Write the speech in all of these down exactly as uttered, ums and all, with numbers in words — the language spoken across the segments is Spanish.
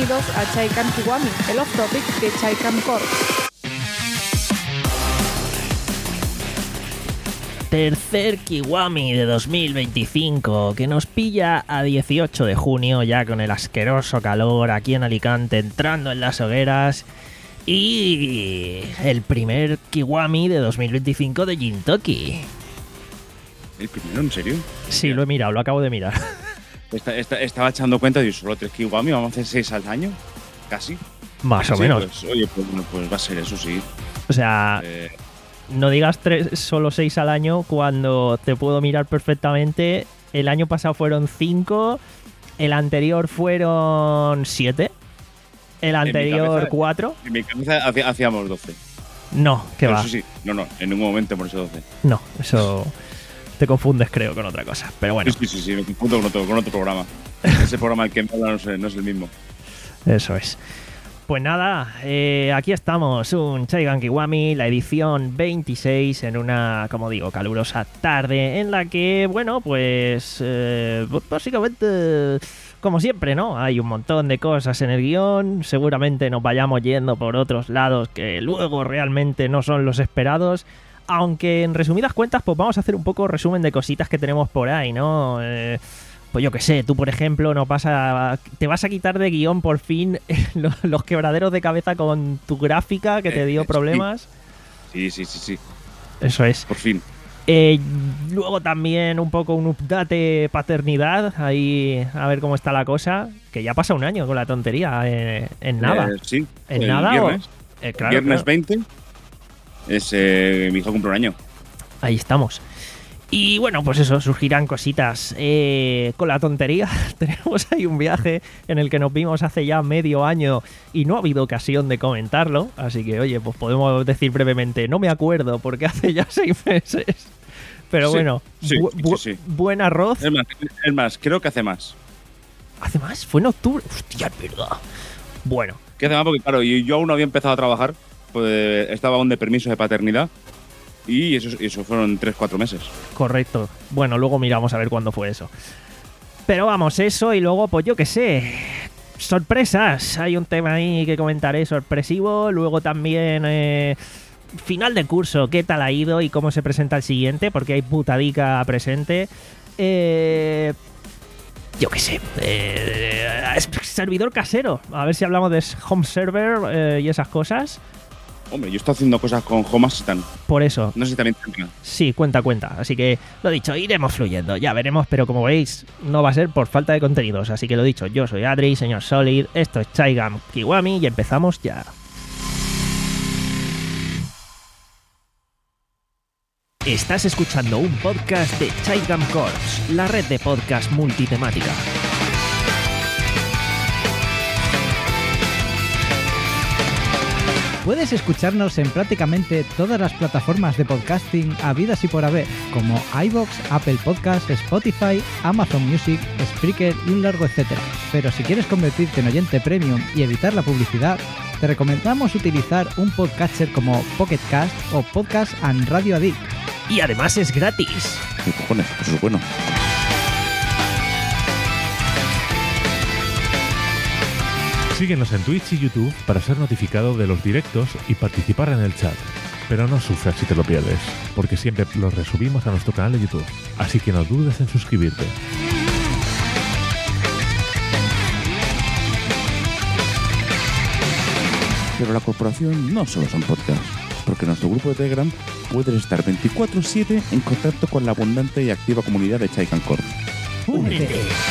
bienvenidos a Chaikan Kiwami, el off-topic de Chaikan Corps. Tercer Kiwami de dos mil veinticinco, que nos pilla a dieciocho de junio, ya con el asqueroso calor aquí en Alicante, entrando en las hogueras. Y el primer Kiwami de dos mil veinticinco de Gintoki. ¿El primero, en serio? Sí, lo he mirado, lo acabo de mirar. Esta, esta, estaba echando cuenta de solo tres Kiwami, vamos a hacer seis al año, casi. Más o Sí, menos. Pues, oye, pues, bueno, pues va a ser eso, sí. O sea, Eh, no digas tres, solo seis al año cuando te puedo mirar perfectamente. El año pasado fueron cinco, el anterior fueron siete, el anterior cabeza- cuatro. en mi cabeza hacía- hacíamos doce. No, que Pero va. eso sí, no, no, en ningún momento hemos hecho doce. No, eso te confundes, creo, con otra cosa. Pero bueno, Sí, sí, sí, me confundo con otro, con otro programa. Ese programa al que me habla no, sé, no es el mismo. eso es. Pues nada, eh, aquí estamos, un Chaikan Kiwami, la edición veintiséis, en una, como digo, calurosa tarde en la que, bueno, pues eh, básicamente, como siempre, ¿no? Hay un montón de cosas en el guión, seguramente nos vayamos yendo por otros lados que luego realmente no son los esperados, aunque en resumidas cuentas, pues vamos a hacer un poco resumen de cositas que tenemos por ahí, ¿no? Eh, Pues yo que sé, tú por ejemplo no vas a, te vas a quitar de guión por fin los, los quebraderos de cabeza con tu gráfica que te dio Eh, sí. problemas. Sí, sí, sí, sí, Eso es. por fin. Eh, luego también un poco un update paternidad, ahí a ver cómo está la cosa, que ya pasa un año con la tontería, eh, en nada. Eh, sí, ¿En el nada viernes, o...? Eh, claro, viernes claro. veinte es eh, mi hijo cumple un año. Ahí estamos. Y bueno, pues eso, surgirán cositas. Eh, con la tontería, tenemos ahí un viaje en el que nos vimos hace ya medio año y no ha habido ocasión de comentarlo. Así que, oye, pues podemos decir brevemente, no me acuerdo porque hace ya seis meses. Pero Sí, bueno, sí, bu- sí, bu- sí. buen arroz. Es más, es más, creo que hace más. ¿Hace más? Fue en octubre. Hostia, es verdad. Bueno, Que hace más porque, claro, yo yo aún no había empezado a trabajar, pues estaba aún de permiso de paternidad y eso, eso fueron tres cuatro meses. correcto. Bueno, luego miramos a ver cuándo fue eso. Pero vamos, eso y luego, pues yo qué sé, sorpresas. Hay un tema ahí que comentaré sorpresivo. Luego también eh, final de curso, qué tal ha ido y cómo se presenta el siguiente, porque hay putadica presente. Eh, yo qué sé, eh, es- servidor casero. A ver si hablamos de home server eh, y esas cosas. Hombre, yo estoy haciendo cosas con Home Assistant. Por eso, No sé si también te entra. sí, cuenta, cuenta. Así que, lo dicho, iremos fluyendo. Ya veremos, pero como veis, no va a ser por falta de contenidos. Así que lo dicho, yo soy Adri, señor Solid. Esto es Chaikan Kiwami y empezamos ya. Estás escuchando un podcast de Chaikan Corps, la red de podcast multitemática. Puedes escucharnos en prácticamente todas las plataformas de podcasting habidas y por haber, como iVoox, Apple Podcasts, Spotify, Amazon Music, Spreaker y un largo etcétera. Pero si quieres convertirte en oyente premium y evitar la publicidad, te recomendamos utilizar un podcatcher como Pocket Cast o Podcast and Radio Addict. Y además es gratis. ¿Qué cojones? Eso es bueno. Síguenos en Twitch y YouTube para ser notificado de los directos y participar en el chat. Pero no sufras si te lo pierdes, porque siempre los resubimos a nuestro canal de YouTube. Así que no dudes en suscribirte. Pero la corporación no solo son podcasts, porque en nuestro grupo de Telegram puedes estar veinticuatro siete en contacto con la abundante y activa comunidad de Chaikan Corps. Únete.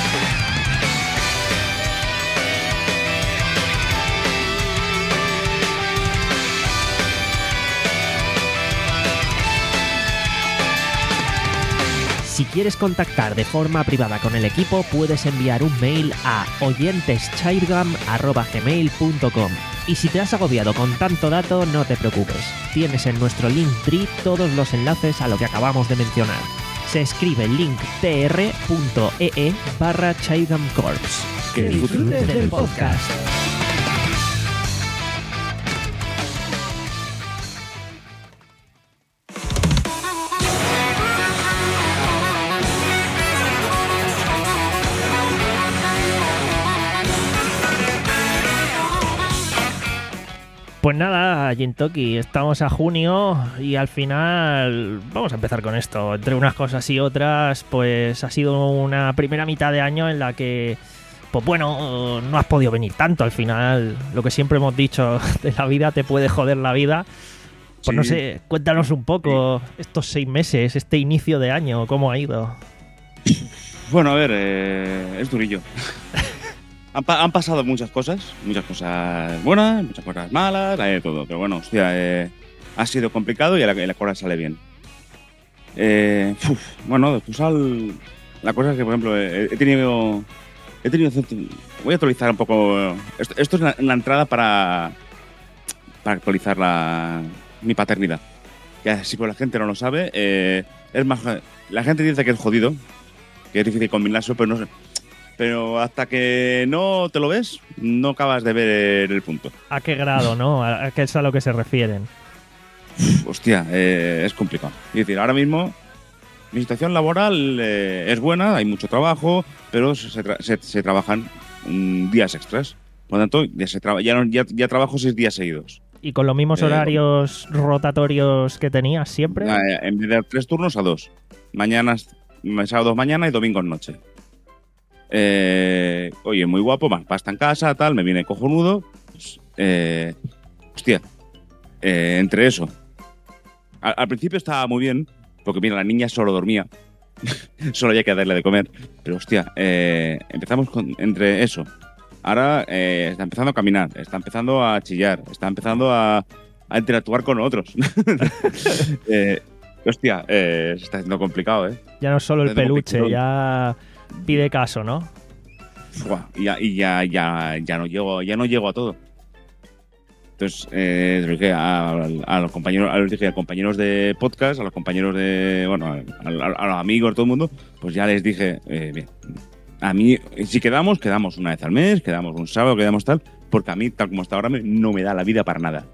Si quieres contactar de forma privada con el equipo, puedes enviar un mail a oyenteschaigan arroba gmail punto com. Y si te has agobiado con tanto dato, no te preocupes. Tienes en nuestro Linktree todos los enlaces a lo que acabamos de mencionar. Se escribe linktr.ee barra Chaigan Corps. Que disfrutes del podcast. Pues nada, Jintoki, estamos a junio y al final vamos a empezar con esto. Entre unas cosas y otras, pues ha sido una primera mitad de año en la que, pues bueno, no has podido venir tanto. Al final, lo que siempre hemos dicho de la vida, te puede joder la vida. Pues Sí. no sé, cuéntanos un poco estos seis meses, este inicio de año, ¿cómo ha ido? Bueno, a ver, eh, es durillo. han, pa- han pasado muchas cosas, muchas cosas buenas, muchas cosas malas, hay de todo. Pero bueno, hostia, eh, ha sido complicado y la, y la cosa sale bien. Eh, uf, bueno, después al, la cosa es que, por ejemplo, he, he tenido... He tenido voy a actualizar un poco... Esto, esto es la, la entrada para, para actualizar la, mi paternidad. Que así pues la gente no lo sabe. Eh, es más, la gente dice que es jodido, que es difícil combinarlo, pero no sé. Pero hasta que no te lo ves, no acabas de ver el punto. ¿A qué grado, no? ¿A a qué es a lo que se refieren? Hostia, eh, es complicado. Es decir, ahora mismo mi situación laboral eh, es buena, hay mucho trabajo, pero se, tra- se, se trabajan mm, días extras. Por lo tanto, ya, se traba- ya, no- ya, ya trabajo seis días seguidos. ¿Y con los mismos Eh, horarios rotatorios que tenías siempre? Eh, en vez de tres turnos, a dos. Mañanas, sábados mañana y domingos noche. Eh, oye, muy guapo, más pasta en casa, tal, me viene cojonudo. Pues, eh, hostia, eh, entre eso. Al, al principio estaba muy bien, porque mira, la niña solo dormía. Solo había que darle de comer. Pero hostia, eh, empezamos con, entre eso. Ahora eh, está empezando a caminar, está empezando a chillar, está empezando a, a interactuar con otros. eh, hostia, eh, se está haciendo complicado, ¿eh? Ya no es solo el Desde peluche, complicado. ya pide caso, ¿no? Fua, y ya, y ya, ya, ya no llego, ya no llego a todo. Entonces, eh, les dije a, a los compañeros, a los dije a compañeros de podcast, a los compañeros de, bueno, a, a- a los amigos, todo el mundo, pues ya les dije, eh, bien, a mí, si quedamos, quedamos una vez al mes, quedamos un sábado, quedamos tal, porque a mí, tal como está ahora, me- no me da la vida para nada.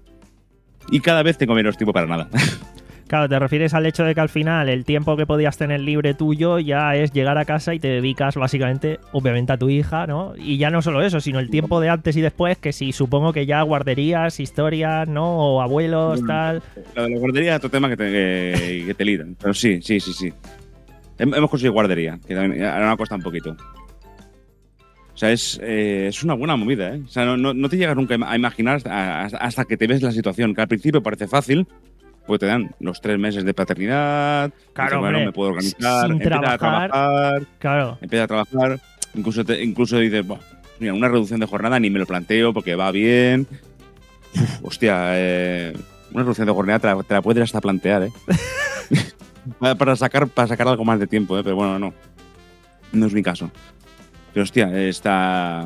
Y cada vez tengo menos tiempo para nada. Claro, te refieres al hecho de que al final el tiempo que podías tener libre tuyo ya es llegar a casa y te dedicas básicamente, obviamente, a tu hija, ¿no? Y ya no solo eso, sino el tiempo de antes y después, que sí, supongo que ya guarderías, historias, ¿no? O abuelos, Bueno. tal. Lo de la guardería es otro tema que te, que, que te lidan. Pero sí, sí, sí, sí. Hem- Hemos conseguido guardería, que también ahora me cuesta un poquito. O sea, es, eh, es una buena movida, ¿eh? O sea, no, no, no te llegas nunca a imaginar hasta, hasta que te ves la situación, que al principio parece fácil, pues te dan los tres meses de paternidad, Claro, dices, bueno, hombre, me puedo organizar, sin empieza a trabajar. trabajar, Claro. empieza a trabajar, incluso, te, incluso dices, "Buah, mira, una reducción de jornada ni me lo planteo porque va bien. Uf, hostia, eh, una reducción de jornada te la, te la puedes hasta plantear, ¿eh? para, para sacar, para sacar algo más de tiempo, ¿eh? Pero bueno, no. No es mi caso. Pero hostia, está.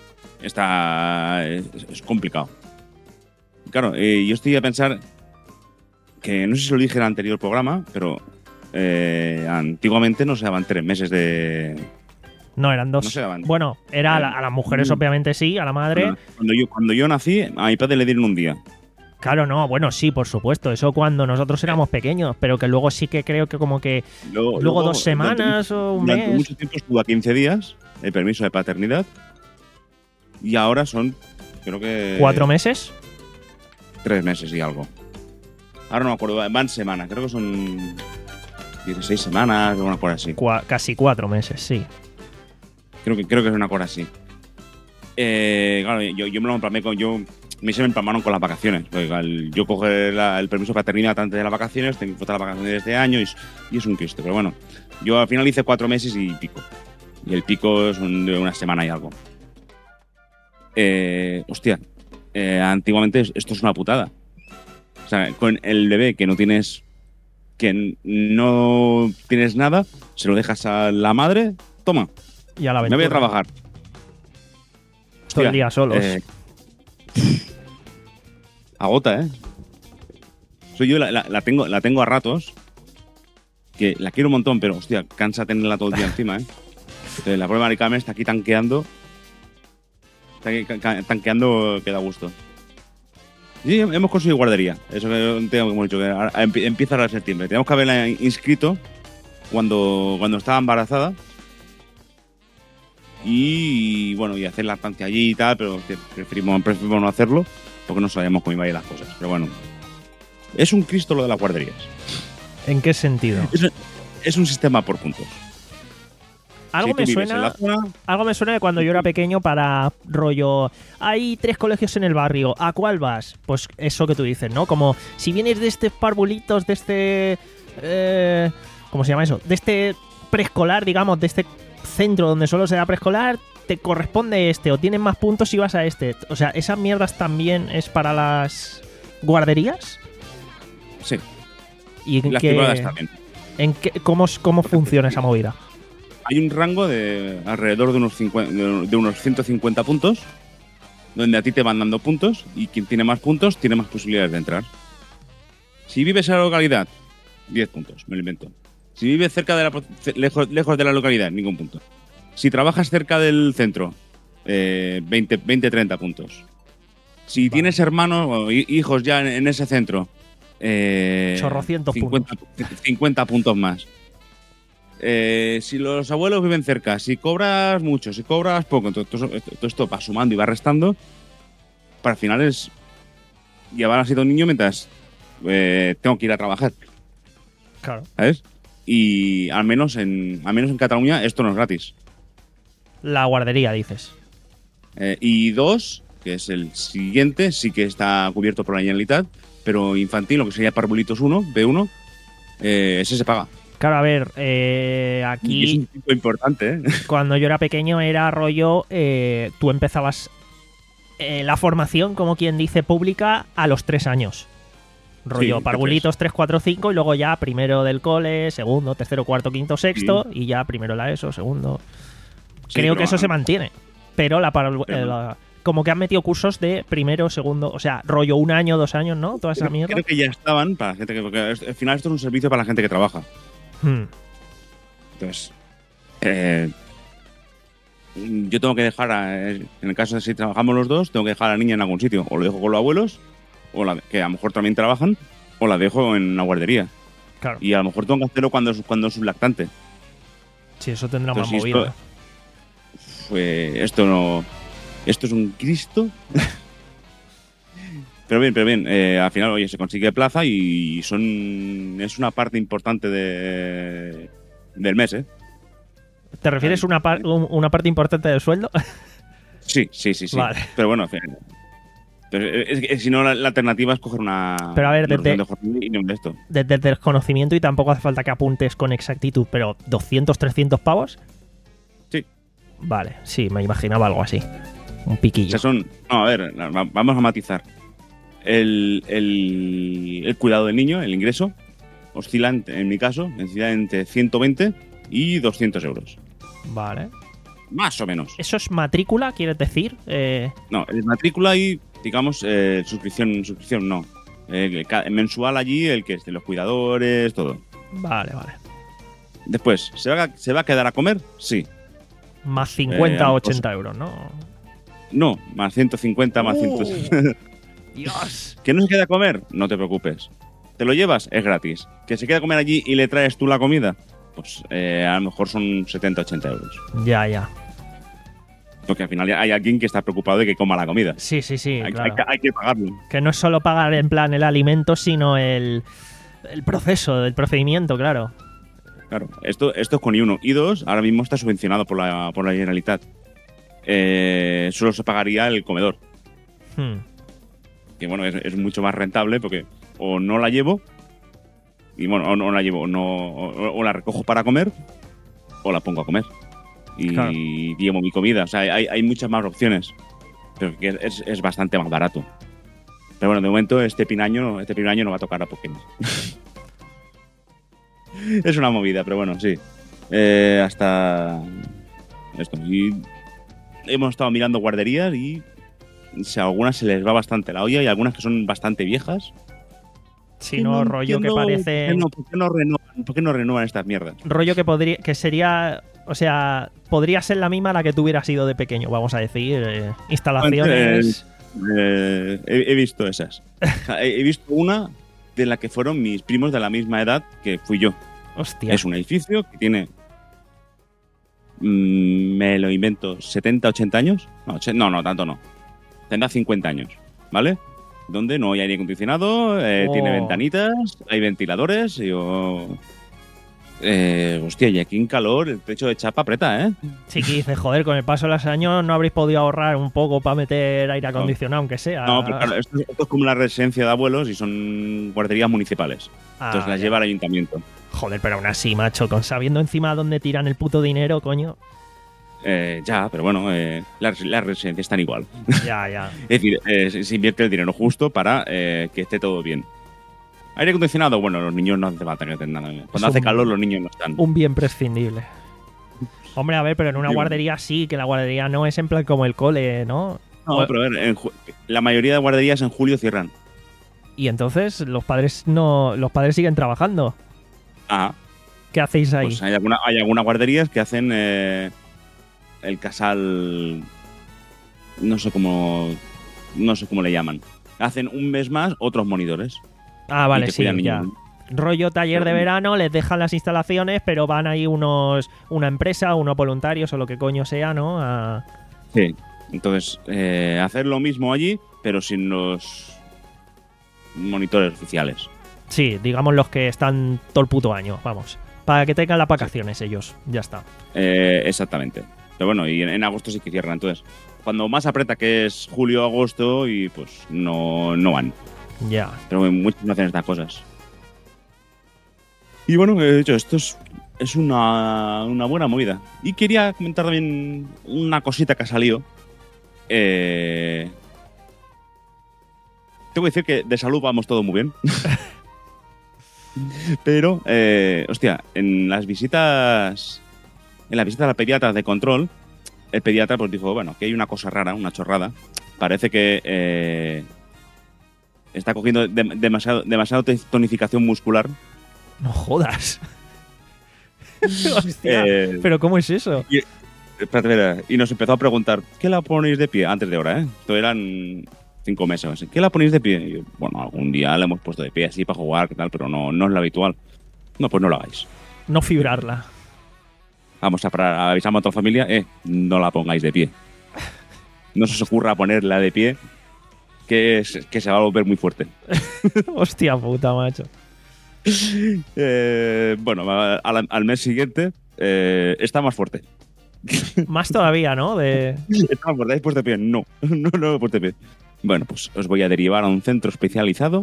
Está. Es, es complicado. Claro, eh, yo estoy a pensar que no sé si lo dije en el anterior programa, pero eh, antiguamente no se daban tres meses de. No, eran dos. No se daban. Bueno, era a, la- a las mujeres, Mm. obviamente sí, a la madre. Cuando, cuando yo, cuando yo nací, a mi padre le dieron un día. Claro, no, bueno, sí, por supuesto. Eso cuando nosotros éramos pequeños, pero que luego sí que creo que como que Luego, luego dos durante semanas mucho- o un durante mes. mucho tiempo estuvo a quince días el permiso de paternidad y ahora son, creo que... ¿Cuatro meses? Tres meses y algo. Ahora no me acuerdo, van semanas, creo que son dieciséis semanas o una cosa así. Cua- casi cuatro meses, sí. Creo que, creo que es una cosa así. Eh, claro, yo, yo me lo empalmé con... Yo, me se me empalmaron con las vacaciones. Porque al yo coger la- el permiso de paternidad antes de las vacaciones, tengo que votar las vacaciones de este año y, es- y es un Cristo. Pero bueno, yo al final hice cuatro meses y pico. Y el pico es un- de una semana y algo. Eh, hostia, eh, antiguamente esto es una putada. O sea, con el bebé que no tienes... Que n- no tienes nada, se lo dejas a la madre, toma, Y a la me voy a aventura. trabajar. Todo el Hostia, día solos. eh, agota, ¿eh? Soy yo, la, la- la tengo, la tengo a ratos, que la quiero un montón, pero hostia, cansa tenerla todo el día encima, ¿eh? Entonces, la prueba de Maricame está aquí tanqueando. Está aquí ca- ca- tanqueando que da gusto. Sí, hemos conseguido guardería. Eso que tengo que hemos dicho, que ahora empie- empieza ahora en septiembre. Tenemos que haberla inscrito cuando, cuando estaba embarazada. Y bueno, y hacer lactancia allí y tal, pero que preferimos, preferimos no hacerlo. porque no sabíamos cómo iban a ir las cosas. Pero bueno, es un Cristo lo de las guarderías. ¿En qué sentido? Es, es un sistema por puntos. Algo Si tú me vives en suena, la zona, algo me suena de cuando yo era pequeño para rollo. Hay tres colegios en el barrio. ¿A cuál vas? Pues eso que tú dices, ¿no? Como si vienes de estos parvulitos, de este. Eh, ¿Cómo se llama eso? De este preescolar, digamos, de este centro donde solo se da preescolar, te corresponde este. O tienes más puntos si vas a este. O sea, ¿esas mierdas también es para las guarderías? sí. ¿Y en Las qué, privadas también. en qué, cómo, cómo funciona esa movida? Hay un rango de alrededor de unos, cincuenta, de unos ciento cincuenta puntos, donde a ti te van dando puntos y quien tiene más puntos tiene más posibilidades de entrar. Si vives en la localidad, diez puntos, me lo invento. Si vives cerca de la, lejos, lejos de la localidad, ningún punto. Si trabajas cerca del centro, eh, veinte, treinta puntos. Si Vale. tienes hermanos o hijos ya en, en ese centro, eh, Chorrocientos cincuenta, cincuenta puntos más. Eh, si los abuelos viven cerca, si cobras mucho, si cobras poco, todo, todo, todo esto va sumando y va restando. Para al final es llevar así a un niño mientras eh, tengo que ir a trabajar, Claro. ¿sabes? Y al menos en al menos en Cataluña esto no es gratis. La guardería, dices. Eh, y dos, que es el siguiente, sí que está cubierto por la Generalitat, pero infantil, lo que sería Parvulitos uno, B uno, eh, ese se paga. Claro, a ver, eh, Y es aquí un tipo importante, ¿eh? cuando yo era pequeño era rollo, eh, tú empezabas eh, la formación, como quien dice, pública a los tres años. Rollo Sí, parvulitos tres, cuatro, cinco y luego ya primero del cole, segundo, tercero, cuarto, quinto, sexto y ya primero la ESO, segundo. Sí, Creo pero que eso bueno, se mantiene. Pero la, parvu- Pero eh, la- como que han metido cursos de primero, segundo, o sea, rollo un año, dos años, ¿no? Toda esa creo, mierda. creo que ya estaban para la gente que. Porque al final esto es un servicio para la gente que trabaja. Hmm. Entonces, eh, yo tengo que dejar, a- en el caso de si trabajamos los dos, tengo que dejar a la niña en algún sitio. O lo dejo con los abuelos, o la, que a lo mejor también trabajan, o la dejo en una guardería. Claro, Y a lo mejor tengo que hacerlo cuando es, cuando es un lactante. sí, eso tendrá más Entonces, movida. esto, pues, esto no. Esto es un Cristo. Pero bien, pero bien. Eh, al final, oye, se consigue plaza y son. Es una parte importante de, del mes, ¿eh? ¿Te refieres a una, par- un- una parte importante del sueldo? Sí, sí, sí, sí. Vale. Pero bueno, en fin. Pero es que si no, la, la alternativa es coger una. Pero a ver, una desde- opción de jornada y no de esto. Desde el desconocimiento y tampoco hace falta que apuntes con exactitud, pero ¿doscientos, trescientos pavos? Sí. Vale, sí, me imaginaba algo así. Un O piquillo. sea, son. No, a ver, va- vamos a matizar. El, el, el cuidado del niño, el ingreso, oscila, en, en mi caso, oscila entre ciento veinte y doscientos euros. Vale. Más o menos. ¿Eso es matrícula, quieres decir? Eh, No, es matrícula y, digamos, eh, suscripción, suscripción no. Eh, ca- mensual allí, el que es de los cuidadores, todo. vale, vale. Después, ¿se va, a- ¿se va a quedar a comer? Sí. Más cincuenta Eh, o ochenta euros, ¿no? No, más ciento cincuenta, más Uh. ciento. Dios. ¿Que no se queda a comer? No te preocupes. ¿Te lo llevas? Es gratis. ¿Que se queda a comer allí y le traes tú la comida? Pues eh, a lo mejor son setenta, ochenta euros. Ya, ya. Porque al final hay alguien que está preocupado de que coma la comida. Sí, sí, sí, hay, claro. hay que, hay que pagarlo. Que no es solo pagar en plan el alimento, sino el, el proceso, el procedimiento, claro. Claro, esto, esto es con I uno. I dos ahora mismo está subvencionado por la, por la Generalitat. Eh, solo se pagaría el comedor. Hmm. Que bueno, es, es mucho más rentable porque o no la llevo, y bueno, o no la llevo, no, o, o la recojo para comer, o la pongo a comer. Y Claro. llevo mi comida. O sea, hay, hay muchas más opciones. Pero que es, es bastante más barato. Pero bueno, de momento este pinaño, este pinaño no va a tocar a Pokémon. Es una movida, pero bueno, sí. Eh, hasta esto. Y hemos estado mirando guarderías y si a algunas se les va bastante la olla y algunas que son bastante viejas. Si no, rollo que entiendo parece. ¿Por qué no, por qué no renovan, por qué no renovan estas mierdas? Rollo que podría. Que sería. O sea, podría ser la misma la que tú hubieras sido de pequeño, vamos a decir. eh, instalaciones. Eh, he, he visto esas. O sea, he, he visto una de la que fueron mis primos de la misma edad que fui yo. Hostia. Es un edificio que tiene. mm, me lo invento, setenta, ochenta años. No, och- no, no, tanto no. Tendrá cincuenta años, ¿vale? donde no hay aire acondicionado, eh, Oh. tiene ventanitas, hay ventiladores. Y yo. Eh, hostia, y aquí en calor el techo de chapa aprieta, ¿eh? Sí que dices, joder, con el paso de los años no habréis podido ahorrar un poco para meter aire acondicionado, aunque sea. No, pero claro, esto, esto es como una residencia de abuelos y son guarderías municipales. Ah, Entonces las ya. lleva al ayuntamiento. Joder, pero aún así, macho, con sabiendo encima dónde tiran el puto dinero, coño. Eh, ya, pero bueno, eh, las, las residencias están igual. Ya, ya. Es decir, eh, se se invierte el dinero justo para eh, que esté todo bien. Aire acondicionado, bueno, los niños no hace falta que tengan nada. Cuando Es hace un- calor, los niños no están. Un bien prescindible. Hombre, a ver, pero en una Sí, bueno. guardería sí, que la guardería no es en plan como el cole, ¿no? No, pero a ver, en ju- la mayoría de guarderías en julio cierran. Y entonces los padres no, los padres siguen trabajando. Ah, ¿Qué hacéis ahí? pues hay, alguna, hay algunas guarderías que hacen eh, el casal. No sé cómo. No sé cómo le llaman. Hacen un mes más otros monitores. ah, y vale, te sí, cuidan ya. niños. Rollo taller de Pero- verano, les dejan las instalaciones, pero van ahí unos una empresa, unos voluntarios o lo que coño sea, ¿no? A- Sí. Entonces, eh, hacer lo mismo allí, pero sin los monitores oficiales. Sí, digamos los que están todo el puto año, vamos. Para que tengan las vacaciones ellos, ya está. Eh, exactamente. Pero bueno, y en, en agosto sí que cierran. Entonces, cuando más aprieta, que es julio, agosto, y pues no, no van. Ya. Pero muchos no hacen estas cosas. Y bueno, de hecho, esto es, es una, una buena movida. Y quería comentar también una cosita que ha salido. Eh, tengo que decir que de salud vamos todo muy bien. Pero, eh, hostia, en las visitas. En las visitas a la pediatra de control, el pediatra pues dijo, bueno, que hay una cosa rara, una chorrada. Parece que eh, está cogiendo de- demasiado, demasiado tonificación muscular. No jodas. Hostia. Eh, ¿Pero cómo es eso? Espérate, espérate. Y nos empezó a preguntar, ¿qué la ponéis de pie? Antes de hora, ¿eh? Esto eran cinco meses. o así. ¿Qué la ponéis de pie? Y yo, bueno, algún día la hemos puesto de pie así para jugar, ¿qué tal? Pero no, no es lo habitual. No, pues no lo hagáis. No fibrarla. Vamos a parar, avisamos a toda la familia, eh, no la pongáis de pie. No se os ocurra ponerla de pie, que, es- que se va a volver muy fuerte. Hostia puta, macho. Eh, bueno, a- al, al mes siguiente eh, está más fuerte. Más todavía, ¿no? De... Está más fuerte, ¿habéis puesto de pie? No, no, no he puesto de pie. Bueno, pues os voy a derivar a un centro especializado.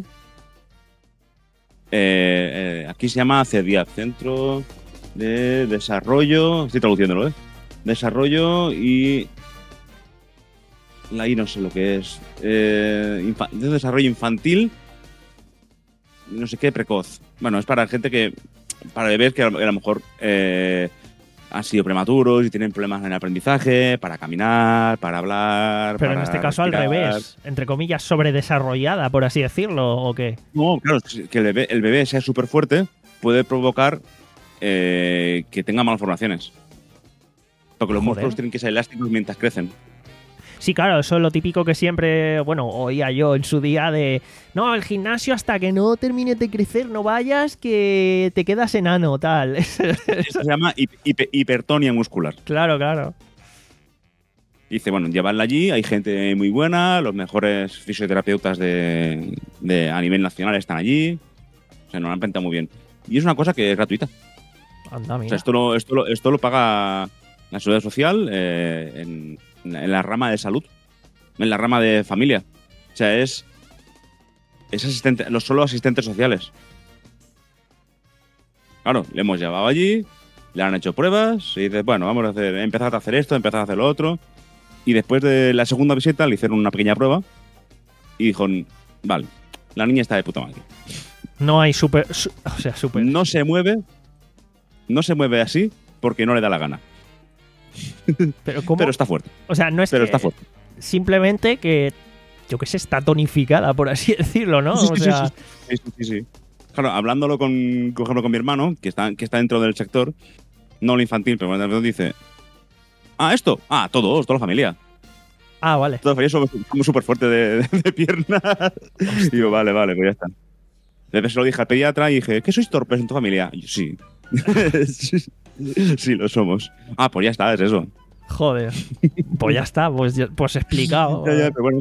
Eh, eh, aquí se llama CEDIAP, Centro de Desarrollo. Estoy traduciéndolo, ¿eh? Desarrollo y. Ahí no sé lo que es. Eh, infa- de desarrollo infantil. No sé qué, precoz. Bueno, es para gente que. Para bebés que a lo, a lo mejor eh, han sido prematuros y tienen problemas en el aprendizaje, para caminar, para hablar. Pero en para este caso al respirar. revés. Entre comillas, sobredesarrollada, por así decirlo, ¿o qué? No, claro, es que el bebé, el bebé sea súper fuerte puede provocar eh, que tenga malformaciones. Porque los Joder. músculos tienen que ser elásticos mientras crecen. Sí, claro, eso es lo típico que siempre, bueno, oía yo en su día de, no, el gimnasio hasta que no termine de crecer, no vayas, que te quedas enano, tal. Eso se llama hip- hip- hipertonia muscular. Claro, claro. Dice, bueno, llevarla allí, hay gente muy buena, los mejores fisioterapeutas de, de- a nivel nacional están allí. O sea, nos han planteado muy bien. Y es una cosa que es gratuita. Anda, O mira. sea, esto lo, esto lo, esto lo paga la Seguridad Social eh, en, en la rama de salud, en la rama de familia. O sea, es, es asistente, los solo asistentes sociales. Claro, le hemos llevado allí, le han hecho pruebas y dices, bueno, vamos a hacer, empezad a hacer esto, empezad a hacer lo otro. Y después de la segunda visita le hicieron una pequeña prueba y dijo, vale, la niña está de puta madre. No hay super, su- o sea, super. No se mueve, no se mueve así porque no le da la gana. Pero cómo, Pero está fuerte, o sea, no es pero que está fuerte. simplemente que, yo qué sé, está tonificada, por así decirlo, ¿no? Sí, O sí, sea, sí, sí, sí, sí, sí. Claro, hablándolo con, por ejemplo, con mi hermano, que está, que está dentro del sector, no lo infantil, pero cuando dice, ah, esto, ah, todos, toda la familia. ah, vale. Toda la familia somos, somos súper fuertes de, de, de piernas. Y digo, vale, vale, pues ya está. Después se lo dije al pediatra y dije, ¿qué sois torpes en tu familia? Y yo, sí. sí. Sí, lo somos. Ah, pues ya está, es eso. Joder. Pues ya está, pues, ya- pues explicado. Ya, ya, pero bueno.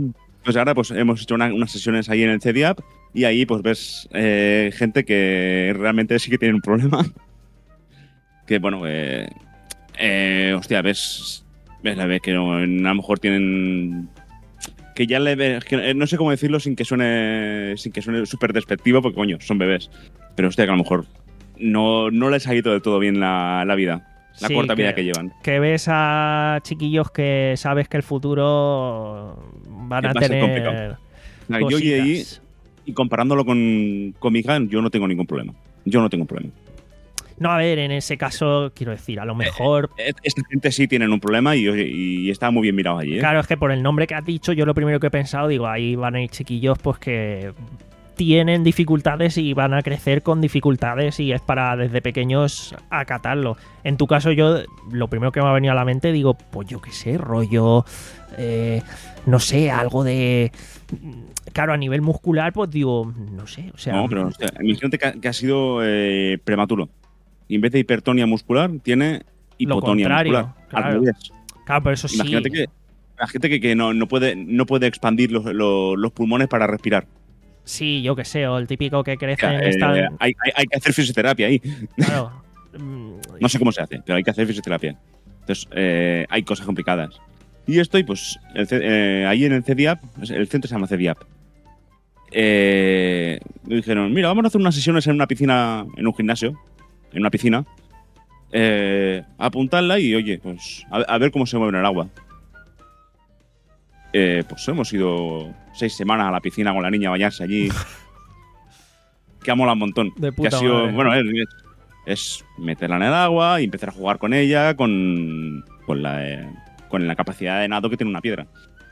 Pues ahora pues hemos hecho una- unas sesiones ahí en el C D A P y ahí pues ves eh, gente que realmente sí que tiene un problema. Que bueno, eh, eh, hostia, ves, ves, ves que no, a lo mejor tienen... Que ya le ves, que no sé cómo decirlo sin que suene sin que suene súper despectivo, porque coño, son bebés. Pero hostia, que a lo mejor no, no les ha ido del todo bien la, la vida, la Sí, corta que- vida que llevan. Que ves a chiquillos que sabes que el futuro van Que a va a ser tener complicado. Mira, yo y ahí, cositas. y comparándolo con, con mi hija, yo no tengo ningún problema. Yo no tengo problema. No, a ver, en ese caso, quiero decir, a lo mejor... Eh, Esta gente sí tienen un problema y, y está muy bien mirado allí. ¿eh? Claro, es que por el nombre que has dicho, yo lo primero que he pensado, digo, ahí van a ir chiquillos pues que tienen dificultades y van a crecer con dificultades y es para desde pequeños acatarlo. En tu caso, yo lo primero que me ha venido a la mente, digo, pues yo qué sé, rollo, eh, no sé, algo de... Claro, a nivel muscular, pues digo, no sé, o sea... No, pero hostia, imagínate que ha, que ha sido eh, prematuro. Y en vez de hipertonia muscular, tiene hipotonia contrario, muscular. claro. Al revés. Claro, pero eso sí... Imagínate que la gente que, que no, no puede, no puede expandir los, los- los pulmones para respirar. Sí, yo qué sé, o el típico que O crece sea, en eh, esta... hay, hay- hay que hacer fisioterapia ahí. Claro. mm, No sé cómo se hace, pero hay que hacer fisioterapia. Entonces, eh, hay cosas complicadas. Y estoy, pues, el C- eh, ahí en el C D A P, el centro se llama C D A P. Eh, me dijeron, mira, vamos a hacer unas sesiones en una piscina, en un gimnasio, en una piscina. Eh, apuntarla y, oye, pues, a, a ver cómo se mueve en el agua. Eh, pues hemos ido seis semanas a la piscina con la niña a bañarse allí. Que ha molado un montón. De que ha puta sido, madre. bueno, es, es meterla en el agua y empezar a jugar con ella con, con, la, eh, con la capacidad de nado que tiene una piedra.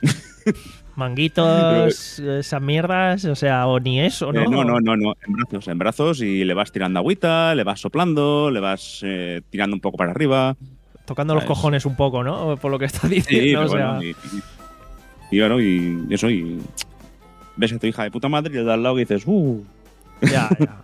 Manguitos, esas mierdas, o sea, o ni eso, ¿no? Eh, no, no, no, no, en brazos, en brazos y le vas tirando agüita, le vas soplando, le vas eh, tirando un poco para arriba. Tocando los ¿sabes? cojones un poco, ¿no? Por lo que estás Sí, diciendo, pero o sea... bueno, y, y, y bueno, y eso, y ves a tu hija de puta madre y le das al lado y dices, uh, Ya, ya.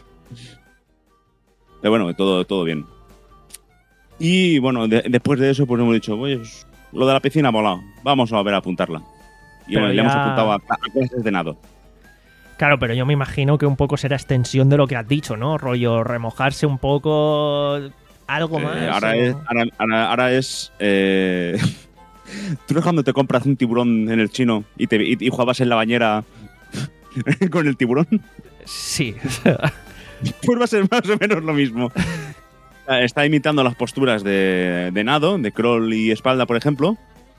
pero bueno, todo, todo bien. Y bueno, de- después de eso, pues hemos dicho, pues lo de la piscina ha molado, vamos a ver a apuntarla. Y Pero bueno, le ya- hemos apuntado a, a clases de nado. Claro, pero yo me imagino que un poco será extensión de lo que has dicho, ¿no? Rollo, remojarse un poco, algo Eh, más. ahora, o- es, ahora, ahora- ahora es. eh, ¿Tú no cuando te compras un tiburón en el chino y, te, y, y jugabas en la bañera con el tiburón? Sí. Pues va a ser más o menos lo mismo. Está imitando las posturas de, de nado, de crawl y espalda, por ejemplo.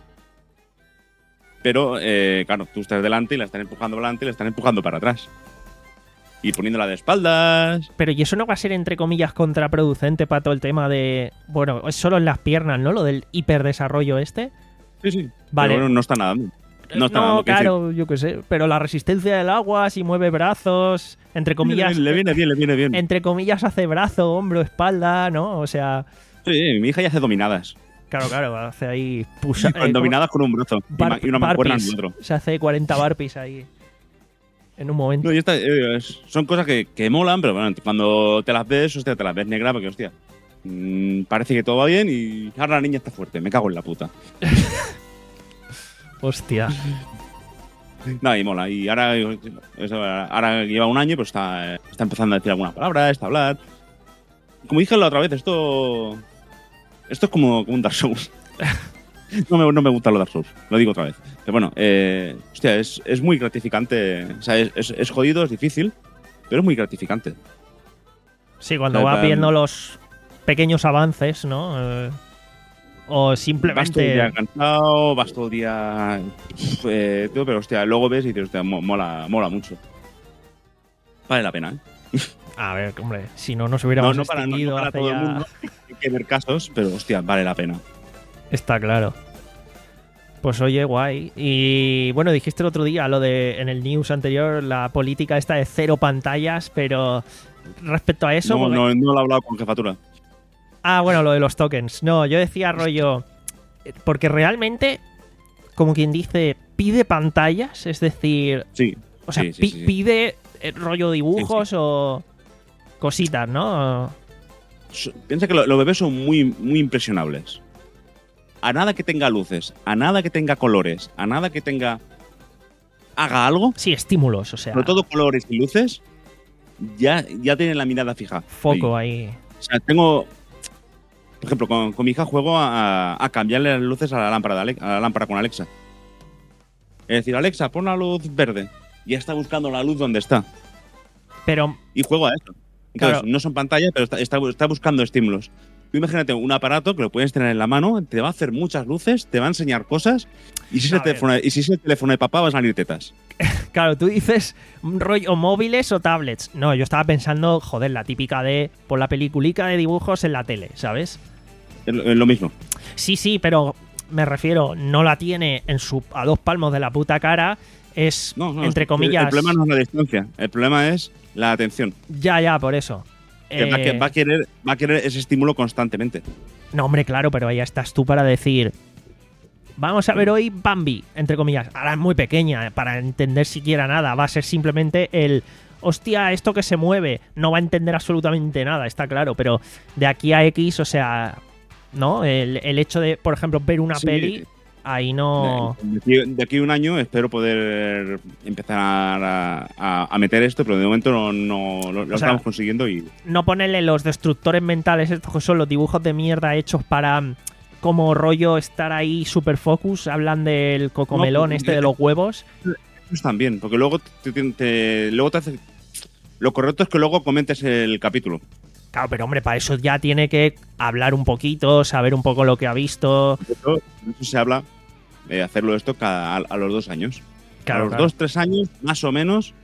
Pero, eh, claro, tú estás delante y la están empujando delante y la están empujando para atrás. Y poniéndola de espaldas. Pero ¿y eso no va a ser, entre comillas, contraproducente para todo el tema de... Bueno, es solo en las piernas, ¿no? Lo del hiperdesarrollo este. Sí, sí. Vale. Pero bueno, no está nadando. No está nadando. quiero claro, yo qué sé. Pero la resistencia del agua, si mueve brazos, entre decir, comillas... Le, le viene bien, le viene bien. Entre comillas hace brazo, hombro, espalda, ¿no? O sea... Sí, mi hija ya hace dominadas. Claro, claro, hace ahí... push- eh, Con dominadas con un brazo. y bar- ma- y una mancuerna en barpees. el otro. Se hace cuarenta barpees ahí. En un momento. No, y esta, eh, es- son cosas que, que molan, pero bueno, cuando te las ves, hostia, te las ves negra porque, hostia, mm, parece que todo va bien y ahora la niña está fuerte, me cago en la puta. Hostia. Nada, y mola. Y ahora, eso, ahora lleva un año, pues está, está empezando a decir algunas palabras, está a hablar. Como dije la otra vez, esto esto es como, como un Dark Souls. No me, no me gustan los Dark Souls, lo digo otra vez. Pero bueno, eh, hostia, es, es muy gratificante. O sea, es, es, es jodido, es difícil, pero es muy gratificante. Sí, cuando Eh, vas plan- viendo los pequeños avances, ¿no? Eh, o Vas todo el simplemente... día cansado, vas todo el día. Eh, todo, pero hostia, luego ves y dices, hostia, mo- mola, mola mucho. Vale la pena, ¿eh? A ver, hombre, si no nos No, hubiéramos no para, no, no extinguido para hace todo el ya- mundo. Hay que ver casos, pero hostia, vale la pena. Está claro. Pues oye, guay. Y bueno, dijiste el otro día lo de en el news anterior, la política esta de cero pantallas, pero respecto a eso... No, porque- no, no lo he hablado con jefatura. Ah, bueno, lo de los tokens. No, yo decía rollo... Porque realmente, como quien dice, pide pantallas, es decir... Sí. O sea, sí, sí, pi- sí, sí. pide eh, rollo dibujos o cositas, ¿no? So- Piensa que lo- los bebés son muy, muy impresionables. A nada que tenga luces, a nada que tenga colores, a nada que tenga haga algo, Sí, estímulos, o sea, sobre todo colores y luces, ya, ya tienen la mirada fija. foco Oye, ahí. O sea, tengo. Por ejemplo, con, con mi hija juego a, a cambiarle las luces a la lámpara, de Ale- a la lámpara con Alexa. Es decir, Alexa, pon la luz verde. Y ya está buscando la luz donde está. Pero, Y juego a eso. Entonces, Claro. no son pantallas, pero está, está, está buscando estímulos. Tú imagínate un aparato que lo puedes tener en la mano, te va a hacer muchas luces, te va a enseñar cosas. Y si, es A el ver. teléfono, y si es el teléfono de papá, van a salir tetas. claro, tú dices un rollo móviles o tablets. No, yo estaba pensando, joder, la típica de por la peliculica de dibujos en la tele, ¿sabes? Es lo, es lo mismo. Sí, sí, pero me refiero, no la tiene en su a dos palmos de la puta cara. Es, No, no, entre el- comillas. El, problema no es la distancia. El problema es la atención. Ya, ya, por eso. Que va, que Eh, va a querer, va a querer ese estímulo constantemente. No, hombre, claro, pero ahí estás tú para decir. Vamos a ver hoy Bambi, entre comillas. Ahora es muy pequeña, para entender siquiera nada. Va a ser simplemente el. Hostia, esto que se mueve. No va a entender absolutamente nada, está claro. Pero de aquí a X, o sea. ¿No? El, el hecho de, por ejemplo, ver una Sí. peli. Ahí no. De, aquí, de aquí a un año espero poder empezar a, a- a meter esto, pero de momento no, no- lo, lo O sea, estamos consiguiendo y No ponerle los destructores mentales, estos que son los dibujos de mierda hechos para. mm, Como rollo estar ahí super focus. Hablan del cocomelón No, este de los huevos. eso también, porque luego te, te- te- luego te hace. Lo correcto es que luego comentes el capítulo. Claro, pero hombre, para eso ya tiene que hablar un poquito, saber un poco lo que ha visto. Eso, eso se habla de hacerlo esto cada, a, a los dos años. Claro, a los claro. dos, tres años, más o menos,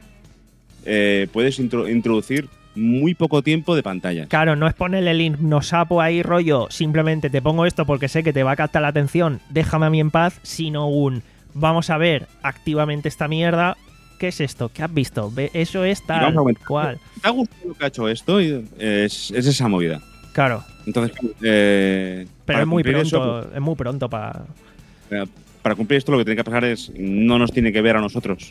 eh, puedes intro- introducir muy poco tiempo de pantalla. Claro, no es ponerle el hipnosapo ahí rollo, simplemente te pongo esto porque sé que te va a captar la atención, déjame a mí en paz, sino un vamos a ver activamente esta mierda. ¿Qué es esto? ¿Qué has visto? Ve, eso es Y tal vamos a aumentar. cual. ¿Te ha gustado lo que ha hecho esto? Y, eh, Es, es esa movida. Claro, Entonces, eh, pero para es muy cumplir pronto, eso, es muy pronto para. Eh, para cumplir esto lo que tiene que pasar es no nos tiene que ver a nosotros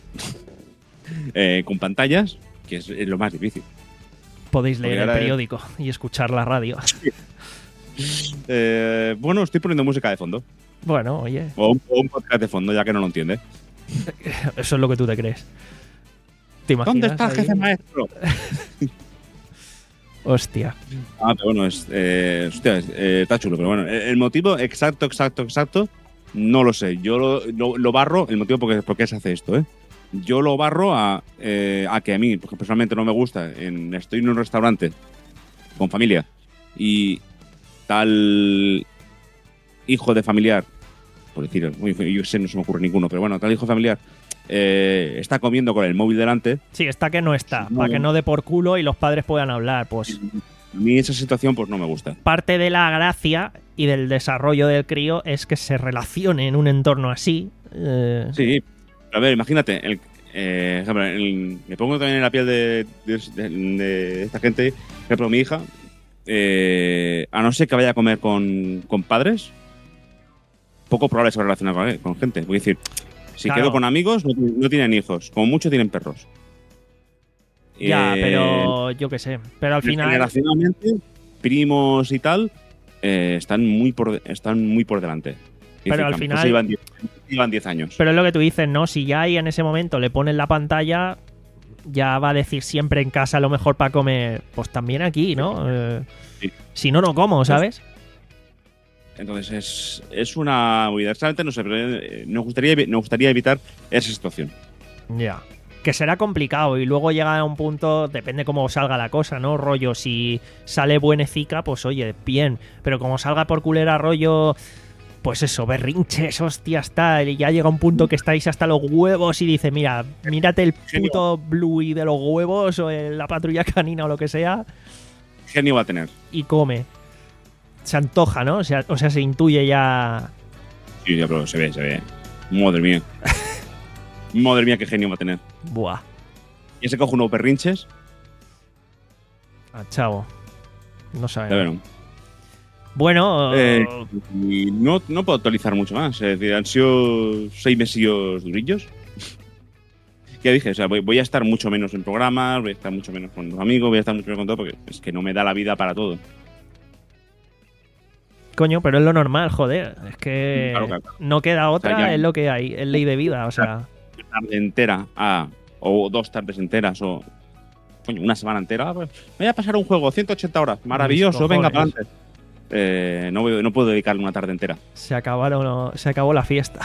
eh, con pantallas, que es, es lo más difícil. Podéis Porque leer el ahora es- periódico y escuchar la radio. Eh, bueno, estoy poniendo música de fondo. Bueno, oye, O un, o un podcast de fondo, ya que no lo entiende. eso es lo que tú te crees. ¿Te imaginas? ¿Dónde está el ahí? jefe maestro? Hostia. Ah, pero bueno, es, eh, hostia, es- eh, está chulo. Pero bueno, el, el motivo exacto, exacto, exacto, no lo sé. Yo lo, lo- lo barro, el motivo por qué, por qué se hace esto, ¿eh? Yo lo barro a, eh, a que a mí, porque personalmente no me gusta, en, estoy en un restaurante con familia y tal hijo de familiar, por decir, uy, yo sé, no se me ocurre ninguno, pero bueno, tal hijo familiar eh, está comiendo con el móvil delante. Sí, está que no está, Sí, para no. que no dé por culo y los padres puedan hablar. Pues A mí esa situación pues no me gusta. parte de la gracia y del desarrollo del crío es que se relacione en un entorno así. eh, Sí, pero a ver, imagínate, el, eh, ejemplo, el- me pongo también en la piel de, de- de- de esta gente. Por ejemplo, mi hija, eh, a no ser que vaya a comer con, con padres, poco probable se va a relacionar con, con gente. Voy a decir, si Claro. quedo con amigos, no, no tienen hijos, como mucho tienen perros. Ya, Eh, pero yo qué sé. Pero al final. generacionalmente, primos y tal, eh, están, muy por, están muy por delante. Es Pero decir, al que a lo mejor final- se llevan diez llevan diez años. Pero es lo que tú dices, ¿no? Si ya ahí en ese momento le pones la pantalla, ya va a decir siempre en casa lo mejor para comer. Pues también aquí, ¿no? Eh, Sí. Si no, no como, ¿sabes? Entonces es, es una movida. Exactamente, no sé, pero eh, nos gustaría, evi- nos gustaría evitar esa situación. Ya. Que será complicado y luego llega a un punto, depende cómo salga la cosa, ¿no? Rollo, si sale buenecica, pues oye, bien. Pero como salga por culera rollo, pues eso, berrinches, hostias, tal. Y ya llega un punto que estáis hasta los huevos y dice, mira, mírate el Genio. puto Bluey de los huevos o el- la patrulla canina o lo que sea Genio va a tener. y come. Se antoja, ¿no? O sea, o sea, se intuye ya. Sí, ya, pero se ve, se ve. Madre mía. Madre mía, qué genio va a tener. Buah, Y se coge unos perrinches. a chavo. No Ya sabemos. verán. Bueno, Eh, y no, no puedo actualizar mucho más. Es decir, han sido seis mesillos durillos. Ya dije, o sea, voy, voy a estar mucho menos en programas, voy a estar mucho menos con los amigos, voy a estar mucho menos con todo, porque es que no me da la vida para todo. coño, pero es lo normal, joder. Es que Claro, claro. no queda otra, O sea, ya- es lo que hay, es ley de vida, o sea. tarde entera a, o dos tardes enteras o coño, una semana entera, pues, voy a pasar un juego, ciento ochenta horas, maravilloso, Mis venga, para cojones. adelante. Eh, no, voy- no puedo dedicarle una tarde entera. Se acabaron, se acabó la fiesta.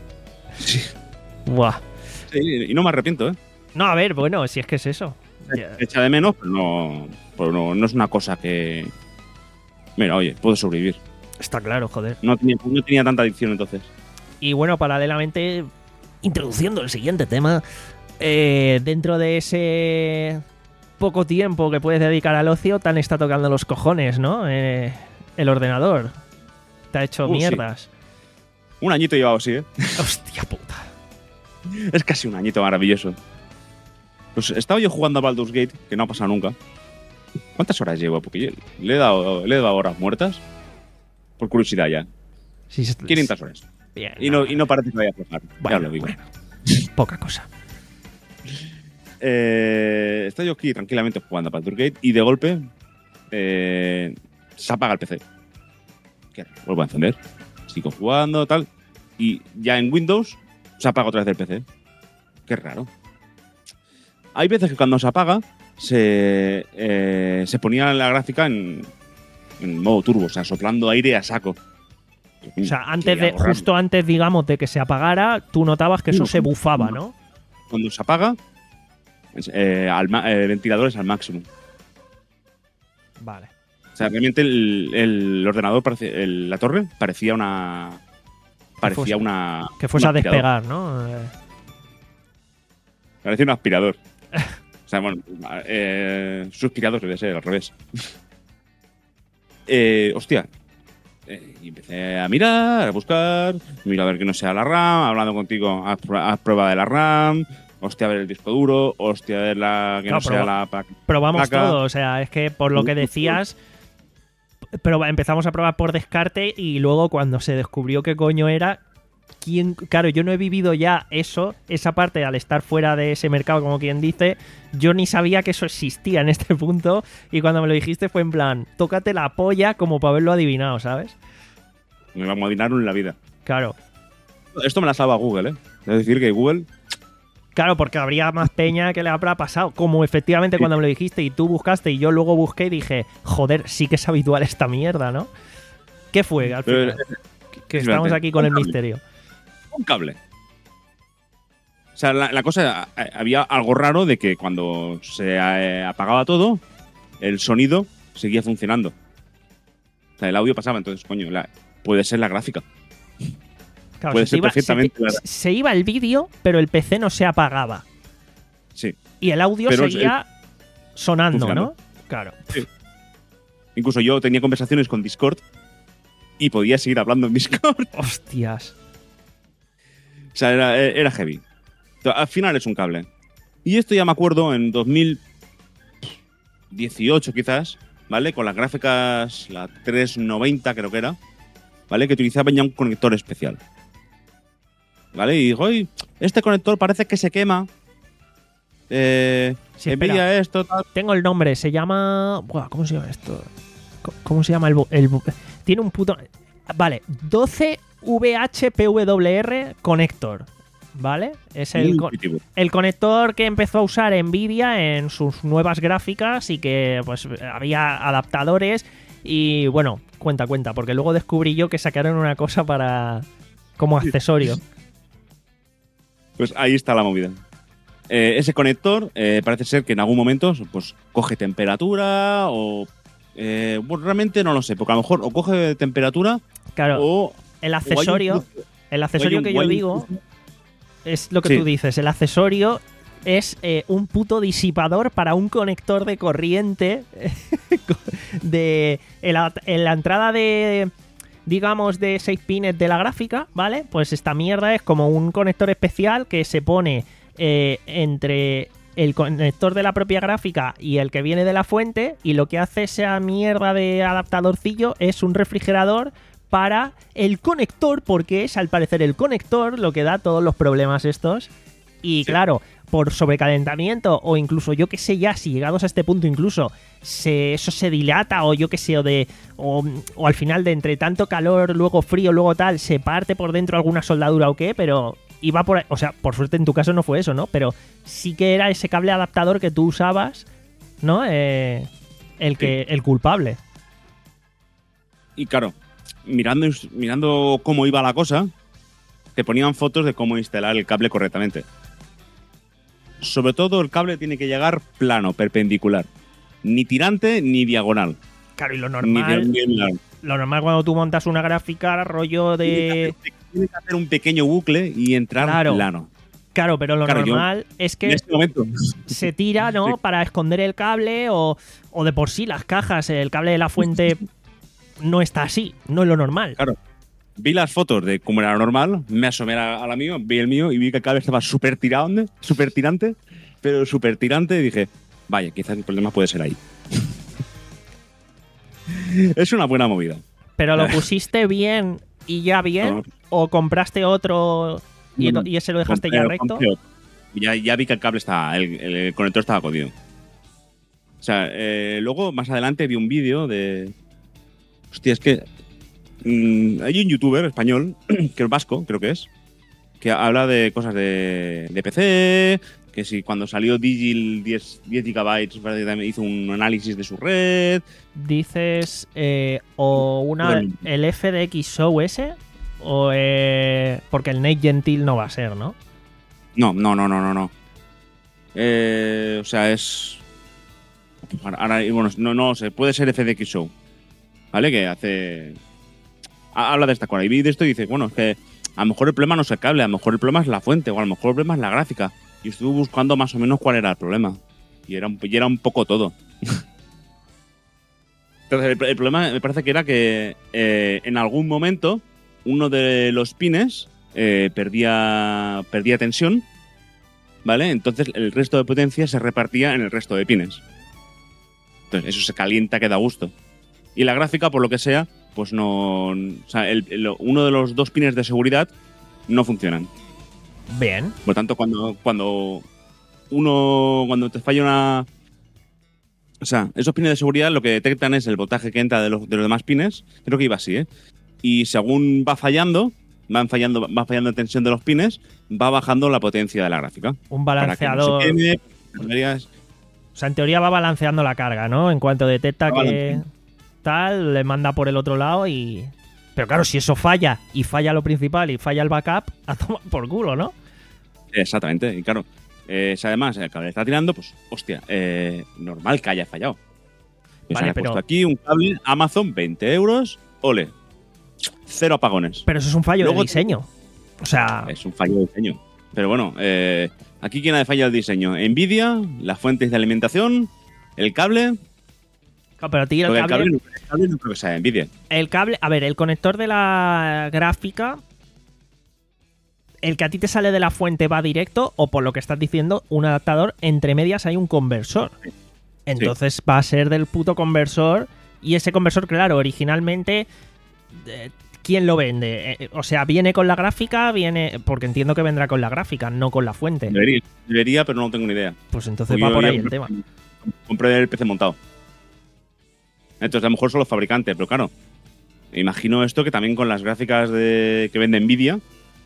Buah. Sí, y no me arrepiento, ¿eh? No, a ver, bueno, si es que es eso. Ya. Se echa de menos, pero no, pero no, no es una cosa que... Mira, oye, puedo sobrevivir. Está claro, joder. No tenía, no tenía tanta adicción entonces. Y bueno, paralelamente, introduciendo el siguiente tema, eh, dentro de ese poco tiempo que puedes dedicar al ocio, te han estado tocando los cojones, ¿no? Eh, el ordenador. Te ha hecho Uh, sí. mierdas. Un añito llevado así, ¿eh? Hostia puta. Es casi un añito maravilloso. Pues estaba yo jugando a Baldur's Gate, que no ha pasado nunca. ¿Cuántas horas llevo? Porque yo le he dado, le he dado horas muertas. Por curiosidad ya. Sí, sí, quinientas horas. Bien, Y no, y no parece que vaya a aflojar. Bueno, ya lo digo. bueno. Poca cosa. Eh, estoy yo aquí tranquilamente jugando a Baldur's Gate y de golpe eh, se apaga el P C. ¿Qué? Vuelvo a encender. Sigo jugando, tal. Y ya en Windows se apaga otra vez el P C. Qué raro. Hay veces que cuando se apaga se, eh, se ponía la gráfica en, en modo turbo, o sea, soplando aire a saco. O sea, antes de, justo antes, digamos, de que se apagara, tú notabas que eso se bufaba, ¿no? Cuando se apaga, eh, al ma- eh, ventiladores al máximo. Vale. O sea, realmente el, el ordenador, parece, el- la torre, parecía una. Parecía fuese- una. Que fuese un a aspirador. despegar, ¿no? Eh, Parecía un aspirador. O sea, bueno, eh, suspirador debe ser, al revés. eh, hostia. Eh, y empecé a mirar, a buscar, mira a ver que no sea la RAM, hablando contigo, haz, pr- haz prueba de la RAM, hostia, a ver el disco duro, hostia, a ver la que Claro, no sea pero- la pa- Probamos placa. todo, o sea, es que por lo que decías, pero empezamos a probar por descarte y luego cuando se descubrió qué coño era, quién, claro, yo no he vivido ya eso, esa parte al estar fuera de ese mercado, como quien dice, yo ni sabía que eso existía en este punto y cuando me lo dijiste fue en plan, tócate la polla como para haberlo adivinado, ¿sabes? Me vamos a adivinar en la vida. Claro. Esto me la salva Google, ¿eh? Es decir, que Google. Claro, porque habría más peña que le habrá pasado. Como efectivamente cuando me lo dijiste y tú buscaste y yo luego busqué y dije, joder, sí que es habitual esta mierda, ¿no? ¿Qué fue al Pero, final? Que estamos aquí con el misterio. Un cable. O sea, la, la cosa. eh, Había algo raro de que cuando se eh, apagaba todo, el sonido seguía funcionando. O sea, el audio pasaba, entonces, coño, la- puede ser la gráfica. Claro, Puede se ser iba- se perfectamente te- la- se iba el vídeo, pero el P C no se apagaba. Sí. Y el audio Pero seguía sonando, funcionando. ¿no? Claro. Incluso yo tenía conversaciones con Discord y podía seguir hablando en Discord. Hostias. O sea, era, era heavy. Al final es un cable. Y esto ya me acuerdo en dos mil dieciocho quizás, ¿vale? Con las gráficas, la trescientos noventa creo que era, ¿vale? Que utilizaban ya un conector especial. ¿Vale? Y digo, oye, este conector parece que se quema. Eh, Sí, envía espera. esto, tal. Tengo el nombre, se llama... Buah, ¿cómo se llama esto? Co- ¿Cómo se llama el... bu- el bu- Tiene un puto... Vale, doce V H P W R Connector, ¿vale? Es el, Muy co- intuitivo. el conector que empezó a usar Nvidia en sus nuevas gráficas y que pues había adaptadores y bueno, cuenta, cuenta, porque luego descubrí yo que sacaron una cosa para... como accesorio. Pues ahí está la movida. Eh, ese conector eh, parece ser que en algún momento pues coge temperatura o... eh, bueno, realmente no lo sé, porque a lo mejor o coge temperatura Claro, o... el o hay un accesorio, cruce- el accesorio o hay un- que o yo hay un digo... cruce. Es lo que Sí. tú dices, el accesorio es eh, un puto disipador para un conector de corriente de en la, en la entrada de digamos de seis pines de la gráfica, ¿vale? Pues esta mierda es como un conector especial que se pone eh, entre el conector de la propia gráfica y el que viene de la fuente y lo que hace esa mierda de adaptadorcillo es un refrigerador para el conector, porque es al parecer el conector lo que da todos los problemas estos. Y Sí. claro, por sobrecalentamiento o incluso yo que sé ya, si llegados a este punto incluso se, eso se dilata o yo que sé, o, de, o, o al final de entre tanto calor, luego frío, luego tal, se parte por dentro alguna soldadura o qué, pero iba por... O sea, por suerte en tu caso no fue eso, ¿no? Pero sí que era ese cable adaptador que tú usabas, ¿no? Eh, el que Sí. el culpable. Y claro, mirando, mirando cómo iba la cosa, te ponían fotos de cómo instalar el cable correctamente. Sobre todo el cable tiene que llegar plano, perpendicular. Ni tirante ni diagonal. Claro, y lo Ni normal, de- ni de- lo normal cuando tú montas una gráfica, rollo de... Tiene que hacer un pequeño bucle y entrar Claro. plano. Claro, pero lo Claro, yo- normal es En que este momento. se tira, ¿no? Sí. Para esconder el cable o, o de por sí las cajas, el cable de la fuente no está así, no es lo normal. Claro. Vi las fotos de cómo era normal, me asomé a, a la mío, vi el mío y vi que el cable estaba súper tirante, súper tirante, pero súper tirante y dije, vaya, quizás el problema puede ser ahí. Es una buena movida. Pero lo pusiste bien y ya bien, No. o compraste otro y, No, no. y ese lo dejaste Compré- ya recto. compré otro. Ya, ya vi que el cable estaba, el, el conector estaba jodido. O sea, eh, luego más adelante vi un vídeo de... Hostia, es que mm, hay un youtuber español, que es vasco, creo que es, que habla de cosas de, de P C, que si cuando salió Digil diez, diez gigabytes parece que también hizo un análisis de su red. Dices eh, o una Bueno. el F D X Show ese o eh, porque el Nate Gentil no va a ser, ¿no? No, no, no, no, no, no. Eh, o sea, es... Ahora, ahora- bueno, no, no sé, puede ser F D X Show, ¿vale? Que hace... ha- Habla de esta cosa y vi de esto y dice, bueno, es que a lo mejor el problema no es el cable, a lo mejor el problema es la fuente o a lo mejor el problema es la gráfica. Y estuve buscando más o menos cuál era el problema. Y era un, y era un poco todo. Entonces, el, el problema me parece que era que eh, en algún momento uno de los pines eh, perdía, perdía tensión, ¿vale? Entonces el resto de potencia se repartía en el resto de pines. Entonces eso se calienta que da gusto. Y la gráfica, por lo que sea, pues no... O sea, el- el- uno de los dos pines de seguridad no funcionan. Bien. Por lo tanto, cuando, cuando uno... Cuando te falla una... O sea, esos pines de seguridad lo que detectan es el voltaje que entra de los, de los demás pines. Creo que iba así, ¿eh? Y según va fallando, van fallando, va fallando la tensión de los pines, va bajando la potencia de la gráfica. Un Para que no balanceador. se queme, tonterías. O sea, en teoría va balanceando la carga, ¿no? En cuanto detecta Va que balanceando. tal, le manda por el otro lado y... Pero claro, si eso falla y falla lo principal y falla el backup, a tomar por culo, ¿no? Exactamente, y claro. eh, si además el cable está tirando, pues, hostia, eh, normal que haya fallado. Pues Vale, han pero- puesto aquí un cable Amazon, veinte euros, ole. Cero apagones. Pero eso es un fallo Luego- de diseño. O sea, Es un fallo de diseño. Pero bueno, eh, aquí quién ha fallado el diseño. Nvidia, las fuentes de alimentación, el cable. claro, pero a ti el Porque el cable, cable, no, el cable no creo que sea Nvidia. el cable... A ver, el conector de la gráfica... ¿El que a ti te sale de la fuente va directo o por lo que estás diciendo, un adaptador, entre medias hay un conversor? Entonces va a ser del puto conversor y ese conversor, claro, originalmente... eh, ¿Quién lo vende? Eh, o sea, ¿viene con la gráfica? Viene porque entiendo que vendrá con la gráfica, no con la fuente. Debería, debería, pero no tengo ni idea. Pues entonces Porque va yo por ya ahí el tema. Compré el P C montado. Entonces, a lo mejor son los fabricantes, pero claro. Me imagino esto que también con las gráficas de, que vende Nvidia,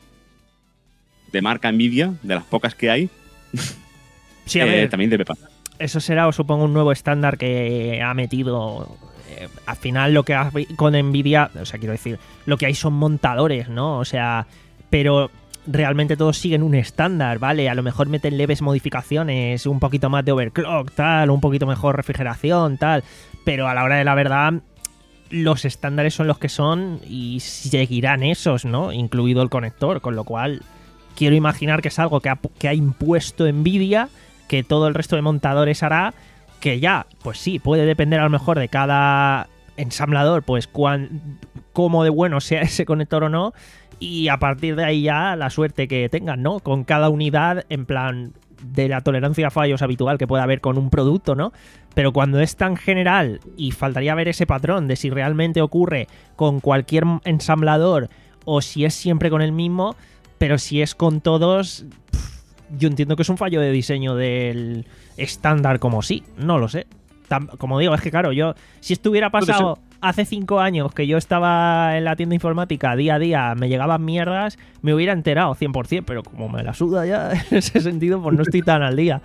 de marca Nvidia, de las pocas que hay, Sí, a eh, ver, también debe pasar. eso será, supongo, un nuevo estándar que ha metido. eh, al final, lo que hay con Nvidia, o sea, quiero decir, lo que hay son montadores, ¿no? O sea, pero realmente todos siguen un estándar, ¿vale? A lo mejor meten leves modificaciones, un poquito más de overclock, tal, un poquito mejor refrigeración, tal. Pero a la hora de la verdad, los estándares son los que son y seguirán esos, ¿no? Incluido el conector, con lo cual quiero imaginar que es algo que ha, que ha impuesto Nvidia, que todo el resto de montadores hará, que ya, pues sí, puede depender a lo mejor de cada ensamblador, pues cuán, cómo de bueno sea ese conector o no, y a partir de ahí ya la suerte que tengan, ¿no? Con cada unidad, en plan de la tolerancia a fallos habitual que pueda haber con un producto, ¿no? Pero cuando es tan general y faltaría ver ese patrón de si realmente ocurre con cualquier ensamblador o si es siempre con el mismo, pero si es con todos, pff, yo entiendo que es un fallo de diseño del estándar como sí, no lo sé. Tam- como digo, es que claro, yo si esto hubiera Puede pasado hace cinco años que yo estaba en la tienda informática día a día, me llegaban mierdas, me hubiera enterado cien por ciento, pero como me la suda ya en ese sentido, pues no estoy tan al día.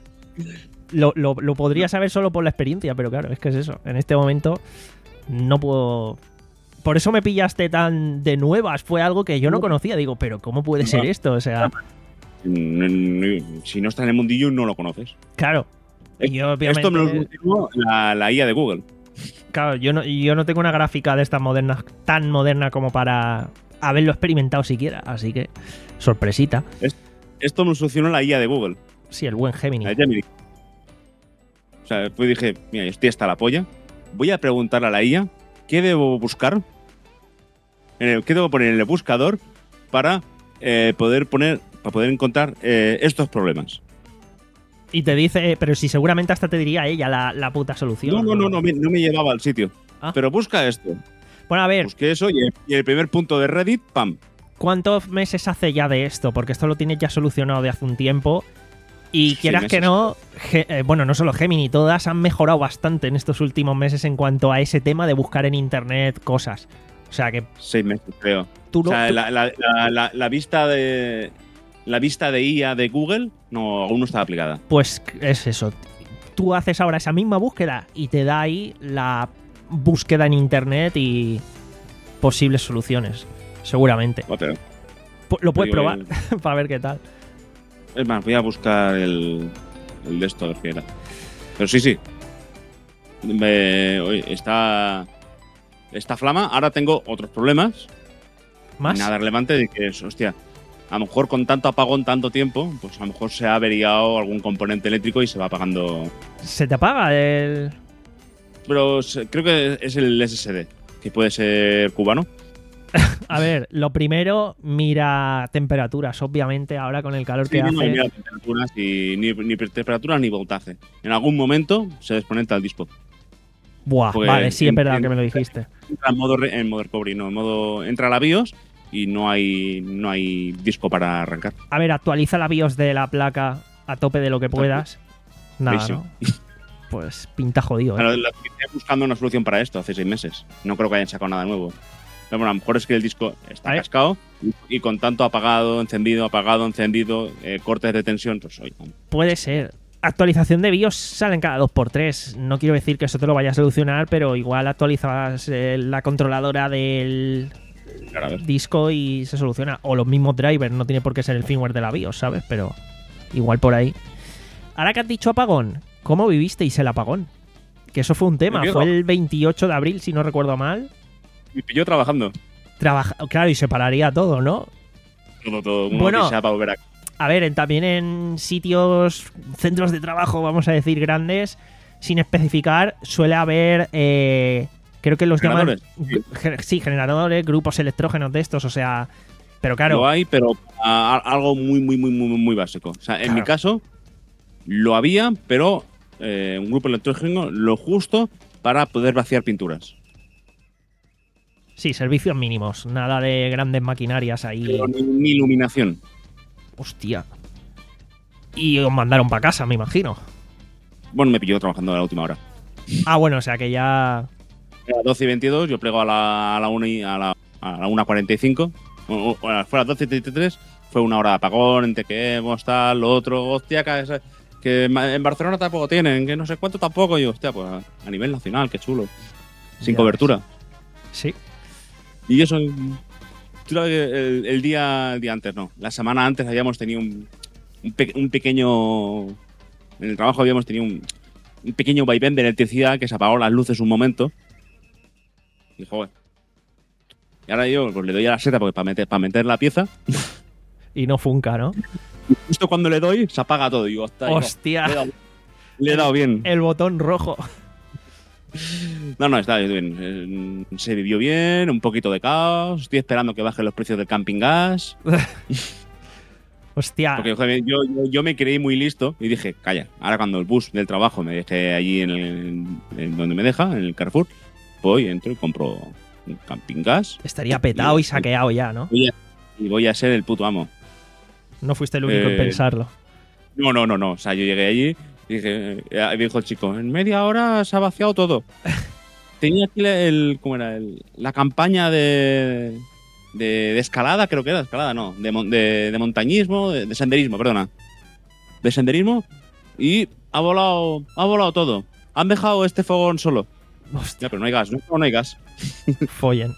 Lo, lo, lo podría saber solo por la experiencia, pero claro, es que es eso. En este momento no puedo... Por eso me pillaste tan de nuevas. Fue algo que yo no conocía. Digo, pero ¿cómo puede ser esto? O sea... Si no está en el mundillo, no lo conoces. Claro. Y yo, obviamente, esto me lo último, la, la I A de Google. Claro, yo no, yo no tengo una gráfica de estas modernas tan moderna como para haberlo experimentado siquiera. Así que, sorpresita. Esto me lo solucionó la I A de Google. Sí, el buen Gemini. La Gemini. O sea, pues dije, mira, yo estoy hasta la polla. Voy a preguntarle a la I A qué debo buscar, en el, qué debo poner en el buscador para eh, poder poner, para poder encontrar eh, estos problemas. Y te dice, pero si seguramente hasta te diría ella la, la puta solución. No, no, no, no me, no me llevaba al sitio. Ah. Pero busca esto. Bueno, a ver. Busqué eso y el, y el primer punto de Reddit, pam. ¿Cuántos meses hace ya de esto? Porque esto lo tienes ya solucionado de hace un tiempo. Y quieras meses. que no, ge, eh, bueno, no solo Gemini, todas han mejorado bastante en estos últimos meses en cuanto a ese tema de buscar en internet cosas. O sea que... Seis meses, creo. Tú o sea, tú, la, la, la, la, la vista de... La vista de I A de Google no, aún no está aplicada. Pues es eso. Tú haces ahora esa misma búsqueda y te da ahí la búsqueda en internet y posibles soluciones, seguramente. Oh, pero, Lo puedes digo, probar eh, para ver qué tal. Es más, voy a buscar el, el de esto, a ver qué era. Pero sí, sí. Me, oye, está, está flama. Ahora tengo otros problemas. ¿Más? Nada relevante de que es, hostia, a lo mejor con tanto apagón, tanto tiempo, pues a lo mejor se ha averiado algún componente eléctrico y se va apagando. ¿Se te apaga el...? Pero se- creo que es el S S D, que puede ser cubano. A ver, lo primero, mira temperaturas, obviamente, ahora con el calor que Sí, no, hace. mira temperaturas y ni, ni temperaturas ni voltaje. En algún momento se desconecta el disco. Buah, Pues, vale, sí, es en- verdad en- que me lo dijiste. Entra en modo, re- en modo recovery, no, en modo entra a la BIOS y no hay no hay disco para arrancar. A ver, actualiza la BIOS de la placa a tope de lo que puedas. Nada, Buenísimo. ¿no? Pues pinta jodido, ¿eh? Claro, la- estoy buscando una solución para esto hace seis meses. No creo que hayan sacado nada nuevo. Pero bueno, a lo mejor es que el disco está A ver. cascado y, y con tanto apagado, encendido, apagado, encendido, eh, cortes de tensión, pues oye, Puede ser. Actualización de BIOS salen cada dos por tres. No quiero decir que eso te lo vaya a solucionar, pero igual actualizas eh, la controladora del claro, a ver. disco y se soluciona. O los mismos drivers, no tiene por qué ser el firmware de la BIOS, ¿sabes? Pero igual por ahí. Ahora que has dicho apagón, ¿cómo vivisteis el apagón? Que eso fue un tema. Me pilló- Fue el veintiocho de abril, si no recuerdo mal. Me pilló trabajando. Trabaja claro, y se pararía todo, ¿no? Todo, todo. Uno Bueno. que sea para volver a... A ver, en- también en sitios, centros de trabajo, vamos a decir, grandes, sin especificar, suele haber, eh, creo que los llaman... Generadores, sí. ge- Sí, generadores, grupos electrógenos de estos, o sea... Pero claro, Lo hay, pero a- a- algo muy, muy, muy, muy, muy básico. O sea, en Claro. mi caso, lo había, pero eh, un grupo electrógeno lo justo para poder vaciar pinturas. sí, servicios mínimos, nada de grandes maquinarias ahí. Pero ni, ni iluminación. Hostia. Y os mandaron para casa, me imagino. Bueno, me pilló trabajando a la última hora. Ah, bueno, o sea que ya... Era doce y veintidós, yo plego a la, a la una y a la, a la una cuarenta y cinco. O- o- Fue a las doce y treinta y tres, fue una hora de apagón, entre que hemos tal, lo otro, hostia, que, es- que en Ma- en Barcelona tampoco tienen, que no sé cuánto tampoco. Y yo, hostia, pues a nivel nacional, qué chulo. Sin Ya cobertura. Sí. Y eso, tú sabes que el, el día, el día antes, no, la semana antes habíamos tenido un, un, pe- un pequeño. En el trabajo habíamos tenido un, un pequeño vaivén de electricidad que se apagó las luces un momento. Y joder. Y ahora yo pues, le doy a la seta porque para meter, para meter la pieza. Y no funca, ¿no? Y justo cuando le doy, se apaga todo. Y digo, hostia, digo, Hostia. le he dado, le he dado bien. El botón rojo. No, no, está bien. Eh, Se vivió bien, un poquito de caos. Estoy esperando que bajen los precios del camping gas. Hostia. Porque joder, yo, yo, yo me creí muy listo y dije, calla, ahora cuando el bus del trabajo me deje allí en, el, en donde me deja, en el Carrefour, voy, entro y compro un camping gas Estaría petado y saqueado ya, ¿no? y voy a ser el puto amo. No fuiste el único en Eh, pensarlo. No, no, no, no. O sea, yo llegué allí y dije, eh, dijo el chico, en media hora se ha vaciado todo. tenía aquí el, ¿cómo era? El, la campaña de, de, de escalada, creo que era, escalada, no, de, de, de montañismo, de, de senderismo, perdona. De senderismo, y ha volado, ha volado todo. Han dejado este fogón solo. Hostia. Ya, pero no hay gas, no, no hay gas. Follen.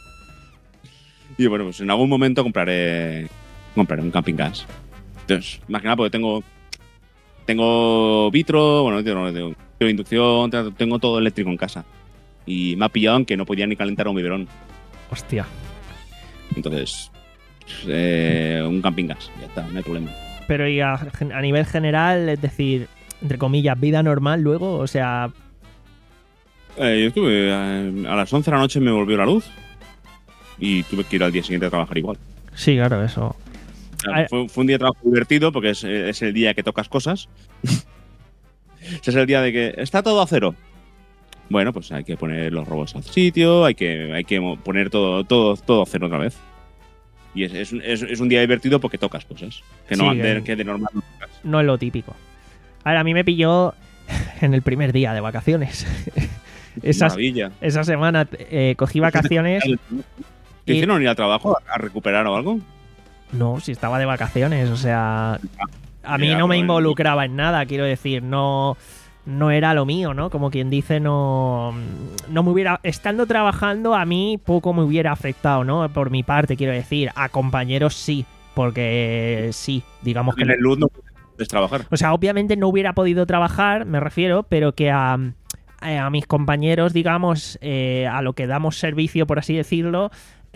Y bueno, pues en algún momento compraré compraré un camping gas. Entonces, más que nada porque tengo tengo vitro, bueno, tengo, tengo, tengo inducción, tengo todo eléctrico en casa. Y me ha pillado en que no podía ni calentar un biberón. Hostia. Entonces, eh, un camping gas, ya está, no hay problema. Pero y a, a nivel general, es decir, entre comillas, vida normal luego, o sea... Eh, yo estuve eh, a las once de la noche me volvió la luz y tuve que ir al día siguiente a trabajar igual. Sí, claro, eso. Claro, fue, fue un día de trabajo divertido porque es, es el día que tocas cosas. Ese es el día de que está todo a cero. Bueno, pues hay que poner los robots al sitio, hay que, hay que poner todo, todo, todo a cero otra vez. Y es, es, es, es un día divertido porque tocas cosas que, no, Sí, de, eh. que de normal no tocas. No es lo típico. A ver, a mí me pilló en el primer día de vacaciones. Esas, Maravilla. esa semana eh, cogí vacaciones. ¿Te y- hicieron ir al trabajo a, a recuperar o algo? No, si estaba de vacaciones, o sea, a mí Ya, no me pero- involucraba en nada, quiero decir, no, no era lo mío, ¿no? Como quien dice, no, no me hubiera, estando trabajando a mí poco me hubiera afectado, ¿no? Por mi parte, quiero decir, a compañeros sí, porque sí, digamos que... En el luz no puedes trabajar. O sea, obviamente no hubiera podido trabajar, me refiero, pero que a, a mis compañeros, digamos, eh, a lo que damos servicio, por así decirlo,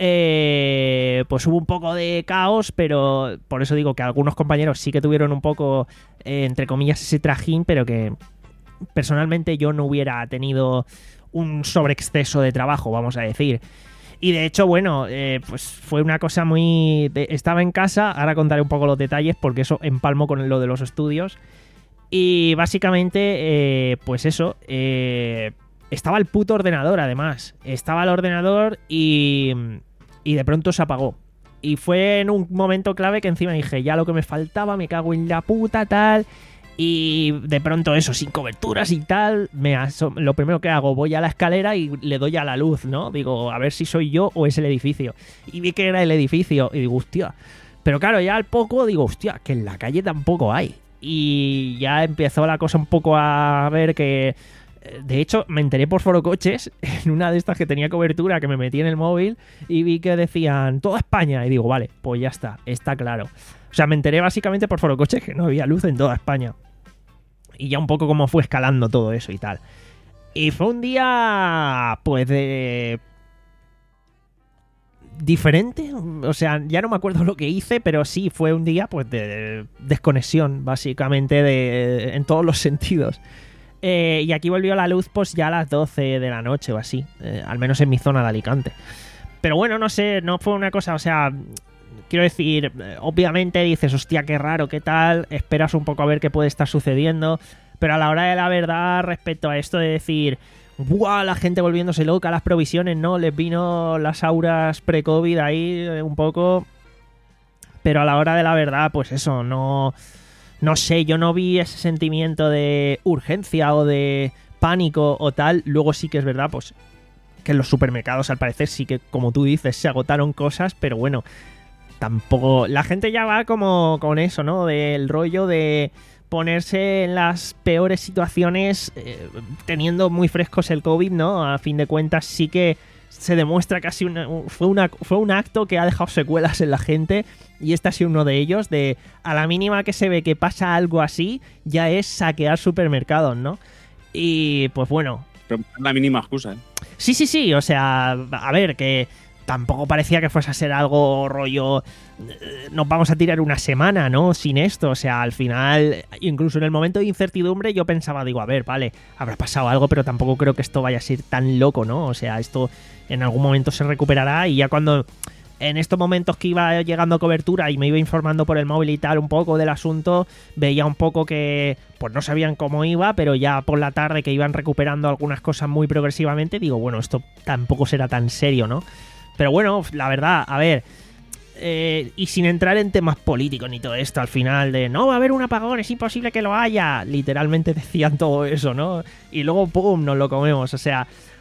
eh, pues hubo un poco de caos, pero por eso digo que algunos compañeros sí que tuvieron un poco, eh, entre comillas, ese trajín, pero que personalmente yo no hubiera tenido un sobreexceso de trabajo, vamos a decir. Y de hecho, bueno, eh, pues fue una cosa muy... de- estaba en casa, ahora contaré un poco los detalles porque eso empalmo con lo de los estudios. Y básicamente, eh, pues eso, eh, estaba el puto ordenador además. Estaba el ordenador y, y de pronto se apagó. Y fue en un momento clave que encima dije, ya lo que me faltaba, me cago en la puta, tal... Y de pronto eso, sin coberturas y tal, me aso- lo primero que hago, voy a la escalera y le doy a la luz, ¿no? Digo, a ver si soy yo o es el edificio. Y vi que era el edificio y digo, hostia. Pero claro, ya al poco digo, hostia, que en la calle tampoco hay. Y ya empezó la cosa un poco a ver que... De hecho, me enteré por Foro Coches, en una de estas que tenía cobertura, que me metí en el móvil y vi que decían, toda España. Y digo, vale, pues ya está, está claro. O sea, me enteré básicamente por Foro Coches que no había luz en toda España. Y ya un poco cómo fue escalando todo eso y tal. Y fue un día, pues, de... diferente. O sea, ya no me acuerdo lo que hice, pero sí, fue un día, pues, de desconexión, básicamente, de en todos los sentidos. Eh, y aquí volvió la luz, pues, ya a las doce de la noche o así. Eh, al menos en mi zona de Alicante. Pero bueno, no sé, no fue una cosa, o sea... Quiero decir, obviamente dices, hostia, qué raro, qué tal, esperas un poco a ver qué puede estar sucediendo, pero a la hora de la verdad, respecto a esto de decir, ¡buah! La gente volviéndose loca, las provisiones, ¿no? Les vino las auras pre-COVID ahí eh, un poco, pero a la hora de la verdad, pues eso, no, no sé, yo no vi ese sentimiento de urgencia o de pánico o tal, luego sí que es verdad, pues, que en los supermercados al parecer sí que, como tú dices, se agotaron cosas, pero bueno... Tampoco... La gente ya va como con eso, ¿no? Del rollo de ponerse en las peores situaciones eh, teniendo muy frescos el COVID, ¿no? A fin de cuentas sí que se demuestra casi una, fue, una, fue un acto que ha dejado secuelas en la gente y este ha sido uno de ellos, de a la mínima que se ve que pasa algo así, ya es saquear supermercados, ¿no? Y pues bueno... Pero es la mínima excusa, ¿eh? Sí, sí, sí, o sea, a ver, que... Tampoco parecía que fuese a ser algo rollo... eh, Nos vamos a tirar una semana, ¿no? Sin esto, o sea, al final... Incluso en el momento de incertidumbre yo pensaba, digo, a ver, vale, habrá pasado algo, pero tampoco creo que esto vaya a ser tan loco, ¿no? O sea, esto en algún momento se recuperará y ya cuando... En estos momentos que iba llegando cobertura y me iba informando por el móvil y tal un poco del asunto, veía un poco que pues no sabían cómo iba, pero ya por la tarde que iban recuperando algunas cosas muy progresivamente, digo, bueno, esto tampoco será tan serio, ¿no? Pero bueno, la verdad, a ver, eh, y sin entrar en temas políticos ni todo esto, al final de no va a haber un apagón, es imposible que lo haya, literalmente decían todo eso, ¿no? Y luego, ¡pum!, nos lo comemos, o sea,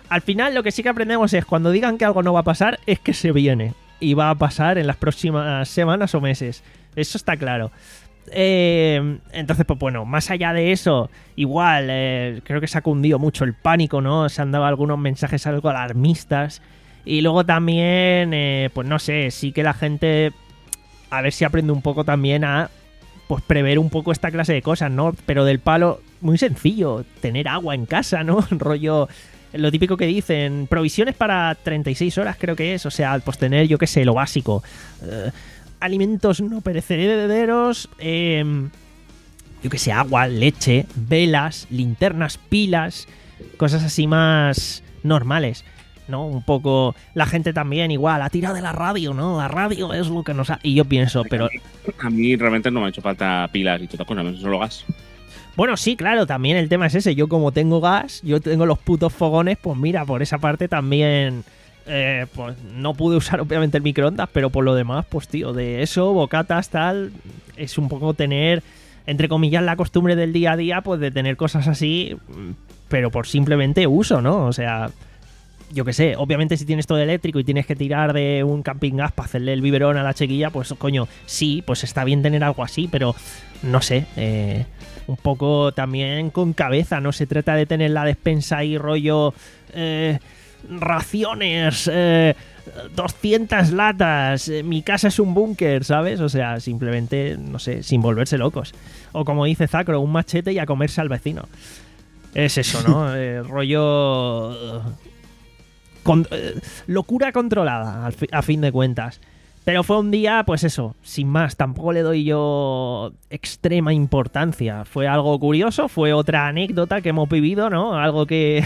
Al final lo que sí que aprendemos es cuando digan que algo no va a pasar, es que se viene. Y va a pasar en las próximas semanas o meses. Eso está claro. Eh, entonces, pues bueno, más allá de eso, igual, eh, creo que se ha cundido mucho el pánico, ¿no? Se han dado algunos mensajes algo alarmistas. Y luego también, eh, pues no sé, sí que la gente, a ver si aprende un poco también a, pues prever un poco esta clase de cosas, ¿no? Pero del palo, muy sencillo, tener agua en casa, ¿no? Rollo... Lo típico que dicen, provisiones para treinta y seis horas creo que es, o sea, pues tener, yo qué sé, lo básico. Eh, alimentos no perecederos, eh, yo qué sé, agua, leche, velas, linternas, pilas, cosas así más normales, ¿no? Un poco, la gente también igual, ha tirado de la radio, ¿no? La radio es lo que nos ha... Y yo pienso, pero... A mí realmente no me ha hecho falta pilas y todas cosas, solo gas. Bueno, sí, claro, también el tema es ese. Yo como tengo gas, yo tengo los putos fogones, pues mira, por esa parte también... Eh, pues no pude usar obviamente el microondas, pero por lo demás, pues tío, de eso, bocatas, tal, es un poco tener, entre comillas, la costumbre del día a día, pues de tener cosas así, pero por simplemente uso, ¿no? O sea, yo qué sé, obviamente si tienes todo eléctrico y tienes que tirar de un camping gas para hacerle el biberón a la chiquilla, pues coño, sí, pues está bien tener algo así, pero no sé, eh... un poco también con cabeza, no se trata de tener la despensa ahí rollo eh, raciones, eh, doscientas latas, eh, mi casa es un búnker, ¿sabes? O sea, simplemente, no sé, sin volverse locos. O como dice Zacro, un machete y a comerse al vecino. Es eso, ¿no? eh, rollo... Con, eh, locura controlada, al fi- a fin de cuentas. Pero fue un día, pues eso, sin más, tampoco le doy yo extrema importancia. Fue algo curioso, fue otra anécdota que hemos vivido, ¿no? Algo que...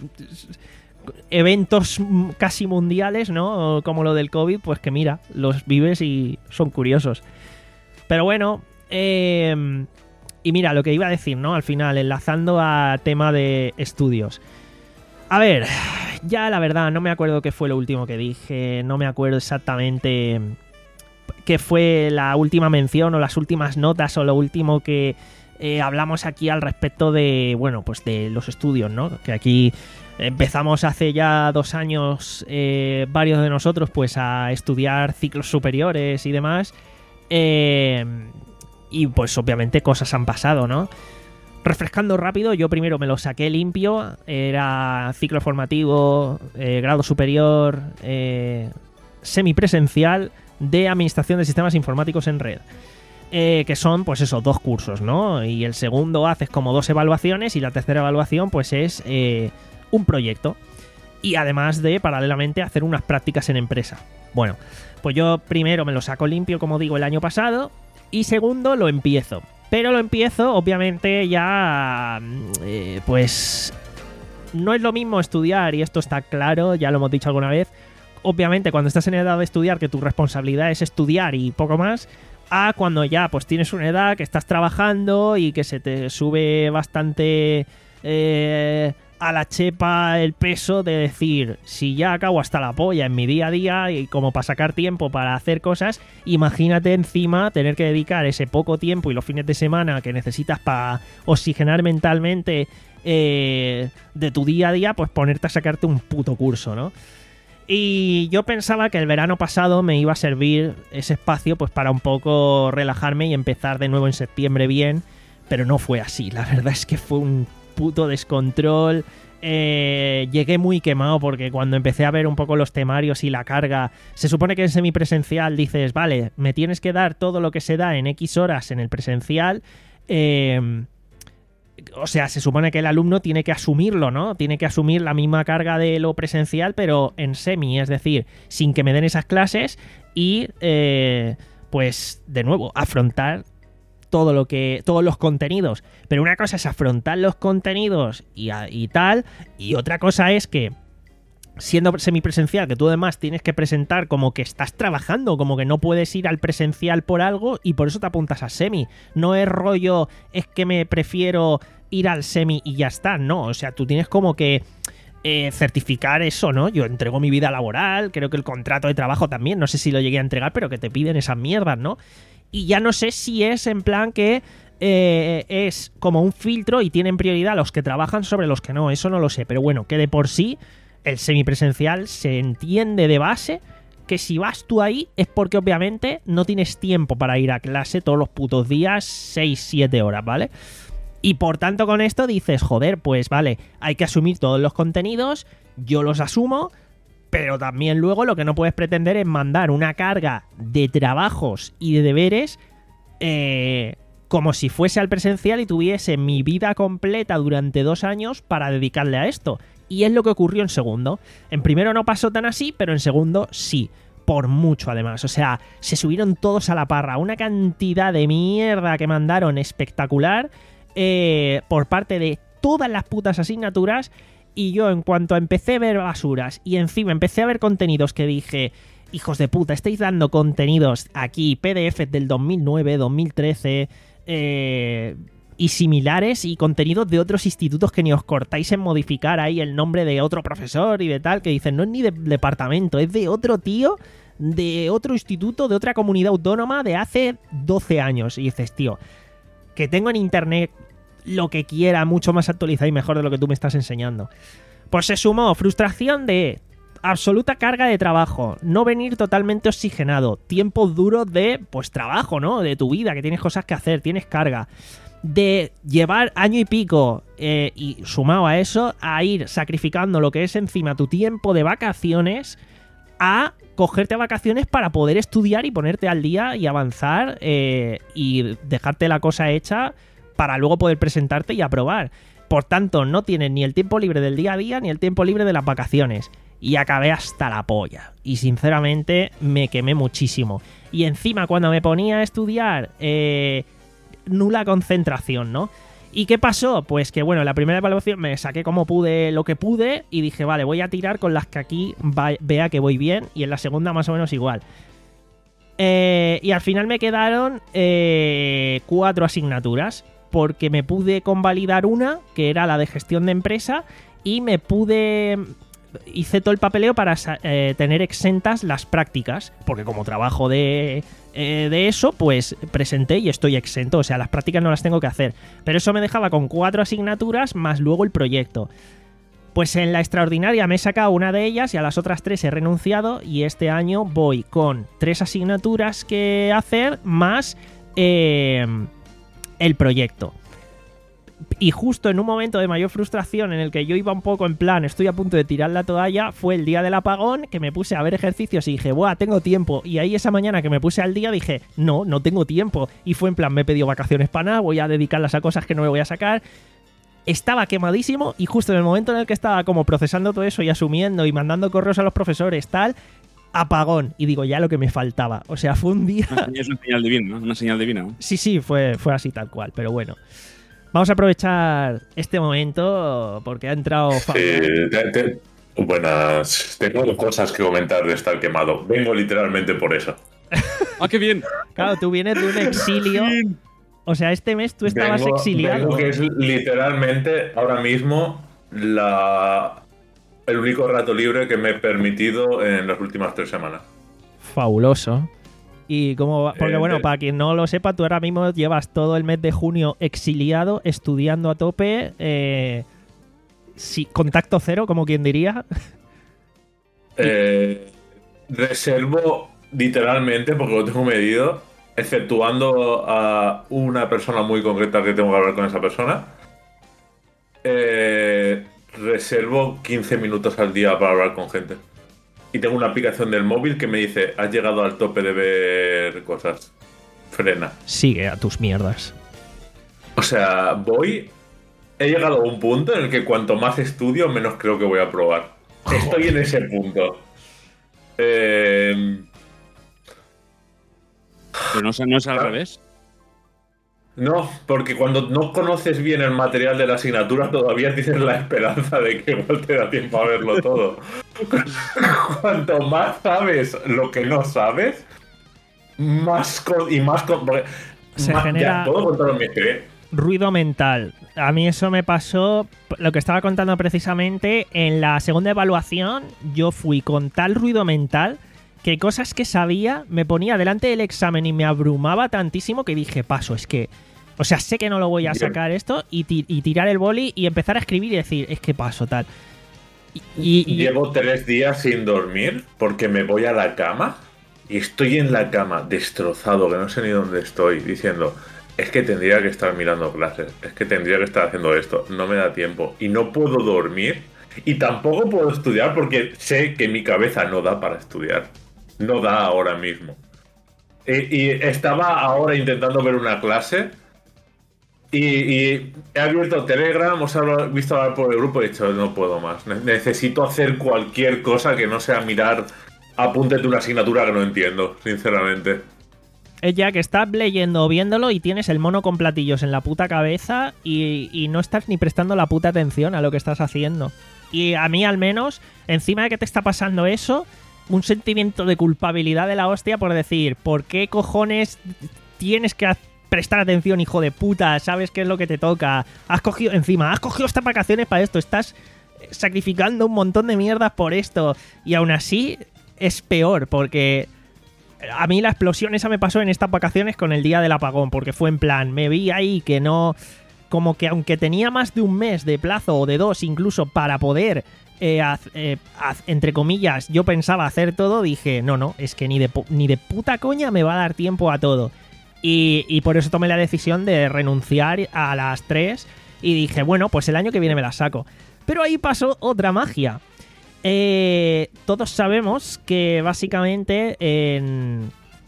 eventos casi mundiales, ¿no? Como lo del COVID, pues que mira, los vives y son curiosos. Pero bueno, eh... y mira, lo que iba a decir, ¿no? Al final, enlazando a tema de estudios. A ver, ya la verdad, no me acuerdo qué fue lo último que dije, no me acuerdo exactamente qué fue la última mención o las últimas notas o lo último que eh, hablamos aquí al respecto de, bueno, pues de los estudios, ¿no? Que aquí empezamos hace ya dos años, eh, varios de nosotros, pues a estudiar ciclos superiores y demás, eh, y pues obviamente cosas han pasado, ¿no? Refrescando rápido, yo primero me lo saqué limpio, era ciclo formativo, eh, grado superior, eh, semipresencial de Administración de Sistemas Informáticos en Red. Eh, que son, pues eso, dos cursos, ¿no? Y el segundo haces como dos evaluaciones y la tercera evaluación, pues es eh, un proyecto. Y además de, paralelamente, hacer unas prácticas en empresa. Bueno, pues yo primero me lo saco limpio, como digo, el año pasado, y segundo lo empiezo. Pero lo empiezo, obviamente, ya, eh, pues, no es lo mismo estudiar, y esto está claro, ya lo hemos dicho alguna vez. Obviamente, cuando estás en edad de estudiar, que tu responsabilidad es estudiar y poco más, a cuando ya, pues, tienes una edad que estás trabajando y que se te sube bastante eh, a la chepa el peso de decir, si ya acabo hasta la polla en mi día a día y como para sacar tiempo para hacer cosas, imagínate encima tener que dedicar ese poco tiempo y los fines de semana que necesitas para oxigenar mentalmente eh, de tu día a día, pues ponerte a sacarte un puto curso, ¿no? Y yo pensaba que el verano pasado me iba a servir ese espacio pues para un poco relajarme y empezar de nuevo en septiembre bien, pero no fue así. La verdad es que fue un puto descontrol. Eh, llegué muy quemado porque cuando empecé a ver un poco los temarios y la carga, se supone que en semipresencial dices, vale, me tienes que dar todo lo que se da en X horas en el presencial. Eh, o sea, se supone que el alumno tiene que asumirlo, ¿no? Tiene que asumir la misma carga de lo presencial, pero en semi, es decir, sin que me den esas clases y, eh, pues, de nuevo, afrontar todo lo que todos los contenidos. Pero una cosa es afrontar los contenidos y, y tal, y otra cosa es que siendo semipresencial, que tú además tienes que presentar como que estás trabajando, como que no puedes ir al presencial por algo y por eso te apuntas a semi. No es rollo, es que me prefiero ir al semi y ya está, no. O sea, tú tienes como que eh, certificar eso, ¿no? Yo entrego mi vida laboral, creo que el contrato de trabajo también, no sé si lo llegué a entregar, pero que te piden esas mierdas, ¿no? Y ya no sé si es en plan que eh, es como un filtro y tienen prioridad los que trabajan sobre los que no, eso no lo sé, pero bueno, que de por sí el semipresencial se entiende de base que si vas tú ahí es porque obviamente no tienes tiempo para ir a clase todos los putos días, seis siete horas, ¿vale? Y por tanto con esto dices, joder, pues vale, hay que asumir todos los contenidos, yo los asumo, pero también luego lo que no puedes pretender es mandar una carga de trabajos y de deberes eh, como si fuese al presencial y tuviese mi vida completa durante dos años para dedicarle a esto. Y es lo que ocurrió en segundo. En primero no pasó tan así, pero en segundo sí. Por mucho, además. O sea, se subieron todos a la parra. Una cantidad de mierda que mandaron espectacular eh, por parte de todas las putas asignaturas. Y yo, en cuanto empecé a ver basuras y encima empecé a ver contenidos que dije, hijos de puta, estáis dando contenidos aquí, P D Fs del dos mil nueve, dos mil trece... Eh, y similares y contenidos de otros institutos que ni os cortáis en modificar ahí el nombre de otro profesor y de tal, que dicen, no es ni de departamento, es de otro tío, de otro instituto, de otra comunidad autónoma de hace doce años. Y dices, tío, que tengo en internet lo que quiera, mucho más actualizado y mejor de lo que tú me estás enseñando. Pues se sumó frustración de absoluta carga de trabajo, no venir totalmente oxigenado, tiempos duros de, pues, trabajo, ¿no? De tu vida, que tienes cosas que hacer, tienes carga. De llevar año y pico eh, y sumado a eso, a ir sacrificando lo que es encima tu tiempo de vacaciones a cogerte vacaciones para poder estudiar y ponerte al día y avanzar eh, y dejarte la cosa hecha para luego poder presentarte y aprobar. Por tanto, no tienes ni el tiempo libre del día a día ni el tiempo libre de las vacaciones. Y acabé hasta la polla. Y sinceramente me quemé muchísimo. Y encima cuando me ponía a estudiar... Eh, nula concentración, ¿no? ¿Y qué pasó? Pues que, bueno, en la primera evaluación me saqué como pude lo que pude y dije, vale, voy a tirar con las que aquí va, vea que voy bien, y en la segunda más o menos igual. Eh, y al final me quedaron eh, cuatro asignaturas, porque me pude convalidar una, que era la de gestión de empresa, y me pude... hice todo el papeleo para eh, tener exentas las prácticas, porque como trabajo de, eh, de eso, pues presenté y estoy exento, o sea, las prácticas no las tengo que hacer. Pero eso me dejaba con cuatro asignaturas más luego el proyecto. Pues en la extraordinaria me he sacado una de ellas y a las otras tres he renunciado, y este año voy con tres asignaturas que hacer más eh, el proyecto. Y justo en un momento de mayor frustración en el que yo iba un poco en plan, estoy a punto de tirar la toalla, fue el día del apagón, que me puse a ver ejercicios y dije, ¡buah, tengo tiempo! Y ahí esa mañana que me puse al día dije, no, no tengo tiempo. Y fue en plan, me he pedido vacaciones para nada, voy a dedicarlas a cosas que no me voy a sacar. Estaba quemadísimo y justo en el momento en el que estaba como procesando todo eso y asumiendo y mandando correos a los profesores, tal... apagón. Y digo, ya lo que me faltaba. O sea, fue un día... Es una señal divina, ¿no? Una señal divina, ¿no? Sí, sí, fue, fue así tal cual, pero bueno. Vamos a aprovechar este momento porque ha entrado Fabián. Sí, te, te, buenas. Tengo cosas que comentar de estar quemado. Vengo literalmente por eso. ¡Ah, qué bien! Claro, tú vienes de un exilio. O sea, este mes tú estabas vengo, exiliado. Vengo que es literalmente ahora mismo la, el único rato libre que me he permitido en las últimas tres semanas. Fabuloso. Y como, porque Eh, bueno, de- para quien no lo sepa, tú ahora mismo llevas todo el mes de junio exiliado, estudiando a tope, eh, sí, contacto cero, como quien diría. Eh, reservo literalmente, porque lo tengo medido, exceptuando a una persona muy concreta que tengo que hablar con esa persona, eh, reservo quince minutos al día para hablar con gente. Y tengo una aplicación del móvil que me dice, has llegado al tope de ver cosas. Frena. Sigue a tus mierdas. O sea, voy... He llegado a un punto en el que cuanto más estudio, menos creo que voy a probar. Estoy en ese punto. Eh... Pero no, es- no es al revés. No, porque cuando no conoces bien el material de la asignatura todavía tienes la esperanza de que igual te da tiempo a verlo todo. Cuanto más sabes lo que no sabes, más con, y más con, porque Se más, genera- ya, ¿puedo contar mi experiencia? Ruido mental. A mí eso me pasó, lo que estaba contando precisamente, en la segunda evaluación yo fui con tal ruido mental que cosas que sabía me ponía delante del examen y me abrumaba tantísimo que dije, paso, es que... O sea, sé que no lo voy a Bien. sacar esto y, ti- y tirar el boli y empezar a escribir y decir, es que paso, tal. Y, y- Llevo tres días sin dormir porque me voy a la cama y estoy en la cama destrozado, que no sé ni dónde estoy, diciendo, es que tendría que estar mirando clases, es que tendría que estar haciendo esto, no me da tiempo y no puedo dormir y tampoco puedo estudiar porque sé que mi cabeza no da para estudiar, no da ahora mismo. Y, y estaba ahora intentando ver una clase y, y he abierto Telegram, os he visto hablar por el grupo y he dicho, no puedo más, Ne- necesito hacer cualquier cosa que no sea mirar apuntes de una asignatura que no entiendo, sinceramente. es ya que estás leyendo o viéndolo y tienes el mono con platillos en la puta cabeza y, y no estás ni prestando la puta atención a lo que estás haciendo. Y a mí al menos, encima de que te está pasando eso, un sentimiento de culpabilidad de la hostia por decir, ¿por qué cojones tienes que hacer? Prestar atención, hijo de puta, sabes qué es lo que te toca. Has cogido, encima, has cogido estas vacaciones para esto, estás sacrificando un montón de mierdas por esto. Y aún así, es peor, porque a mí la explosión esa me pasó en estas vacaciones con el día del apagón, porque fue en plan, me vi ahí que no. Como que aunque tenía más de un mes de plazo, o de dos incluso, para poder. Eh, haz- eh, haz- entre comillas, yo pensaba hacer todo, dije, no, no, es que ni de, pu- ni de puta coña me va a dar tiempo a todo. Y, y por eso tomé la decisión de renunciar a las tres y dije, bueno, pues el año que viene me las saco. Pero ahí pasó otra magia. Eh, todos sabemos que básicamente en...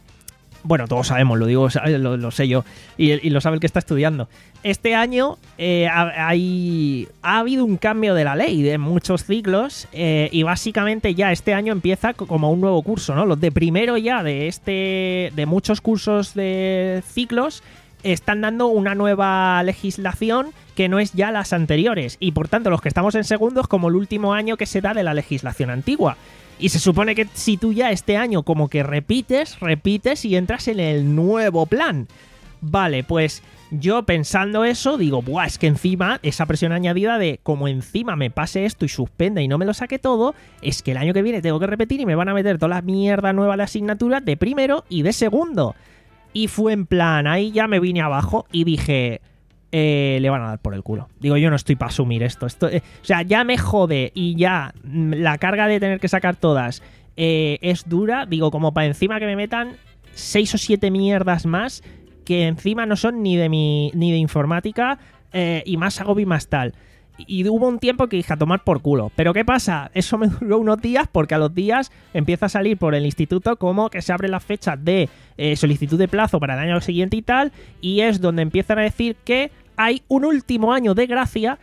Bueno, todos sabemos, lo digo, lo, lo sé yo, y, y lo sabe el que está estudiando. Este año eh, ha, hay, ha habido un cambio de la ley de muchos ciclos eh, y básicamente ya este año empieza co- como un nuevo curso, ¿no? Los de primero ya de este de muchos cursos de ciclos están dando una nueva legislación que no es ya las anteriores y por tanto los que estamos en segundo es como el último año que se da de la legislación antigua. Y se supone que si tú ya este año como que repites, repites y entras en el nuevo plan. Vale, pues yo pensando eso digo, buah, es que encima esa presión añadida de como encima me pase esto y suspenda y no me lo saque todo, es que el año que viene tengo que repetir y me van a meter todas las mierdas nuevas de asignaturas de primero y de segundo. Y fue en plan, ahí ya me vine abajo y dije... Eh, le van a dar por el culo. Digo, yo no estoy para asumir esto. esto eh, o sea, ya me jode y ya mm, la carga de tener que sacar todas eh, es dura. Digo, como para encima que me metan seis o siete mierdas más que encima no son ni de mi ni de informática eh, y más agobio y más tal. Y, y hubo un tiempo que dije a tomar por culo. Pero ¿qué pasa? Eso me duró unos días porque a los días empieza a salir por el instituto como que se abren las fechas de eh, solicitud de plazo para el año siguiente y tal. Y es donde empiezan a decir que hay un último año de gracia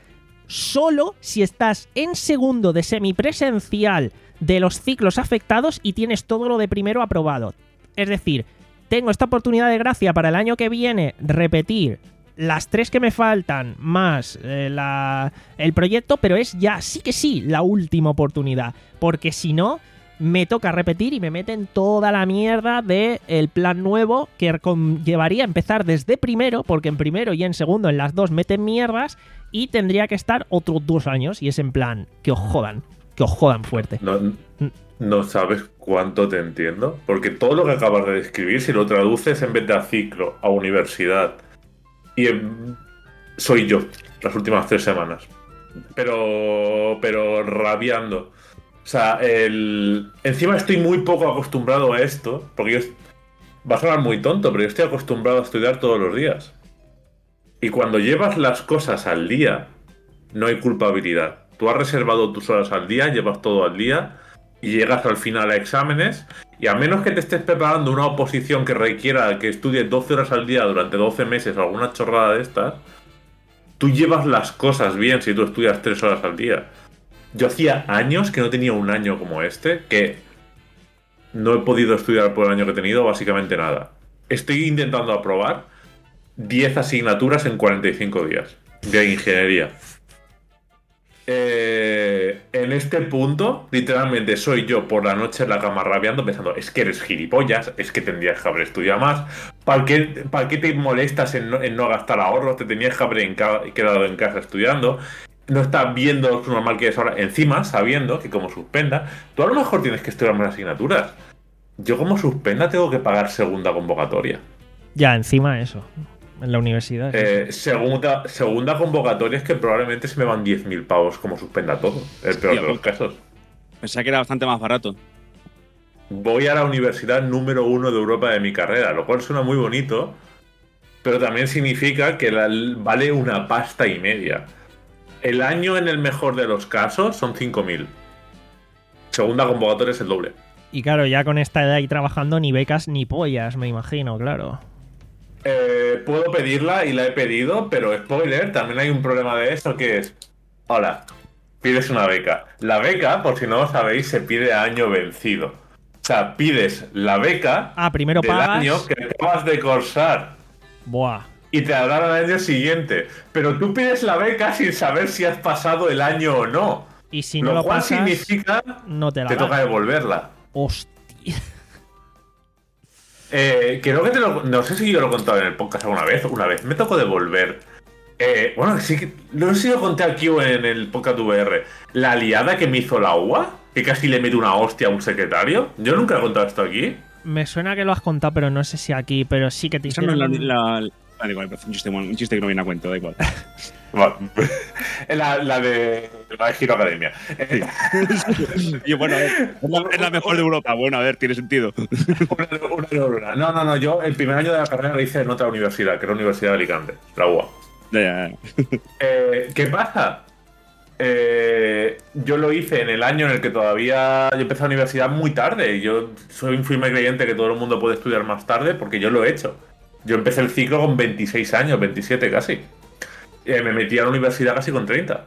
solo si estás en segundo de semipresencial de los ciclos afectados y tienes todo lo de primero aprobado. Es decir, tengo esta oportunidad de gracia para el año que viene repetir las tres que me faltan más eh, la, el proyecto, pero es ya, sí que sí, la última oportunidad. Porque si no, me toca repetir y me meten toda la mierda del plan nuevo que conllevaría empezar desde primero, porque en primero y en segundo en las dos meten mierdas y tendría que estar otros dos años y es en plan, que os jodan, que os jodan fuerte. No, no sabes cuánto te entiendo, porque todo lo que acabas de describir, si lo traduces en vez de a ciclo, a universidad, y en... soy yo las últimas tres semanas, pero pero rabiando. O sea, el... encima estoy muy poco acostumbrado a esto, porque yo... va a sonar muy tonto, pero yo estoy acostumbrado a estudiar todos los días. Y cuando llevas las cosas al día, no hay culpabilidad. Tú has reservado tus horas al día, llevas todo al día, y llegas al final a exámenes, y a menos que te estés preparando una oposición que requiera que estudies doce horas al día durante doce meses o alguna chorrada de estas, tú llevas las cosas bien si tú estudias tres horas al día. Yo hacía años que no tenía un año como este, que no he podido estudiar por el año que he tenido básicamente nada. Estoy intentando aprobar diez asignaturas en cuarenta y cinco días de ingeniería. Eh, en este punto, literalmente soy yo por la noche en la cama rabiando pensando, es que eres gilipollas, es que tendrías que haber estudiado más. ¿Para qué, para qué te molestas en no, en no gastar ahorros? Te tenías que haber en ca- quedado en casa estudiando. No estás viendo lo normal que es ahora. Encima, sabiendo que como suspenda, tú a lo mejor tienes que estudiar más asignaturas. Yo como suspenda tengo que pagar segunda convocatoria. Ya, encima eso. en la universidad. Eh, segunda, segunda convocatoria es que probablemente se me van diez mil pavos como suspenda todo. El peor de los casos. Pensaba que era bastante más barato. Voy a la universidad número uno de Europa de mi carrera, lo cual suena muy bonito, pero también significa que la, vale una pasta y media. El año, en el mejor de los casos, son cinco mil. Segunda convocatoria es el doble. Y claro, ya con esta edad y trabajando, ni becas ni pollas, me imagino, claro. Eh, puedo pedirla y la he pedido, pero spoiler, también hay un problema de eso que es... Hola, pides una beca. La beca, por si no lo sabéis, se pide a año vencido. O sea, pides la beca Ah, primero del pagas. año que acabas de cursar. Buah. Y te la dan al año siguiente. Pero tú pides la beca sin saber si has pasado el año o no. Y si no lo, lo cual pasas, significa no te la te dan. toca devolverla. Hostia. Eh, creo que te lo... No sé si yo lo he contado en el podcast alguna vez. Una vez me tocó devolver... Eh, bueno, sí que... No sé si lo conté aquí o en el podcast V R. La liada que me hizo la U A. Que casi le mete una hostia a un secretario. Yo nunca he contado esto aquí. Me suena que lo has contado, pero no sé si aquí, pero sí que te Esa no es la, hicieron... la, la- da igual, un chiste, un chiste que no viene a cuento, da igual. Bueno, la, la de... La de Hero Academia. Eh, Y bueno, a ver, es la, es la mejor de Europa. Bueno, a ver, tiene sentido. una, una neurona. No, no, no. Yo el primer año de la carrera lo hice en otra universidad, que era la Universidad de Alicante. La U A. Ya, ya, ya. Eh, ¿Qué pasa? Eh, yo lo hice en el año en el que todavía yo empecé la universidad muy tarde. Yo soy un firme creyente que todo el mundo puede estudiar más tarde porque yo lo he hecho. Yo empecé el ciclo con veintiséis años, veintisiete casi. Eh, me metí a la universidad casi con treinta.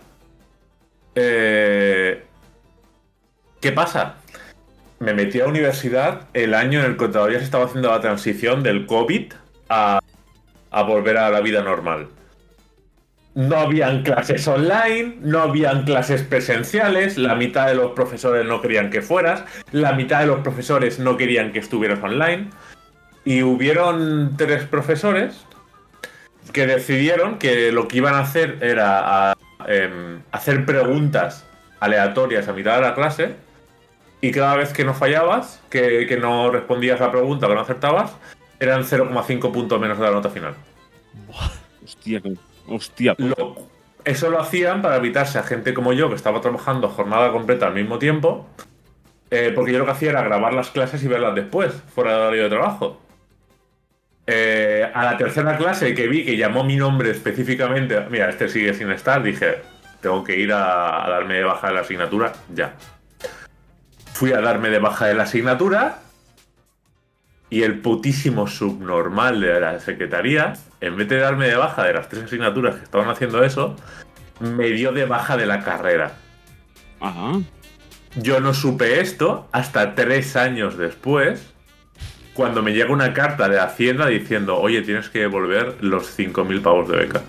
Eh, ¿Qué pasa? Me metí a la universidad el año en el que todavía se estaba haciendo la transición del COVID a, a volver a la vida normal. No habían clases online, no habían clases presenciales, la mitad de los profesores no querían que fueras, la mitad de los profesores no querían que estuvieras online, y hubieron tres profesores que decidieron que lo que iban a hacer era a, em, hacer preguntas aleatorias a mitad de la clase, y cada vez que no fallabas, que, que no respondías a la pregunta, que no acertabas, eran cero coma cinco puntos menos de la nota final. Hostia, que- hostia. Lo- eso lo hacían para evitarse a gente como yo, que estaba trabajando jornada completa al mismo tiempo, eh, porque yo lo que hacía era grabar las clases y verlas después, fuera de horario de trabajo. Eh, a la tercera clase que vi que llamó mi nombre específicamente, mira, este sigue sin estar, dije, tengo que ir a, a darme de baja de la asignatura, ya. Fui a darme de baja de la asignatura y el putísimo subnormal de la secretaría, en vez de darme de baja de las tres asignaturas que estaban haciendo eso, me dio de baja de la carrera. Ajá. Yo no supe esto hasta tres años después, cuando me llega una carta de Hacienda diciendo, oye, tienes que devolver los cinco mil pavos de beca.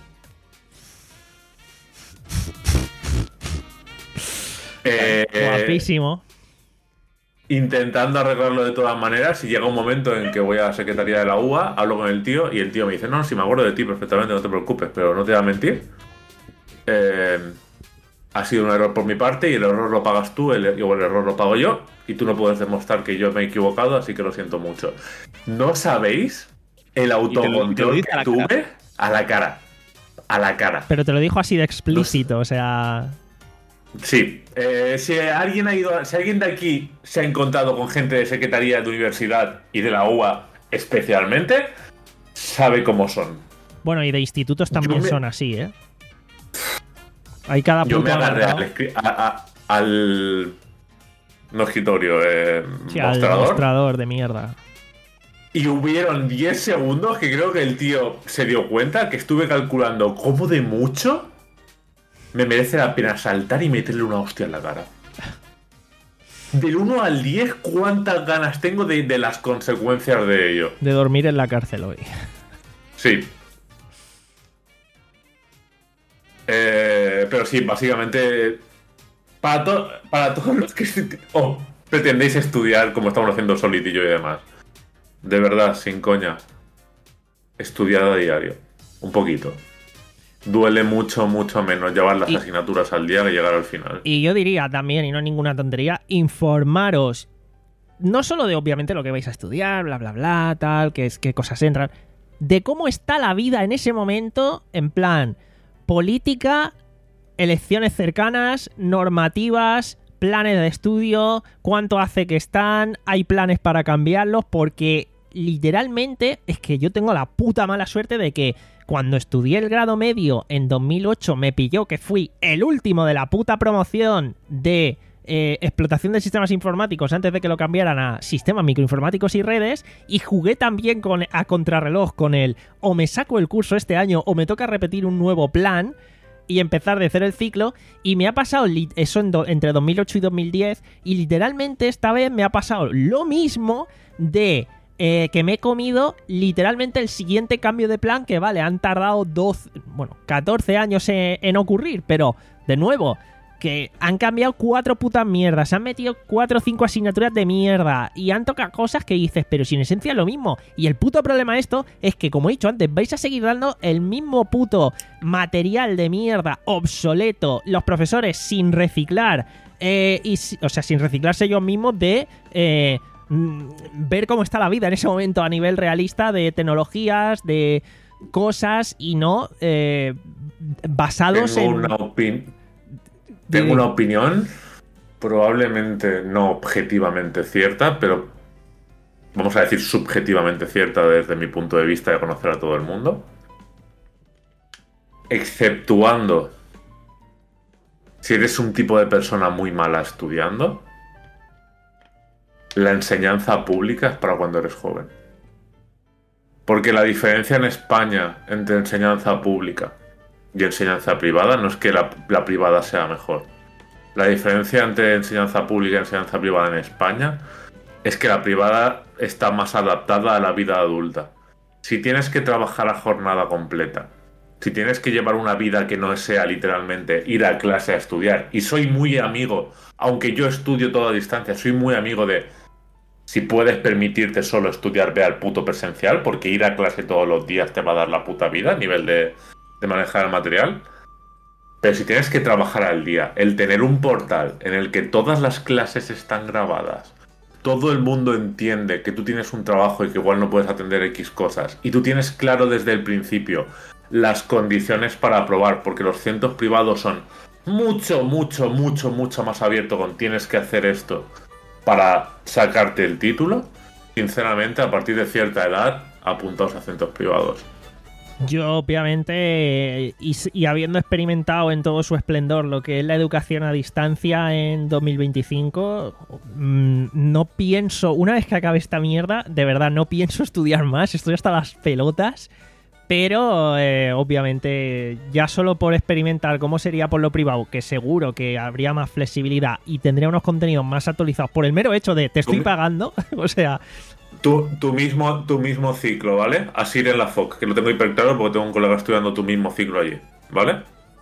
Eh, Guapísimo. Intentando arreglarlo de todas maneras, y llega un momento en que voy a la secretaría de la U A, hablo con el tío y el tío me dice, no, si me acuerdo de ti perfectamente, no te preocupes, pero no te voy a mentir. Eh, ha sido un error por mi parte y el error lo pagas tú, el, o el error lo pago yo, y tú no puedes demostrar que yo me he equivocado, así que lo siento mucho. ¿No sabéis el autocontrol te lo dice que a la tuve? cara. A la cara. A la cara. Pero te lo dijo así de explícito, o sea... Sí, eh, si alguien ha ido, si alguien de aquí se ha encontrado con gente de secretaría de universidad y de la U A especialmente, sabe cómo son. Bueno, y de institutos también Yo me- son así, ¿eh? Hay cada Yo puto me agarré agarrado. al, escri- a- a- al no escritorio, eh, Sí, al mostrador, mostrador de mierda. y hubieron diez segundos que creo que el tío se dio cuenta que estuve calculando cómo de mucho me merece la pena saltar y meterle una hostia en la cara. Del uno al diez, ¿cuántas ganas tengo de, de las consecuencias de ello? De dormir en la cárcel hoy. Sí. Eh, pero sí, básicamente, para, to- para todos los que oh, pretendéis estudiar como estamos haciendo Solid y yo y demás, de verdad, sin coña, estudiad a diario, un poquito. Duele mucho, mucho menos llevar las Y- asignaturas al día que llegar al final. Y yo diría también, y no ninguna tontería, informaros. No solo de obviamente lo que vais a estudiar, bla, bla, bla, tal, qué, es, qué cosas entran, de cómo está la vida en ese momento, en plan, política, elecciones cercanas, normativas, planes de estudio, cuánto hace que están, hay planes para cambiarlos, porque literalmente es que yo tengo la puta mala suerte de que cuando estudié el grado medio en dos mil ocho me pilló que fui el último de la puta promoción de eh, explotación de sistemas informáticos antes de que lo cambiaran a sistemas microinformáticos y redes, y jugué también con, a contrarreloj con el o me saco el curso este año o me toca repetir un nuevo plan y empezar de cero el ciclo, y me ha pasado eso en do, entre dos mil ocho y dos mil diez, y literalmente esta vez me ha pasado lo mismo de eh, que me he comido literalmente el siguiente cambio de plan, que vale, han tardado doce, bueno, catorce años en, en ocurrir, pero de nuevo, que han cambiado cuatro putas mierdas, han metido cuatro o cinco asignaturas de mierda y han tocado cosas que dices, pero si en esencia es lo mismo. Y el puto problema de esto es que, como he dicho antes, vais a seguir dando el mismo puto material de mierda obsoleto, los profesores sin reciclar, eh, y, o sea, sin reciclarse ellos mismos de eh, ver cómo está la vida en ese momento a nivel realista de tecnologías, de cosas, y no eh, basados Tengo en... una opinión. Tengo una opinión probablemente no objetivamente cierta, pero vamos a decir subjetivamente cierta desde mi punto de vista de conocer a todo el mundo. Exceptuando si eres un tipo de persona muy mala estudiando, la enseñanza pública es para cuando eres joven. Porque la diferencia en España entre enseñanza pública y enseñanza privada no es que la, la privada sea mejor. La diferencia entre enseñanza pública y enseñanza privada en España es que la privada está más adaptada a la vida adulta. Si tienes que trabajar a jornada completa, si tienes que llevar una vida que no sea literalmente ir a clase a estudiar, y soy muy amigo, aunque yo estudio todo a distancia, soy muy amigo de si puedes permitirte solo estudiar, ve al puto presencial, porque ir a clase todos los días te va a dar la puta vida a nivel de de manejar el material. Pero si tienes que trabajar al día, el tener un portal en el que todas las clases están grabadas, todo el mundo entiende que tú tienes un trabajo y que igual no puedes atender X cosas, y tú tienes claro desde el principio las condiciones para aprobar, porque los centros privados son mucho, mucho, mucho, mucho más abiertos con tienes que hacer esto para sacarte el título. Sinceramente, a partir de cierta edad, apuntaos a centros privados. Yo, obviamente, y, y habiendo experimentado en todo su esplendor lo que es la educación a distancia en dos mil veinticinco, mmm, no pienso, una vez que acabe esta mierda, de verdad, no pienso estudiar más, estoy hasta las pelotas, pero eh, obviamente ya solo por experimentar cómo sería por lo privado, que seguro que habría más flexibilidad y tendría unos contenidos más actualizados por el mero hecho de te estoy pagando, o sea... Tu, tu, mismo, tu mismo ciclo, ¿vale? Así en la F O C, que lo tengo hiper claro porque tengo un colega estudiando tu mismo ciclo allí, ¿vale?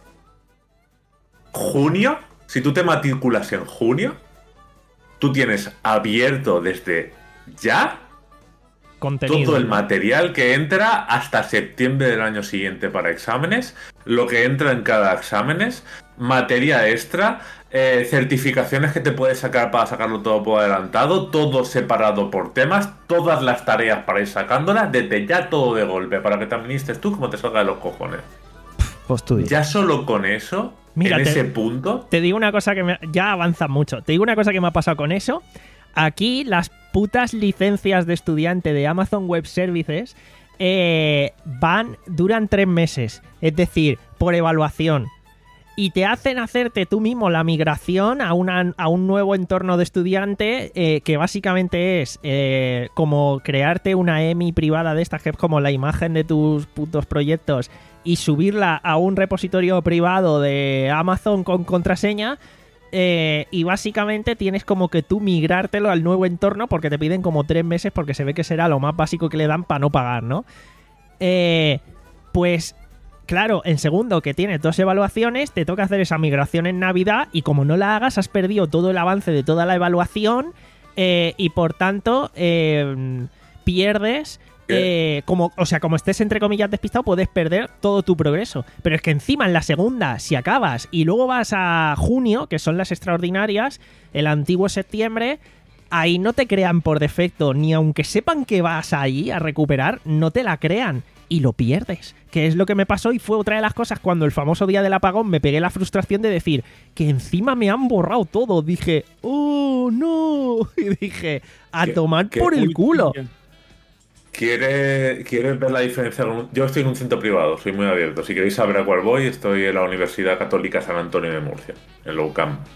Junio, si tú te matriculas en junio, tú tienes abierto desde ya contenido, todo el material que entra hasta septiembre del año siguiente para exámenes, lo que entra en cada exámenes, materia extra, eh, certificaciones que te puedes sacar para sacarlo todo por adelantado, todo separado por temas, todas las tareas para ir sacándolas, desde ya todo de golpe, para que te administres tú como te salga de los cojones. Pues tú ya solo con eso, Mira, en te, ese punto... Te digo una cosa que me, ya avanza mucho, te digo una cosa que me ha pasado con eso. Aquí las putas licencias de estudiante de Amazon Web Services eh, van, duran tres meses, es decir, por evaluación. Y te hacen hacerte tú mismo la migración a, una, a un nuevo entorno de estudiante eh, que básicamente es eh, como crearte una E M I privada de estas, que es como la imagen de tus putos proyectos, y subirla a un repositorio privado de Amazon con contraseña. Eh, y básicamente tienes como que tú migrártelo al nuevo entorno porque te piden como tres meses porque se ve que será lo más básico que le dan para no pagar, ¿no? Eh, pues... Claro, en segundo, que tienes dos evaluaciones, te toca hacer esa migración en Navidad y como no la hagas, has perdido todo el avance de toda la evaluación eh, y por tanto eh, pierdes, eh, como, o sea, como estés entre comillas despistado, puedes perder todo tu progreso. Pero es que encima en la segunda, si acabas y luego vas a junio, que son las extraordinarias, el antiguo septiembre, ahí no te crean por defecto, ni aunque sepan que vas ahí a recuperar, no te la crean y lo pierdes. Que es lo que me pasó y fue otra de las cosas cuando el famoso día del apagón me pegué la frustración de decir que encima me han borrado todo. Dije, ¡oh, no! Y dije, a ¿Qué- tomar qué por el culo. ¿Quiere- ¿Quieres ver la diferencia? con un- Yo estoy en un centro privado, soy muy abierto. Si queréis saber a cuál voy, estoy en la Universidad Católica San Antonio de Murcia, en la U C A M.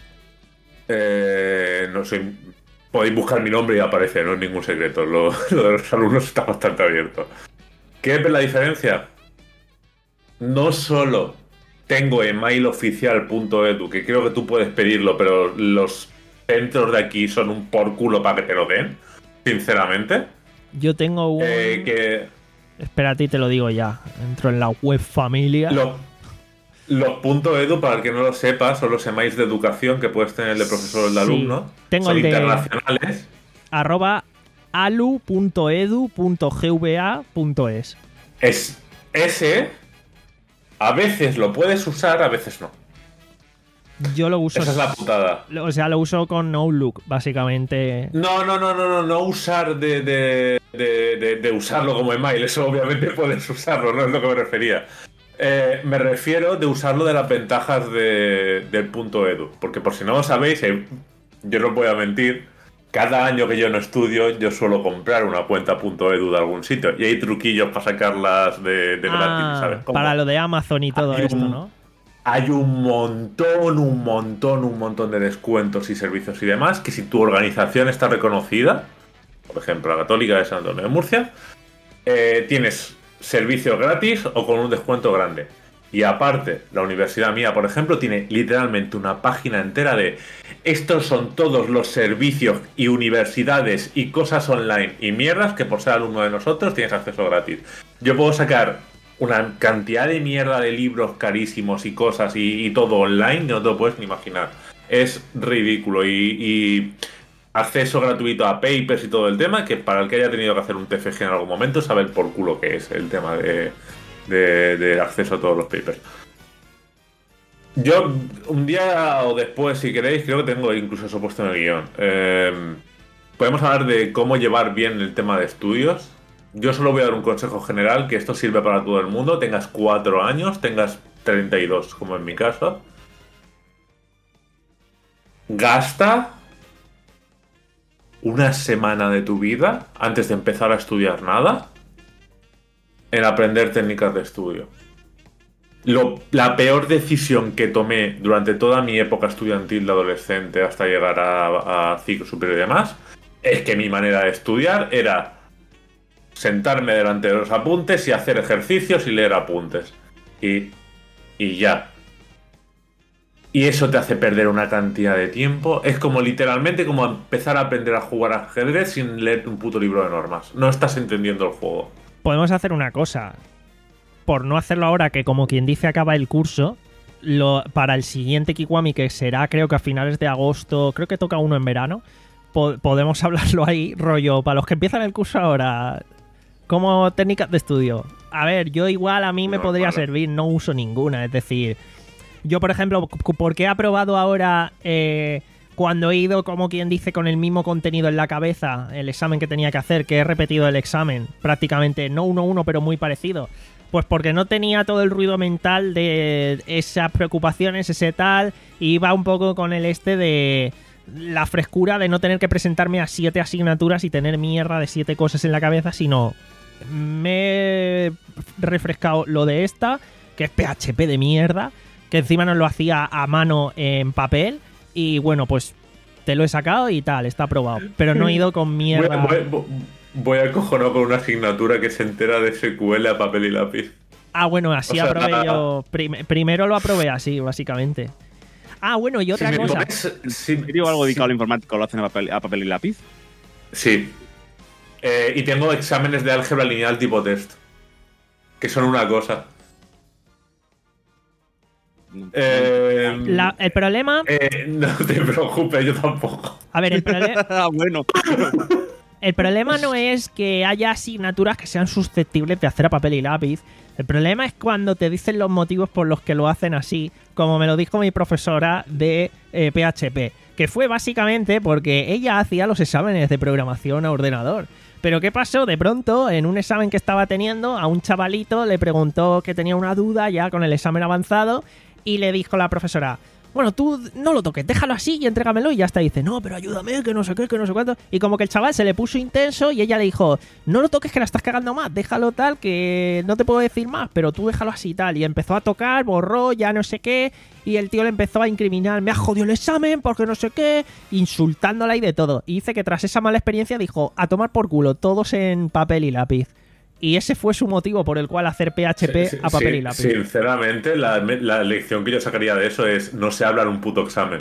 Eh, no sé, podéis buscar mi nombre y aparece, no es ningún secreto. Lo, lo de los alumnos está bastante abierto. ¿Quieres ver la diferencia? No solo tengo email oficial punto edu, que creo que tú puedes pedirlo, pero los centros de aquí son un por culo para que te lo den, sinceramente. Yo tengo un... Eh, que Espera, a ti te lo digo ya. Entro en la web familia. los, los punto .edu, para el que no lo sepa, son los emails de educación que puedes tener de profesor o de Sí. alumno. Tengo son el de- internacionales. Arroba alu punto edu punto gva punto es. Es, ese, a veces lo puedes usar, a veces no. Yo lo uso... Esa es la putada. O sea, lo uso con Outlook, básicamente. No, no, no, no, no, no usar de, de, de, de- de usarlo como email. Eso obviamente puedes usarlo, no es lo que me refería. Eh, me refiero de usarlo de las ventajas de, del punto edu. Porque por si no lo sabéis, eh, yo no voy a mentir, cada año que yo no estudio, yo suelo comprar una cuenta punto edu de algún sitio. Y hay truquillos para sacarlas de, de Ah, gratis, ¿sabes? Como- para lo de Amazon y todo Hay esto, un- ¿no? Hay un montón, un montón, un montón de descuentos y servicios y demás que si tu organización está reconocida, por ejemplo la Católica de San Antonio de Murcia, eh, tienes servicio gratis o con un descuento grande. Y aparte, la universidad mía, por ejemplo, tiene literalmente una página entera de estos son todos los servicios y universidades y cosas online y mierdas que por ser alumno de nosotros tienes acceso gratis. Yo puedo sacar una cantidad de mierda de libros carísimos y cosas y, y todo online que no te lo puedes ni imaginar. Es ridículo y, y acceso gratuito a papers y todo el tema, que para el que haya tenido que hacer un T F G en algún momento sabe el por culo que es el tema de, de, de acceso a todos los papers. Yo un día o después, si queréis, creo que tengo incluso eso puesto en el guión. Eh, podemos hablar de cómo llevar bien el tema de estudios. Yo solo voy a dar un consejo general, que esto sirve para todo el mundo, tengas cuatro años, tengas treinta y dos, como en mi caso. Gasta una semana de tu vida, antes de empezar a estudiar nada, en aprender técnicas de estudio. Lo, la peor decisión que tomé durante toda mi época estudiantil de adolescente hasta llegar a, a ciclo superior y demás, es que mi manera de estudiar era sentarme delante de los apuntes y hacer ejercicios y leer apuntes. Y, y ya. Y eso te hace perder una cantidad de tiempo. Es como literalmente como empezar a aprender a jugar ajedrez sin leer un puto libro de normas. No estás entendiendo el juego. Podemos hacer una cosa. Por no hacerlo ahora, que como quien dice acaba el curso, lo, para el siguiente Kiwami, que será creo que a finales de agosto, creo que toca uno en verano, po podemos hablarlo ahí, rollo, para los que empiezan el curso ahora, como técnicas de estudio. A ver, yo igual a mí me No, podría vale. servir, no uso ninguna, es decir, yo por ejemplo, ¿por qué he aprobado ahora eh, cuando he ido, como quien dice, con el mismo contenido en la cabeza, el examen que tenía que hacer, que he repetido el examen, prácticamente, no uno a uno, pero muy parecido? Pues porque no tenía todo el ruido mental de esas preocupaciones, ese tal, y iba un poco con el este de la frescura de no tener que presentarme a siete asignaturas y tener mierda de siete cosas en la cabeza, sino me he refrescado lo de esta, que es P H P de mierda, que encima nos lo hacía a mano en papel, y bueno, pues te lo he sacado y tal, está aprobado. Pero no he ido con mierda. Voy, voy, voy a cojonar con una asignatura que se entera de S Q L a papel y lápiz. Ah, bueno, así O sea, aprobé yo. Prim primero lo aprobé así, básicamente. Ah, bueno, y otra Si me cosa. pones- si- ¿En serio algo dedicado si- al informático lo hacen a papel, a papel y lápiz? Sí. Eh, y tengo exámenes de álgebra lineal tipo test. Que son una cosa. No. Eh, La- el problema. eh, no te preocupes, yo tampoco. A ver, el, prole- Ah, bueno. el problema no es que haya asignaturas que sean susceptibles de hacer a papel y lápiz. El problema es cuando te dicen los motivos por los que lo hacen así, como me lo dijo mi profesora de eh, P H P, que fue básicamente porque ella hacía los exámenes de programación a ordenador. Pero ¿qué pasó? De pronto, en un examen que estaba teniendo, a un chavalito le preguntó que tenía una duda ya con el examen avanzado y le dijo la profesora: bueno, tú no lo toques, déjalo así y entrégamelo. Y ya está, dice: no, pero ayúdame, que no sé qué, que no sé cuánto. Y como que el chaval se le puso intenso y ella le dijo: no lo toques, que la estás cagando más, déjalo tal, que no te puedo decir más, pero tú déjalo así y tal. Y empezó a tocar, borró, ya no sé qué, y el tío le empezó a incriminar: me has jodido el examen porque no sé qué, insultándola y de todo. Y dice que tras esa mala experiencia dijo: a tomar por culo, todos en papel y lápiz. Y ese fue su motivo por el cual hacer P H P sí, sí, a papel sí, y lápiz. Sinceramente, la, la lección que yo sacaría de eso es: no se habla en un puto examen.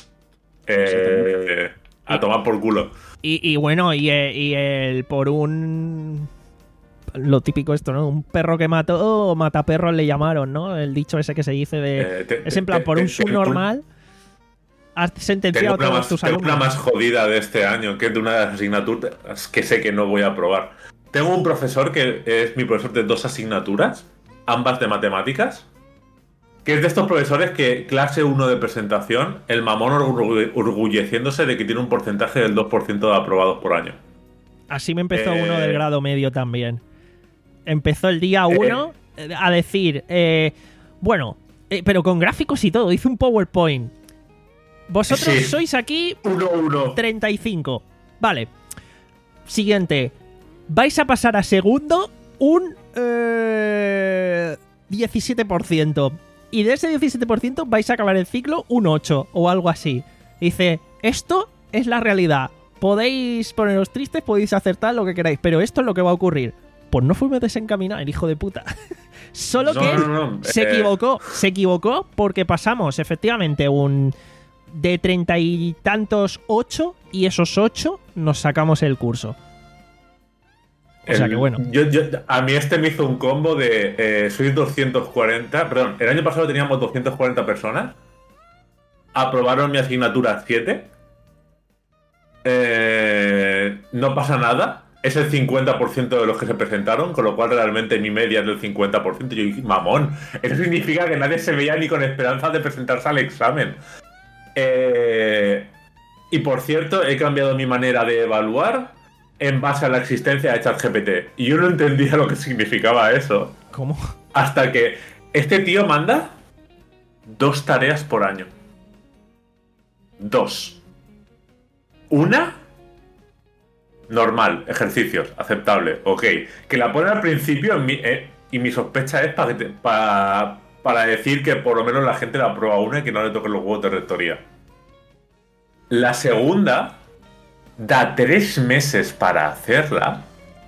Eh, a tomar por culo. Y, y bueno, y, y el por un... Lo típico esto, ¿no? Un perro que mató, mataperros le llamaron, ¿no? El dicho ese que se dice de... Eh, te, es en plan, te, por te, un subnormal has sentenciado a todos más, tus tengo alumnos. una más jodida de este año, que es de una de las asignaturas que sé que no voy a aprobar. Tengo un profesor que es mi profesor de dos asignaturas, ambas de matemáticas, que es de estos profesores que clase uno de presentación, el mamón orgu- orgulleciéndose de que tiene un porcentaje del dos por ciento de aprobados por año. Así me empezó Eh, uno del grado medio también. Empezó el día uno eh, a decir, eh, bueno, eh, pero con gráficos y todo, hizo un PowerPoint. Vosotros Sí. sois aquí uno uno. treinta y cinco. Vale. Siguiente. Vais a pasar a segundo un eh, diecisiete por ciento. Y de ese diecisiete por ciento vais a acabar el ciclo un ocho o algo así. Dice, esto es la realidad. Podéis poneros tristes, podéis acertar lo que queráis, pero esto es lo que va a ocurrir. Pues no fuimos desencaminados, el hijo de puta. Solo No, que no, no, se eh. equivocó. Se equivocó porque pasamos efectivamente un... de treinta y tantos ocho, y esos ocho nos sacamos el curso. O sea El- que bueno. Yo, yo- a mí este me hizo un combo de eh, sois doscientos cuarenta. Perdón, el año pasado teníamos doscientas cuarenta personas. Aprobaron mi asignatura siete. Eh, no pasa nada. Es el cincuenta por ciento de los que se presentaron, con lo cual realmente mi media es del cincuenta por ciento. Yo dije, mamón, eso significa que nadie se veía ni con esperanza de presentarse al examen. Eh, y por cierto, he cambiado mi manera de evaluar en base a la existencia de ChatGPT. Y yo no entendía lo que significaba eso. ¿Cómo? Hasta que este tío manda dos tareas por año. Dos. Una, normal, ejercicios, aceptable, ok. Que la pone al principio en mi- eh, y mi sospecha es para, para, para decir que por lo menos la gente la aprueba una y que no le toquen los huevos de rectoría. La segunda da tres meses para hacerla.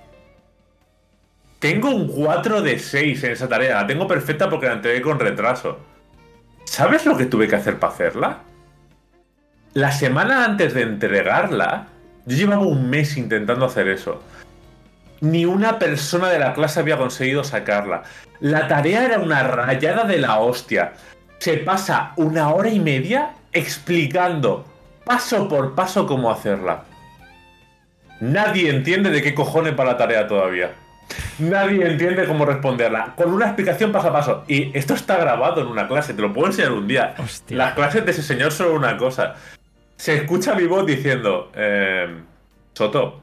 Tengo un cuatro de seis en esa tarea. La tengo perfecta porque la entregué con retraso. ¿Sabes lo que tuve que hacer para hacerla? La semana antes de entregarla, yo llevaba un mes intentando hacer eso. Ni una persona de la clase había conseguido sacarla. La tarea era una rayada de la hostia. Se pasa una hora y media explicando paso por paso cómo hacerla. Nadie entiende de qué cojones va la tarea todavía. Nadie entiende cómo responderla. Con una explicación paso a paso. Y esto está grabado en una clase, te lo puedo enseñar un día. Hostia. Las clases de ese señor son una cosa. Se escucha mi voz diciendo, eh, Soto,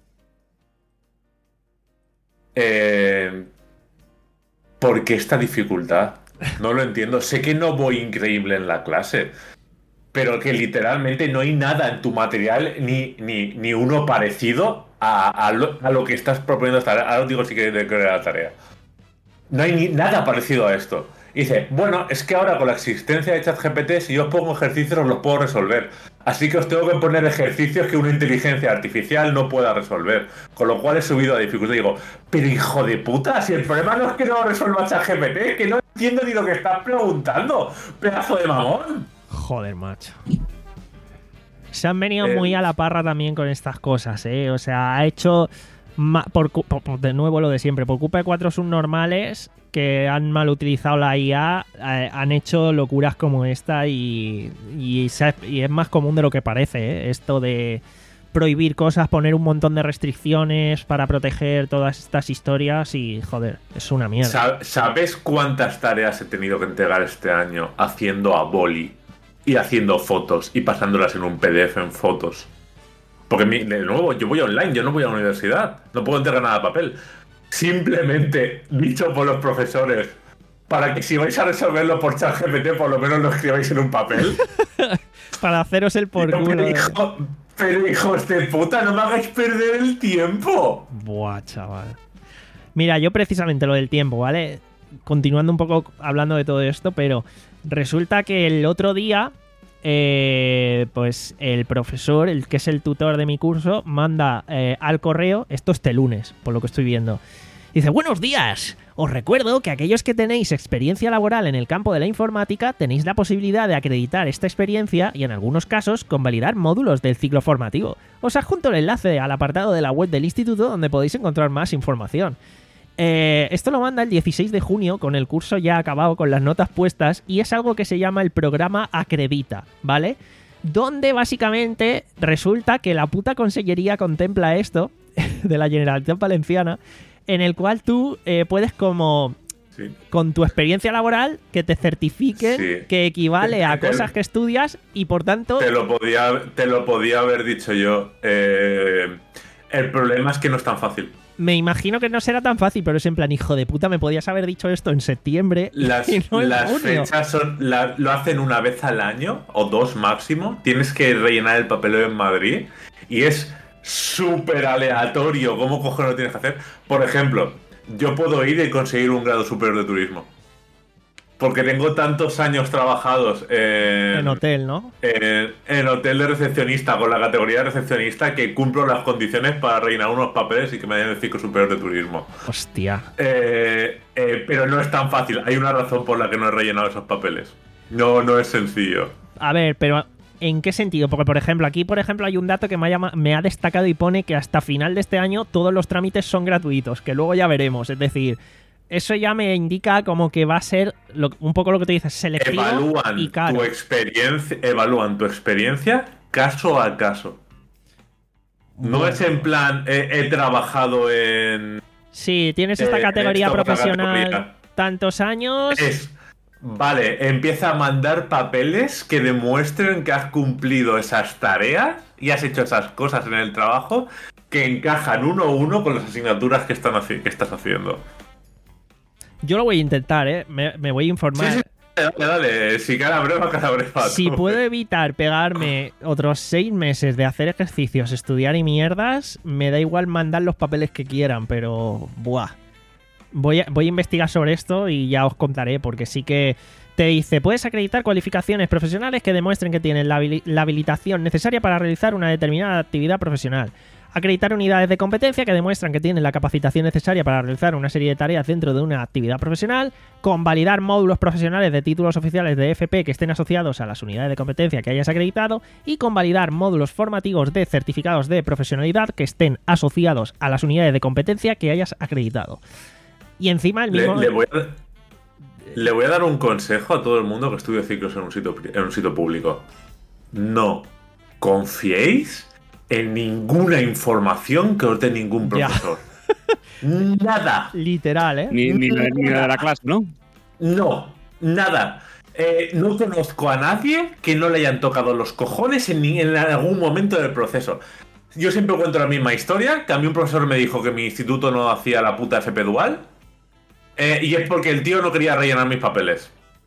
eh, ¿por qué esta dificultad? No lo entiendo. Sé que no voy increíble en la clase, pero que literalmente no hay nada en tu material, ni, ni, ni uno parecido a, a, lo, a lo que estás proponiendo esta tarea. Ahora os digo si queréis de qué era la tarea. No hay ni nada parecido a esto. Y dice, bueno, es que ahora con la existencia de ChatGPT, si yo os pongo ejercicios os los puedo resolver. Así que os tengo que poner ejercicios que una inteligencia artificial no pueda resolver. Con lo cual he subido la dificultad y digo, pero hijo de puta, si el problema no es que no lo resuelva ChatGPT, es que no entiendo ni lo que estás preguntando. Pedazo de mamón. Joder, macho. Se han venido Eh, muy a la parra también con estas cosas, ¿eh? O sea, ha hecho... ma- por, cu- por- por- de nuevo lo de siempre. Por culpa de cuatro subnormales que han mal utilizado la I A, eh, han hecho locuras como esta y, y, se ha- y es más común de lo que parece, ¿eh? Esto de... prohibir cosas, poner un montón de restricciones para proteger todas estas historias y, joder, es una mierda. ¿Sabes cuántas tareas he tenido que entregar este año haciendo a boli y haciendo fotos y pasándolas en un P D F en fotos? Porque, de nuevo, yo voy online, yo no voy a la universidad, no puedo entregar nada de papel. Simplemente dicho por los profesores, para que si vais a resolverlo por ChatGPT, por lo menos lo escribáis en un papel. Para haceros el por pero, culo. Pero, hijo, pero hijos de puta, no me hagáis perder el tiempo. Buah, chaval. Mira, yo precisamente lo del tiempo, ¿vale? Continuando un poco hablando de todo esto, pero resulta que el otro día, eh, pues el profesor, el que es el tutor de mi curso, manda eh, al correo, esto este lunes, por lo que estoy viendo. Dice, buenos días, os recuerdo que aquellos que tenéis experiencia laboral en el campo de la informática tenéis la posibilidad de acreditar esta experiencia y en algunos casos convalidar módulos del ciclo formativo. Os adjunto el enlace al apartado de la web del instituto donde podéis encontrar más información. Eh, esto lo manda el dieciséis de junio con el curso ya acabado, con las notas puestas, y es algo que se llama el programa Acredita, ¿vale? Donde básicamente resulta que la puta consellería contempla esto de la Generalitat Valenciana, en el cual tú eh, puedes como sí. con tu experiencia laboral que te certifiquen sí. que equivale a cosas que estudias y por tanto... Te lo podía, te lo podía haber dicho yo. Eh, el problema es que no es tan fácil. Me imagino que no será tan fácil, pero es en plan, hijo de puta, me podías haber dicho esto en septiembre. Las, y no en las junio. fechas son, la, lo hacen una vez al año o dos máximo. Tienes que rellenar el papeleo en Madrid y es súper aleatorio cómo coger lo tienes que hacer. Por ejemplo, yo puedo ir y conseguir un grado superior de turismo porque tengo tantos años trabajados en, en hotel, ¿no? En, en hotel de recepcionista con la categoría de recepcionista que cumplo las condiciones para rellenar unos papeles y que me den el ciclo superior de turismo. Hostia. Eh, eh, pero no es tan fácil. Hay una razón por la que no he rellenado esos papeles. No, no es sencillo. A ver, pero ¿en qué sentido? Porque, por ejemplo, aquí, por ejemplo, hay un dato que me ha, llama, me ha destacado y pone que hasta final de este año todos los trámites son gratuitos, que luego ya veremos. Es decir, eso ya me indica como que va a ser lo, un poco lo que te dices, selectivo evalúan y caro. Tu experiencia, evalúan tu experiencia caso a caso. No bueno. es en plan, he, he trabajado en... Sí, tienes esta eh, categoría profesional categoría. tantos años... Es... Vale, empieza a mandar papeles que demuestren que has cumplido esas tareas y has hecho esas cosas en el trabajo que encajan uno a uno con las asignaturas que, están haci- que estás haciendo. Yo lo voy a intentar, ¿eh? Me, me voy a informar. Sí, sí, dale, dale. Si cara breva, cara breva. Si tú, puedo evitar pegarme otros seis meses de hacer ejercicios, estudiar y mierdas, me da igual mandar los papeles que quieran, pero... Buah. Voy a, voy a investigar sobre esto y ya os contaré, porque sí que te dice, puedes acreditar cualificaciones profesionales que demuestren que tienes la, habili- la habilitación necesaria para realizar una determinada actividad profesional. Acreditar unidades de competencia que demuestran que tienen la capacitación necesaria para realizar una serie de tareas dentro de una actividad profesional. Convalidar módulos profesionales de títulos oficiales de F P que estén asociados a las unidades de competencia que hayas acreditado. Y convalidar módulos formativos de certificados de profesionalidad que estén asociados a las unidades de competencia que hayas acreditado. Y encima el mismo... Le, le, voy a, le voy a dar un consejo a todo el mundo que estudie ciclos en un sitio, en un sitio público. No confiéis en ninguna información que os dé ningún profesor. Nada. Literal, ¿eh? Ni, ni, ni, ni de la clase, ¿no? No, nada. Eh, no conozco a nadie que no le hayan tocado los cojones en, en algún momento del proceso. Yo siempre cuento la misma historia, que a mí un profesor me dijo que mi instituto no hacía la puta F P dual. Eh, y es porque el tío no quería rellenar mis papeles.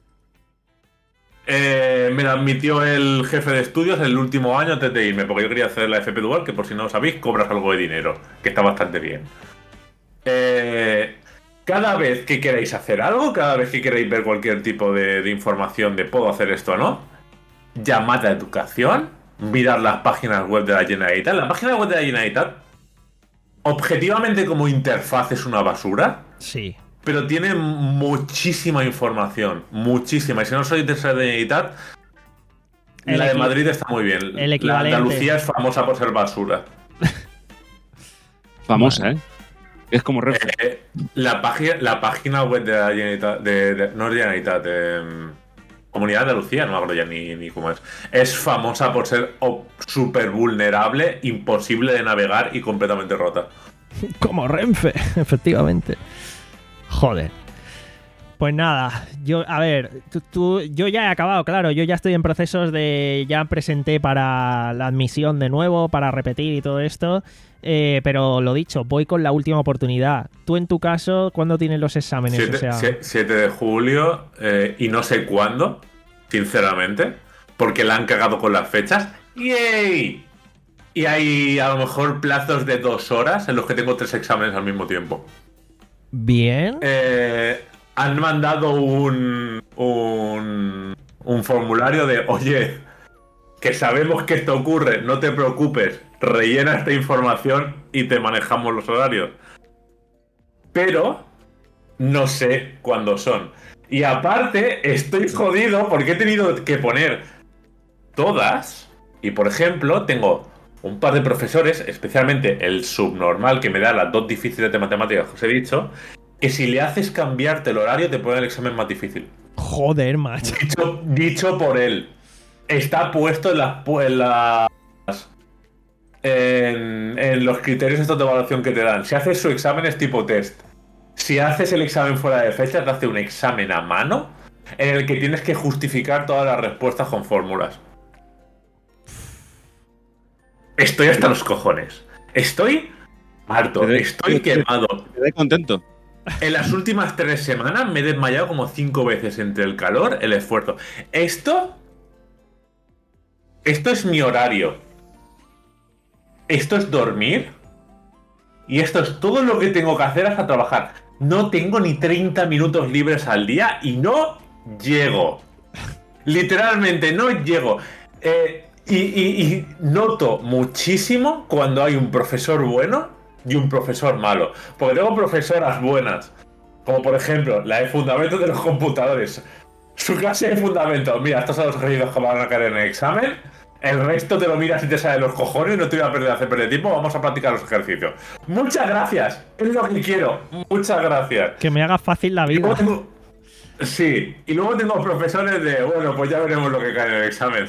Eh, me lo admitió el jefe de estudios el último año antes de irme, porque yo quería hacer la F P dual, que por si no lo sabéis, cobras algo de dinero, que está bastante bien. Eh, cada vez que queráis hacer algo, cada vez que queráis ver cualquier tipo de, de información de puedo hacer esto o no, llamad a educación, mirad las páginas web de la Generalitat. La página web de la Generalitat, objetivamente como interfaz, es una basura. Sí. Pero tiene muchísima información, muchísima. Y si no sois de Generalitat, el la de Madrid está muy bien. El equivalente. La Andalucía es famosa por ser basura. Famosa, vale. ¿eh? Es como Renfe. Eh, la, página, la página web de la Generalitat, de, de, no es Generalitat, de Comunidad de Andalucía, no me acuerdo ya ni, ni cómo es. Es famosa por ser súper vulnerable, imposible de navegar y completamente rota. Como Renfe, efectivamente. Joder. Pues nada, yo, a ver, tú, tú, yo ya he acabado, claro, yo ya estoy en procesos de, ya presenté para la admisión de nuevo, para repetir y todo esto, eh, pero lo dicho, voy con la última oportunidad. Tú en tu caso, ¿cuándo tienes los exámenes? siete, o sea... siete de julio, eh, y no sé cuándo, sinceramente, porque la han cagado con las fechas. ¡Yay! Y hay a lo mejor plazos de dos horas en los que tengo tres exámenes al mismo tiempo. Bien. Eh... Han mandado un, un, un formulario de, oye, que sabemos que esto ocurre, no te preocupes, rellena esta información y te manejamos los horarios. Pero no sé cuándo son. Y aparte, estoy jodido porque he tenido que poner todas. Y por ejemplo, tengo un par de profesores, especialmente el subnormal que me da las dos difíciles de matemáticas que os he dicho, que si le haces cambiarte el horario te pone el examen más difícil. Joder, macho. Dicho, dicho por él. Está puesto en las, en las en, en los criterios estos de evaluación que te dan. Si haces su examen es tipo test. Si haces el examen fuera de fecha, te hace un examen a mano en el que tienes que justificar todas las respuestas con fórmulas. Estoy hasta los cojones. Estoy harto. Estoy quemado. Estoy contento. En las últimas tres semanas me he desmayado como cinco veces entre el calor, el esfuerzo. Esto... Esto es mi horario. Esto es dormir. Y esto es todo lo que tengo que hacer hasta trabajar. No tengo ni treinta minutos libres al día y no llego. Literalmente no llego. Eh, y, y, y noto muchísimo cuando hay un profesor bueno y un profesor malo. Porque tengo profesoras buenas, como por ejemplo la de Fundamentos de los Computadores. Su clase de Fundamentos, mira, estos son los ejercicios que van a caer en el examen. El resto te lo miras y te sale los cojones. No te voy a perder hacer perder tiempo. Vamos a practicar los ejercicios. Muchas gracias, es lo que quiero. Muchas gracias. Que me haga fácil la vida. Y tengo... Sí, y luego tengo profesores de, bueno, pues ya veremos lo que cae en el examen.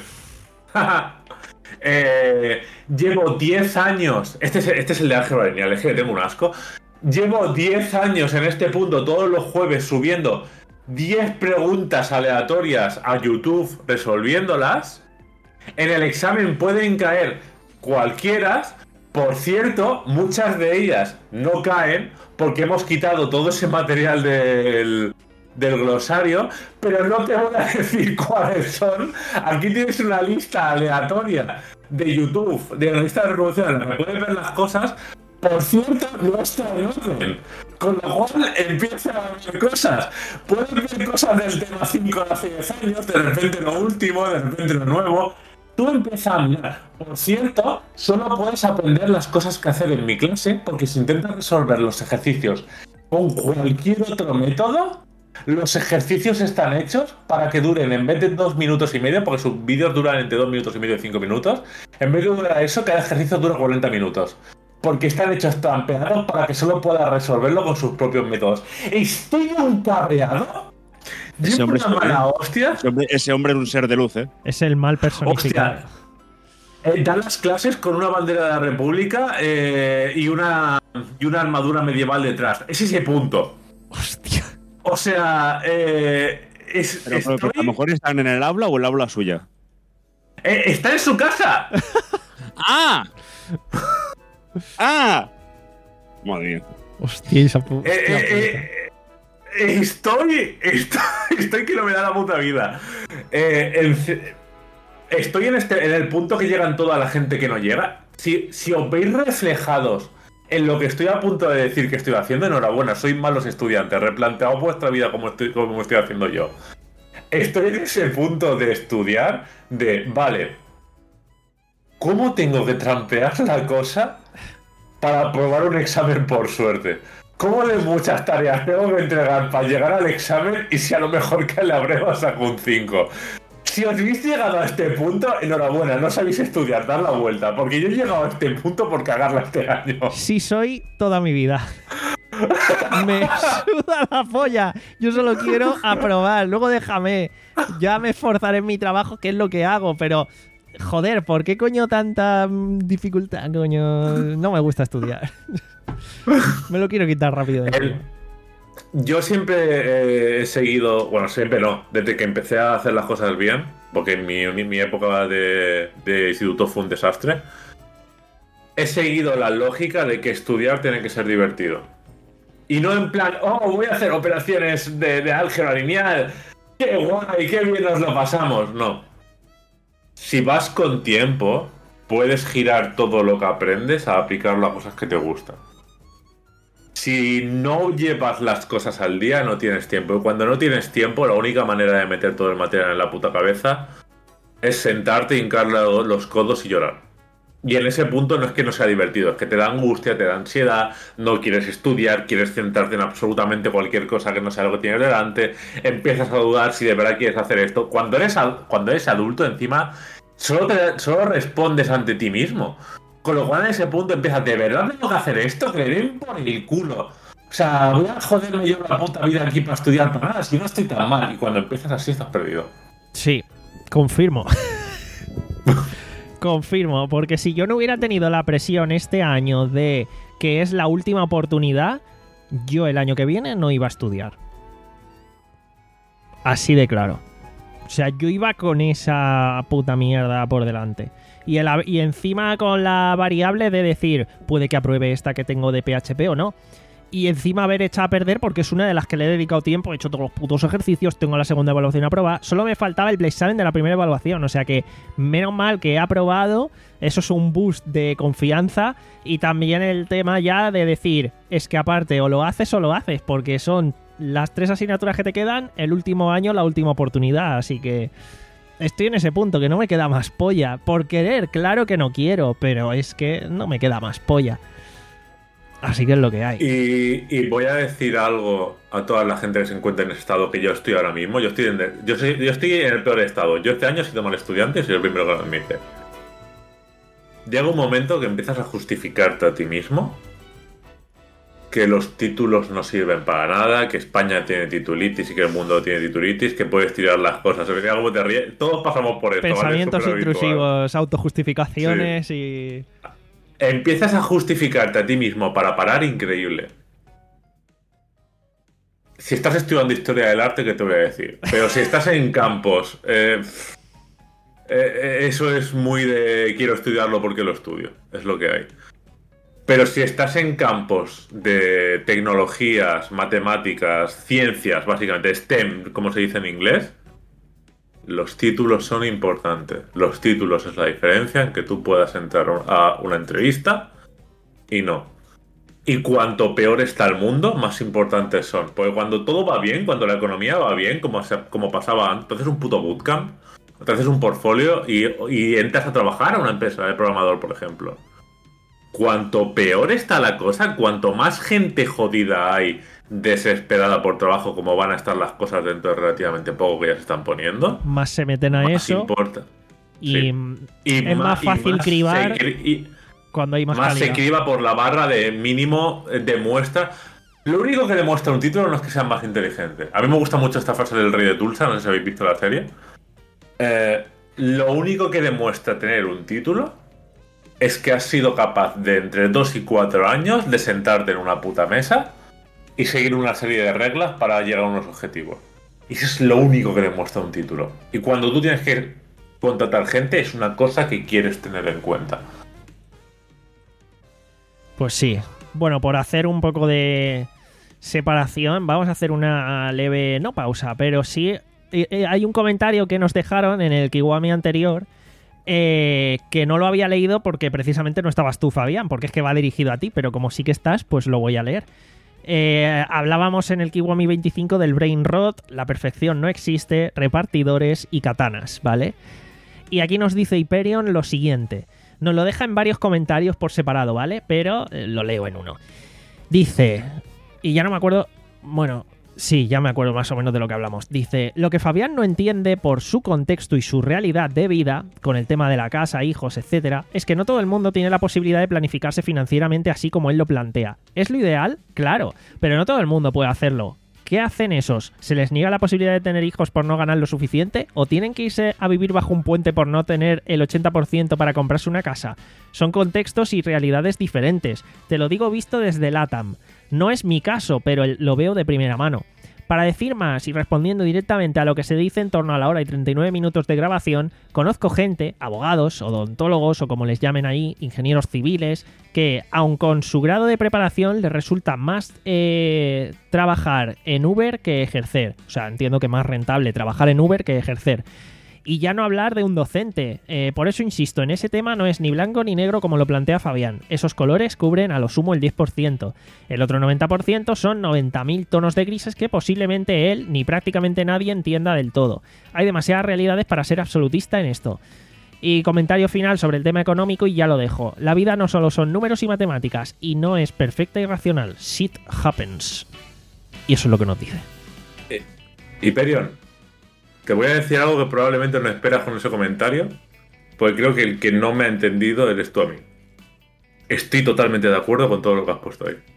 Eh, llevo diez años. Este es, este es el de álgebra lineal, es que tengo un asco. Llevo diez años en este punto, todos los jueves, subiendo diez preguntas aleatorias a YouTube, resolviéndolas. En el examen pueden caer cualquiera. Por cierto, muchas de ellas no caen porque hemos quitado todo ese material del... del glosario, pero no te voy a decir cuáles son. Aquí tienes una lista aleatoria de YouTube, de la lista de reproducción en la que puedes ver las cosas. Por cierto, no está en orden, con lo cual empieza a ver cosas. Puedes ver cosas del tema cinco de hace diez años, de repente lo último, de repente lo nuevo. Tú empiezas a mirar. Por cierto, solo puedes aprender las cosas que hacer en mi clase, porque si intentas resolver los ejercicios con cualquier otro método, los ejercicios están hechos para que duren, en vez de dos minutos y medio, porque sus vídeos duran entre dos minutos y medio y cinco minutos, en vez de durar eso, cada ejercicio dura cuarenta minutos. Porque están hechos trampeados para que solo pueda resolverlo con sus propios métodos. Estoy un cabreado. Ese hombre, una mala hostia. Ese hombre, ese hombre es un ser de luz, ¿eh? Es el mal personificado. Eh, dan las clases con una bandera de la República eh, y, una, y una armadura medieval detrás. Es ese punto. Hostia. O sea, eh, es, pero, estoy... pero, pero a lo mejor están en el aula o el aula suya. Eh, ¡Está en su casa! ¡Ah! ¡Ah! Madre mía. Hostia, esa puta. Eh, eh, eh, estoy, estoy. Estoy que no me da la puta vida. Eh, el, estoy en, este, en el punto que llegan toda la gente que no llega. Si, si os veis reflejados en lo que estoy a punto de decir que estoy haciendo, enhorabuena, sois malos estudiantes. Replanteaos vuestra vida como estoy, como estoy haciendo yo. Estoy en ese punto de estudiar, de, vale, ¿cómo tengo que trampear la cosa para aprobar un examen por suerte? ¿Cómo de muchas tareas tengo que entregar para llegar al examen y si a lo mejor que le abreva saco un cinco? Si os habéis llegado a este punto, enhorabuena, no sabéis estudiar, dar la vuelta, porque yo he llegado a este punto por cagarla este año. Sí soy toda mi vida. Me suda la polla. Yo solo quiero aprobar. Luego déjame. Ya me esforzaré en mi trabajo, que es lo que hago, pero... Joder, ¿por qué coño tanta dificultad? Coño, no me gusta estudiar. Me lo quiero quitar rápido de El, yo siempre eh, he seguido, bueno, siempre no, desde que empecé a hacer las cosas bien, porque mi, mi, mi época de, de instituto fue un desastre, he seguido la lógica de que estudiar tiene que ser divertido. Y no en plan, oh, voy a hacer operaciones de, de álgebra lineal, qué guay, qué bien nos lo pasamos. No. Si vas con tiempo, puedes girar todo lo que aprendes a aplicarlo a cosas que te gustan. Si no llevas las cosas al día, no tienes tiempo. Y cuando no tienes tiempo, la única manera de meter todo el material en la puta cabeza es sentarte, hincarle los codos y llorar. Y en ese punto no es que no sea divertido, es que te da angustia, te da ansiedad, no quieres estudiar, quieres centrarte en absolutamente cualquier cosa que no sea lo que tienes delante, empiezas a dudar si de verdad quieres hacer esto. Cuando eres, cuando eres adulto, encima, solo, te, solo respondes ante ti mismo. Con lo cual en ese punto empiezas, ¿de verdad tengo que hacer esto? Que le den por el culo. O sea, voy a joderme yo la puta vida aquí para estudiar para nada, si no estoy tan mal. Y cuando empiezas así estás perdido. Sí, confirmo. Confirmo, porque si yo no hubiera tenido la presión este año de que es la última oportunidad, yo el año que viene no iba a estudiar. Así de claro. O sea, yo iba con esa puta mierda por delante. Y, el, y encima con la variable de decir, puede que apruebe esta que tengo de P H P o no. Y encima haber echado a perder porque es una de las que le he dedicado tiempo, he hecho todos los putos ejercicios, tengo la segunda evaluación aprobada. Solo me faltaba el examen de la primera evaluación, o sea que menos mal que he aprobado, eso es un boost de confianza. Y también el tema ya de decir, es que aparte o lo haces o lo haces, porque son las tres asignaturas que te quedan, el último año la última oportunidad, así que estoy en ese punto, que no me queda más polla. Por querer, claro que no quiero, pero es que no me queda más polla. Así que es lo que hay. Y, y voy a decir algo a toda la gente que se encuentra en ese estado que yo estoy ahora mismo. Yo estoy en, yo soy, yo estoy en el peor estado. Yo este año he sido mal estudiante y soy el primero que lo admite. Llega un momento que empiezas a justificarte a ti mismo que los títulos no sirven para nada, que España tiene titulitis y que el mundo tiene titulitis, que puedes tirar las cosas. Algo te ríe. Todos pasamos por esto. Pensamientos ¿vale? intrusivos, autojustificaciones sí. y... Empiezas a justificarte a ti mismo para parar, increíble. Si estás estudiando historia del arte, ¿qué te voy a decir? Pero si estás en campos, eh, eh, eso es muy de quiero estudiarlo porque lo estudio. Es lo que hay. Pero si estás en campos de tecnologías, matemáticas, ciencias, básicamente STEM, como se dice en inglés, los títulos son importantes. Los títulos es la diferencia en que tú puedas entrar a una entrevista y no. Y cuanto peor está el mundo, más importantes son. Porque cuando todo va bien, cuando la economía va bien, como, se, como pasaba antes, entonces un puto bootcamp, te haces un portfolio y, y entras a trabajar a una empresa de programador, por ejemplo. Cuanto peor está la cosa, cuanto más gente jodida hay desesperada por trabajo, como van a estar las cosas dentro de relativamente poco que ya se están poniendo, más se meten a más eso importa. y, sí. y es más, más fácil más cribar se, y, cuando hay más más calidad. Se criba por la barra de mínimo demuestra. Lo único que demuestra un título no es que sea más inteligente. A mí me gusta mucho esta frase del Rey de Tulsa, no sé si habéis visto la serie. Eh, lo único que demuestra tener un título es que has sido capaz de entre dos y cuatro años de sentarte en una puta mesa y seguir una serie de reglas para llegar a unos objetivos. Y eso es lo único que demuestra un título. Y cuando tú tienes que contratar gente, es una cosa que quieres tener en cuenta. Pues sí. Bueno, por hacer un poco de separación, vamos a hacer una leve, no pausa, pero sí eh, hay un comentario que nos dejaron en el Kiwami anterior eh, que no lo había leído porque precisamente no estabas tú, Fabián, porque es que va dirigido a ti, pero como sí que estás, pues lo voy a leer. Eh, hablábamos en el Kiwami veinticinco del brain rot, la perfección no existe, repartidores y katanas, ¿vale? Y aquí nos dice Hyperion lo siguiente. Nos lo deja en varios comentarios por separado, ¿vale? Pero eh, lo leo en uno. Dice, y ya no me acuerdo, bueno, Sí, ya me acuerdo más o menos de lo que hablamos. Dice, lo que Fabián no entiende por su contexto y su realidad de vida, con el tema de la casa, hijos, etcétera, es que no todo el mundo tiene la posibilidad de planificarse financieramente así como él lo plantea. ¿Es lo ideal? Claro, pero no todo el mundo puede hacerlo. ¿Qué hacen esos? ¿Se les niega la posibilidad de tener hijos por no ganar lo suficiente? ¿O tienen que irse a vivir bajo un puente por no tener el ochenta por ciento para comprarse una casa? Son contextos y realidades diferentes. Te lo digo visto desde LATAM. No es mi caso, pero lo veo de primera mano. Para decir más y respondiendo directamente a lo que se dice en torno a la hora y treinta y nueve minutos de grabación, conozco gente, abogados, odontólogos o como les llamen ahí, ingenieros civiles, que aun con su grado de preparación les resulta más eh, trabajar en Uber que ejercer. O sea, entiendo que más rentable trabajar en Uber que ejercer. Y ya no hablar de un docente. Eh, por eso insisto, en ese tema no es ni blanco ni negro como lo plantea Fabián. Esos colores cubren a lo sumo el diez por ciento. El otro noventa por ciento son noventa mil tonos de grises que posiblemente él ni prácticamente nadie entienda del todo. Hay demasiadas realidades para ser absolutista en esto. Y comentario final sobre el tema económico y ya lo dejo. La vida no solo son números y matemáticas y no es perfecta y racional. Shit happens. Y eso es lo que nos dice. Eh, Hyperion. Te voy a decir algo que probablemente no esperas con ese comentario, porque creo que el que no me ha entendido eres tú a mí. Estoy totalmente de acuerdo con todo lo que has puesto ahí.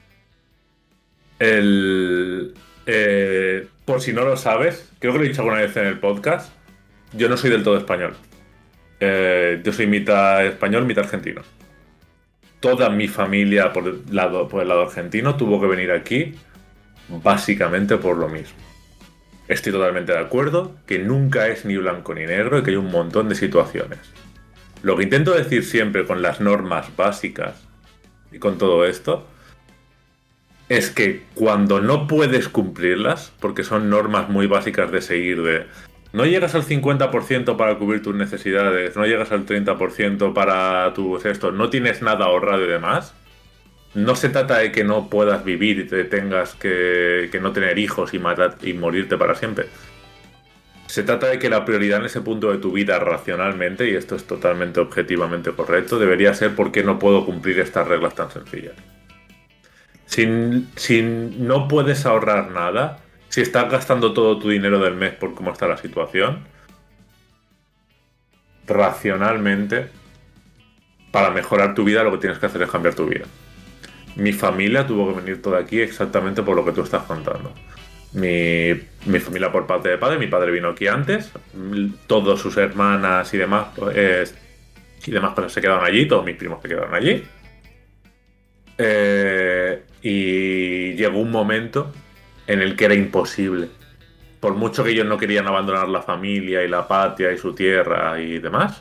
El, eh, por si no lo sabes, creo que lo he dicho alguna vez en el podcast, yo no soy del todo español. Eh, yo soy mitad español, mitad argentino. Toda mi familia por el lado, por el lado argentino tuvo que venir aquí básicamente por lo mismo. Estoy totalmente de acuerdo que nunca es ni blanco ni negro y que hay un montón de situaciones. Lo que intento decir siempre con las normas básicas y con todo esto es que cuando no puedes cumplirlas, porque son normas muy básicas de seguir, de no llegas al cincuenta por ciento para cubrir tus necesidades, no llegas al treinta por ciento para tus esto, no tienes nada ahorrado y demás, no se trata de que no puedas vivir y te tengas que, que no tener hijos y, matar, y morirte para siempre. Se trata de que la prioridad en ese punto de tu vida racionalmente, y esto es totalmente objetivamente correcto, debería ser por qué no puedo cumplir estas reglas tan sencillas. Si, si no puedes ahorrar nada, si estás gastando todo tu dinero del mes por cómo está la situación, racionalmente, para mejorar tu vida lo que tienes que hacer es cambiar tu vida. Mi familia tuvo que venir toda aquí exactamente por lo que tú estás contando. Mi, mi familia por parte de padre, mi padre vino aquí antes, todas sus hermanas y demás, pues, y demás cosas se quedaron allí, todos mis primos se quedaron allí. Eh, y llegó un momento en el que era imposible. Por mucho que ellos no querían abandonar la familia y la patria y su tierra y demás,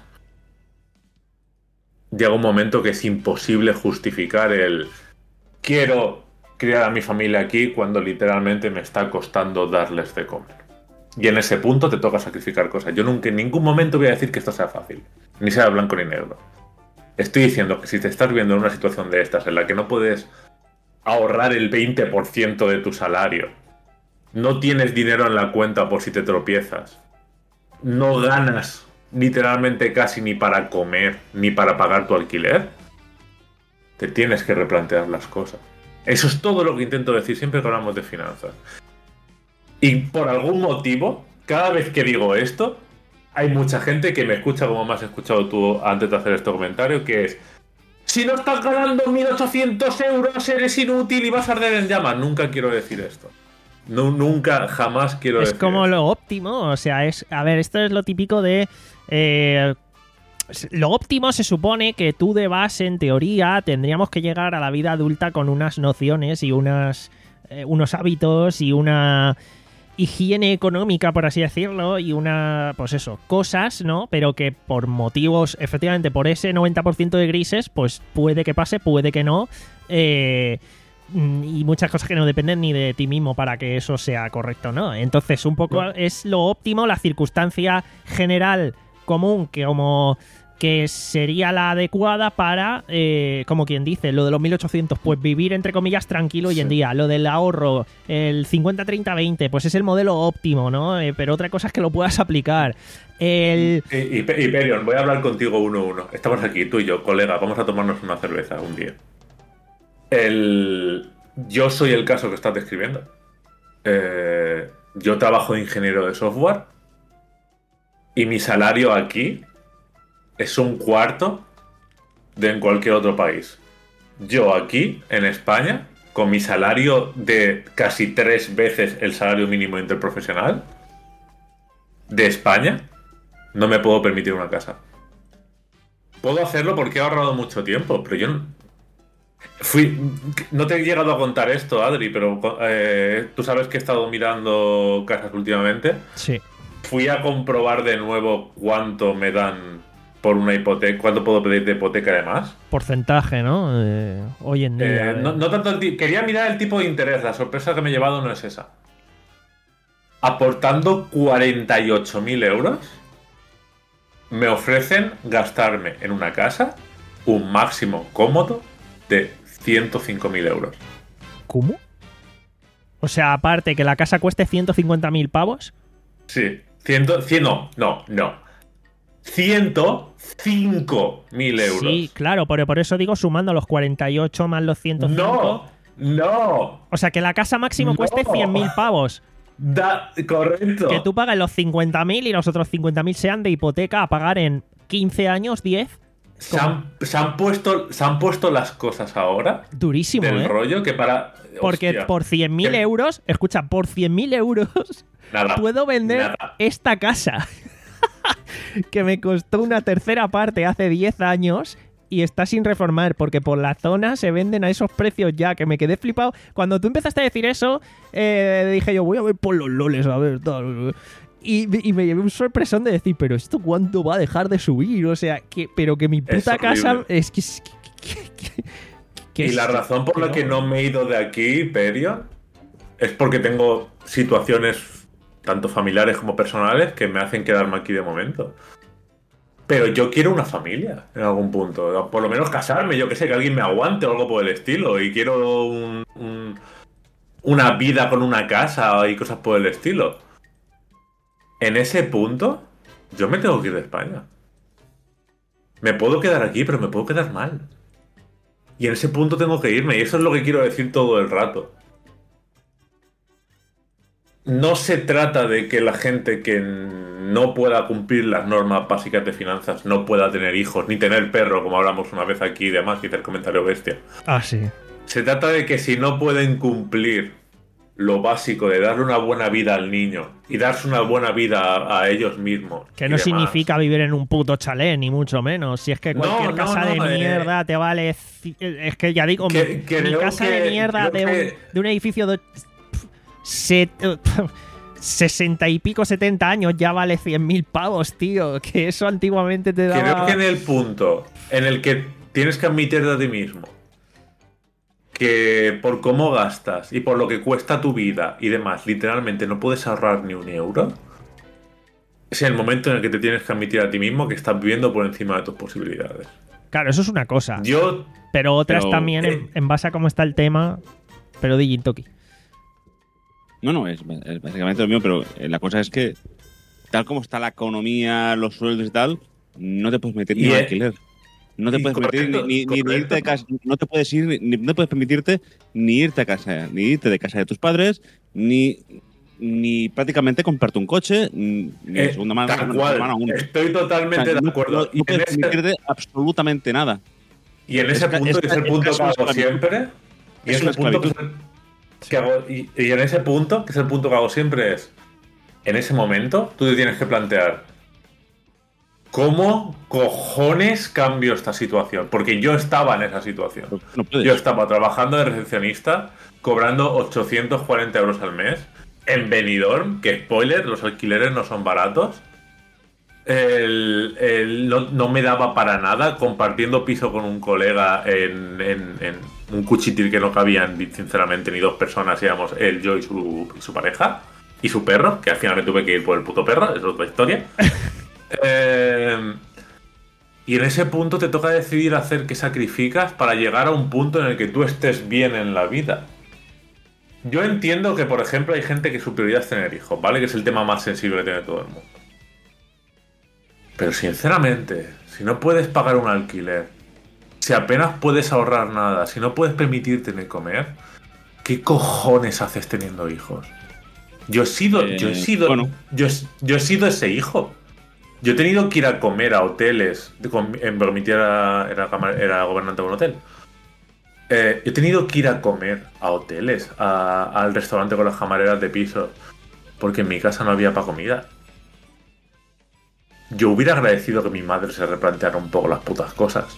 llega un momento que es imposible justificar el quiero criar a mi familia aquí cuando literalmente me está costando darles de comer. Y en ese punto te toca sacrificar cosas. Yo nunca en ningún momento voy a decir que esto sea fácil, ni sea blanco ni negro. Estoy diciendo que si te estás viendo en una situación de estas en la que no puedes ahorrar el veinte por ciento de tu salario, no tienes dinero en la cuenta por si te tropiezas, no ganas literalmente casi ni para comer ni para pagar tu alquiler, te tienes que replantear las cosas. Eso es todo lo que intento decir siempre que hablamos de finanzas. Y por algún motivo, cada vez que digo esto, hay mucha gente que me escucha como me has escuchado tú antes de hacer este comentario, que es: si no estás ganando mil ochocientos euros, eres inútil y vas a arder en llamas. Nunca quiero decir esto. No, nunca, jamás quiero es decir Es como esto. Lo óptimo, o sea, es... A ver, esto es lo típico de... Eh, lo óptimo se supone que tú de base, en teoría, tendríamos que llegar a la vida adulta con unas nociones y unas eh, unos hábitos y una higiene económica, por así decirlo, y una, pues eso, cosas, ¿no? Pero que por motivos, efectivamente, por ese noventa por ciento de grises, pues puede que pase, puede que no, eh, y muchas cosas que no dependen ni de ti mismo para que eso sea correcto, ¿no? Entonces, un poco no. Es lo óptimo, la circunstancia general común, que como que sería la adecuada para, eh, como quien dice, lo de los mil ochocientos, pues vivir entre comillas tranquilo hoy sí. en día. Lo del ahorro, el cincuenta treinta veinte, pues es el modelo óptimo, ¿no? Eh, pero otra cosa es que lo puedas aplicar. El... Y, y, y Perion, voy a hablar contigo uno a uno. Estamos aquí, tú y yo, colega, vamos a tomarnos una cerveza un día. El... Yo soy el caso que estás describiendo. eh, yo trabajo de ingeniero de software y mi salario aquí es un cuarto de en cualquier otro país. Yo aquí, en España, con mi salario de casi tres veces el salario mínimo interprofesional de España, no me puedo permitir una casa. Puedo hacerlo porque he ahorrado mucho tiempo, pero yo no... Fui... No te he llegado a contar esto, Adri, pero eh, tú sabes que he estado mirando casas últimamente. Sí. Fui a comprobar de nuevo cuánto me dan por una hipoteca, cuánto puedo pedir de hipoteca además. Porcentaje, ¿no? Eh, hoy en día. Eh, no, no tanto el ti- Quería mirar el tipo de interés. La sorpresa que me he llevado no es esa. Aportando cuarenta y ocho mil euros, me ofrecen gastarme en una casa un máximo cómodo de ciento cinco mil euros. ¿Cómo? O sea, aparte que la casa cueste ciento cincuenta mil pavos. Sí, cien, cien, no, no, no. ciento cinco mil euros. Sí, claro, pero por eso digo sumando los cuarenta y ocho más los ciento cinco. No, no. O sea, que la casa máximo No. cueste cien mil pavos. Da, correcto. Que tú pagas los cincuenta mil y los otros cincuenta mil sean de hipoteca a pagar en quince años, diez. Se han, se, han puesto, se han puesto las cosas ahora Durísimo, del ¿eh? rollo que para... Porque hostia, por cien mil que- euros, escucha, por cien mil euros nada, puedo vender nada. esta casa. Que me costó una tercera parte hace diez años y está sin reformar, porque por la zona se venden a esos precios ya, que me quedé flipado. Cuando tú empezaste a decir eso, eh, dije yo, voy a ver por los loles, a ver, tal. Y, y me llevé un sorpresón de decir, pero ¿esto cuánto va a dejar de subir? O sea, que, pero que mi puta Es horrible. casa es que... es que- que- que- que Y es- la razón por la que no me he ido de aquí, Perio, es porque tengo situaciones tanto familiares como personales que me hacen quedarme aquí de momento. Pero yo quiero una familia en algún punto. Por lo menos casarme, yo que sé, que alguien me aguante o algo por el estilo. Y quiero un, un- una vida con una casa y cosas por el estilo. En ese punto, yo me tengo que ir de España. Me puedo quedar aquí, pero me puedo quedar mal. Y en ese punto tengo que irme. Y eso es lo que quiero decir todo el rato. No se trata de que la gente que no pueda cumplir las normas básicas de finanzas no pueda tener hijos, ni tener perro, como hablamos una vez aquí y demás, y hice el comentario bestia. Ah, sí. Se trata de que si no pueden cumplir lo básico de darle una buena vida al niño y darse una buena vida a, a ellos mismos. Que y no demás, significa vivir en un puto chalet, ni mucho menos. Si es que cualquier No, no, casa no, de eh. mierda te vale... ci- Es que ya digo, Que- mi, creo mi casa de que- mierda de creo un, que- de un edificio de... set- sesenta y pico, setenta años ya vale cien mil pavos, tío. Que eso antiguamente te daba... Creo que en el punto en el que tienes que admitirte a ti mismo que por cómo gastas y por lo que cuesta tu vida y demás, literalmente no puedes ahorrar ni un euro, es el momento en el que te tienes que admitir a ti mismo que estás viviendo por encima de tus posibilidades. Claro, eso es una cosa. Yo, Pero otras Pero, también, eh, en, en base a cómo está el tema... Pero de Toki. No, no, es, es básicamente lo mismo, pero eh, la cosa es que, tal como está la economía, los sueldos y tal, no te puedes meter ni Y, un eh, alquiler. No te y puedes permitir correcto, ni, ni- ni correcto. irte de casa, no te puedes ir, ni, no puedes permitirte ni irte a casa, ni irte de casa de tus padres, ni, ni prácticamente comprarte un coche, ni ni de eh, segunda mano, tal segunda cual, mano aún. estoy O sea, totalmente no, de acuerdo. no- no y, en puedes ese, permitirte absolutamente nada. y en ese es ca- punto es es, el ca- punto es que hago una esclavitud. siempre. Y Es es una el punto que, esclavitud. que hago, y, y en ese punto, que es el punto que hago siempre, es en ese momento tú te tienes que plantear ¿cómo cojones cambio esta situación? Porque yo estaba en esa situación. No puedes. Yo estaba trabajando de recepcionista, cobrando ochocientos cuarenta euros al mes, en Benidorm, que spoiler, los alquileres no son baratos. El- el- no, no me daba para nada, compartiendo piso con un colega en, en- en un cuchitril que no cabían, sinceramente, ni dos personas, éramos él, yo y su, y su pareja, y su perro, que al final me tuve que ir por el puto perro, es otra historia. Eh, y en ese punto te toca decidir hacer qué sacrificas para llegar a un punto en el que tú estés bien en la vida. Yo entiendo que, por ejemplo, hay gente que su prioridad es tener hijos, ¿vale? Que es el tema más sensible que tiene todo el mundo. Pero sinceramente, si no puedes pagar un alquiler, si apenas puedes ahorrar nada, si no puedes permitirte ni comer, ¿qué cojones haces teniendo hijos? Yo he sido, Eh, yo he sido, bueno. yo, yo he sido ese hijo. Yo he tenido que ir a comer a hoteles. de com- En mi tía era, era, camar- era gobernante de un hotel. Eh, he tenido que ir a comer a hoteles, a- al restaurante con las camareras de piso, porque en mi casa no había para comida. Yo hubiera agradecido que mi madre se replanteara un poco las putas cosas.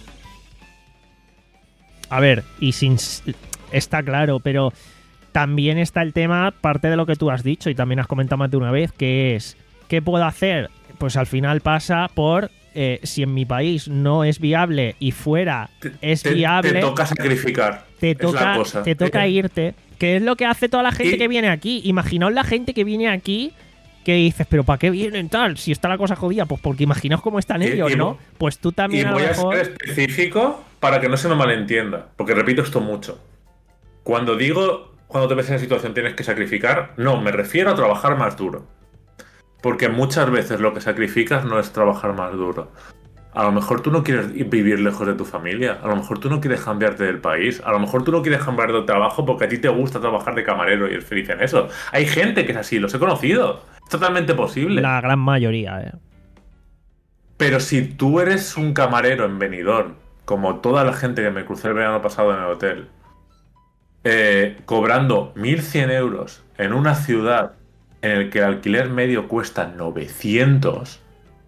A ver, y sin está claro, pero también está el tema, parte de lo que tú has dicho y también has comentado más de una vez, que es ¿qué puedo hacer? Pues al final pasa por eh, si en mi país no es viable y fuera Te, es te- viable, te toca sacrificar. te es la toca, cosa. te toca Eh, irte, que es lo que hace toda la gente Y- que viene aquí. Imaginaos la gente que viene aquí que dices, pero ¿para qué vienen tal? Si está la cosa jodida, pues porque imaginaos cómo están Y- ellos, y- ¿no? Pues tú Y también a lo voy a mejor... ser específico para que no se me malentienda, porque repito esto mucho. Cuando digo, cuando te ves en esa situación tienes que sacrificar, no, me refiero a trabajar más duro. Porque muchas veces lo que sacrificas no es trabajar más duro. A lo mejor tú no quieres ir- vivir lejos de tu familia, a lo mejor tú no quieres cambiarte del país, a lo mejor tú no quieres cambiar de trabajo porque a ti te gusta trabajar de camarero y eres feliz en eso. Hay gente que es así, los he conocido. Es totalmente posible. La gran mayoría, ¿eh? Pero si tú eres un camarero en Benidorm, como toda la gente que me crucé el verano pasado en el hotel, eh, cobrando mil cien euros en una ciudad en el que el alquiler medio cuesta novecientos,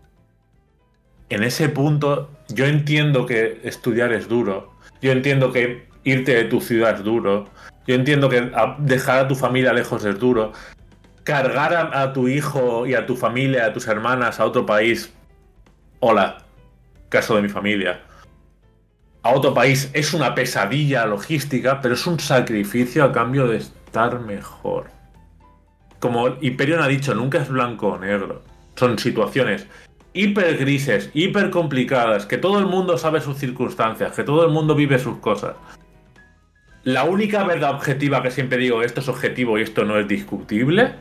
en ese punto yo entiendo que estudiar es duro, yo entiendo que irte de tu ciudad es duro, yo entiendo que a- dejar a tu familia lejos es duro, cargar a, a tu hijo y a tu familia, a tus hermanas a otro país, hola, caso de mi familia, a otro país es una pesadilla logística, pero es un sacrificio a cambio de estar mejor. Como Hyperion ha dicho, nunca es blanco o negro. Son situaciones hiper grises, hiper complicadas, que todo el mundo sabe sus circunstancias, que todo el mundo vive sus cosas. La única verdad objetiva que siempre digo, esto es objetivo y esto no es discutible,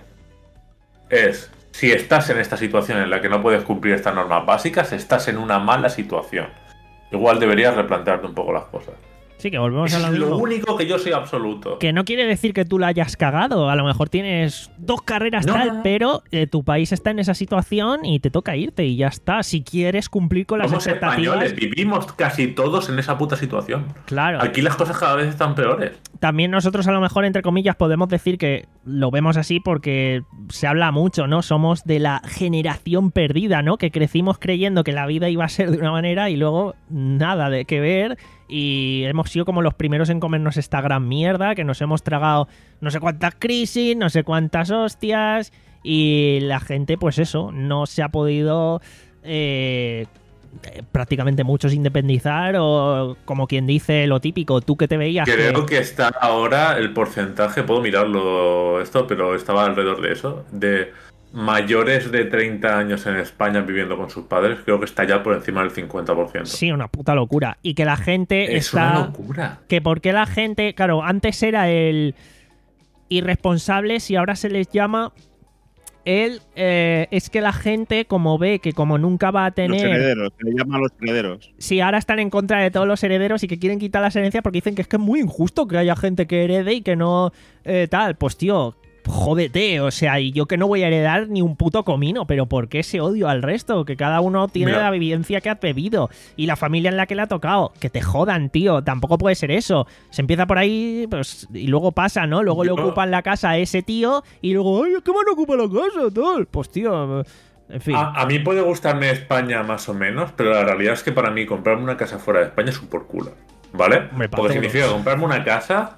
es si estás en esta situación en la que no puedes cumplir estas normas básicas, estás en una mala situación. Igual deberías replantearte un poco las cosas. Sí, que volvemos a Es lo lo mismo. único que yo soy absoluto. Que no quiere decir que tú la hayas cagado. A lo mejor tienes dos carreras No, tal, no, no. pero eh, tu país está en esa situación y te toca irte y ya está. Si quieres cumplir con las Somos expectativas, españoles, vivimos casi todos en esa puta situación. claro. Aquí las cosas cada vez están peores. También nosotros a lo mejor, entre comillas, podemos decir que lo vemos así porque se habla mucho, ¿no? Somos de la generación perdida, ¿no? Que crecimos creyendo que la vida iba a ser de una manera y luego nada de que ver. Y hemos sido como los primeros en comernos esta gran mierda, que nos hemos tragado no sé cuántas crisis, no sé cuántas hostias, y la gente, pues eso, no se ha podido eh, eh, prácticamente muchos independizar, o como quien dice lo típico, tú que te veías Creo que- que está ahora el porcentaje, puedo mirarlo esto, pero estaba alrededor de eso, de mayores de treinta años en España viviendo con sus padres, creo que está ya por encima del cincuenta por ciento. Sí, una puta locura. Y que la gente Es está... una locura. Que porque la gente... Claro, antes era el irresponsables y ahora se les llama el... eh, es que la gente, como ve que como nunca va a Los tener... herederos, se le llaman los herederos. Sí, ahora están en contra de todos los herederos y que quieren quitar las herencias porque dicen que es que es muy injusto que haya gente que herede y que no eh, tal. Pues tío, jódete, o sea, y yo que no voy a heredar ni un puto comino, pero ¿por qué ese odio al resto? Que cada uno tiene Mira. la vivencia que ha bebido y la familia en la que le ha tocado. Que te jodan, tío, tampoco puede ser eso. Se empieza por ahí, pues, y luego pasa, ¿no? Luego Yo- le ocupan la casa a ese tío y luego, ay, es que van a ocupar la casa, tal. Pues tío, en fin. A, a mí puede gustarme España más o menos, pero la realidad es que para mí comprarme una casa fuera de España es un por culo, ¿vale? Hombre, para Porque todos. significa comprarme una casa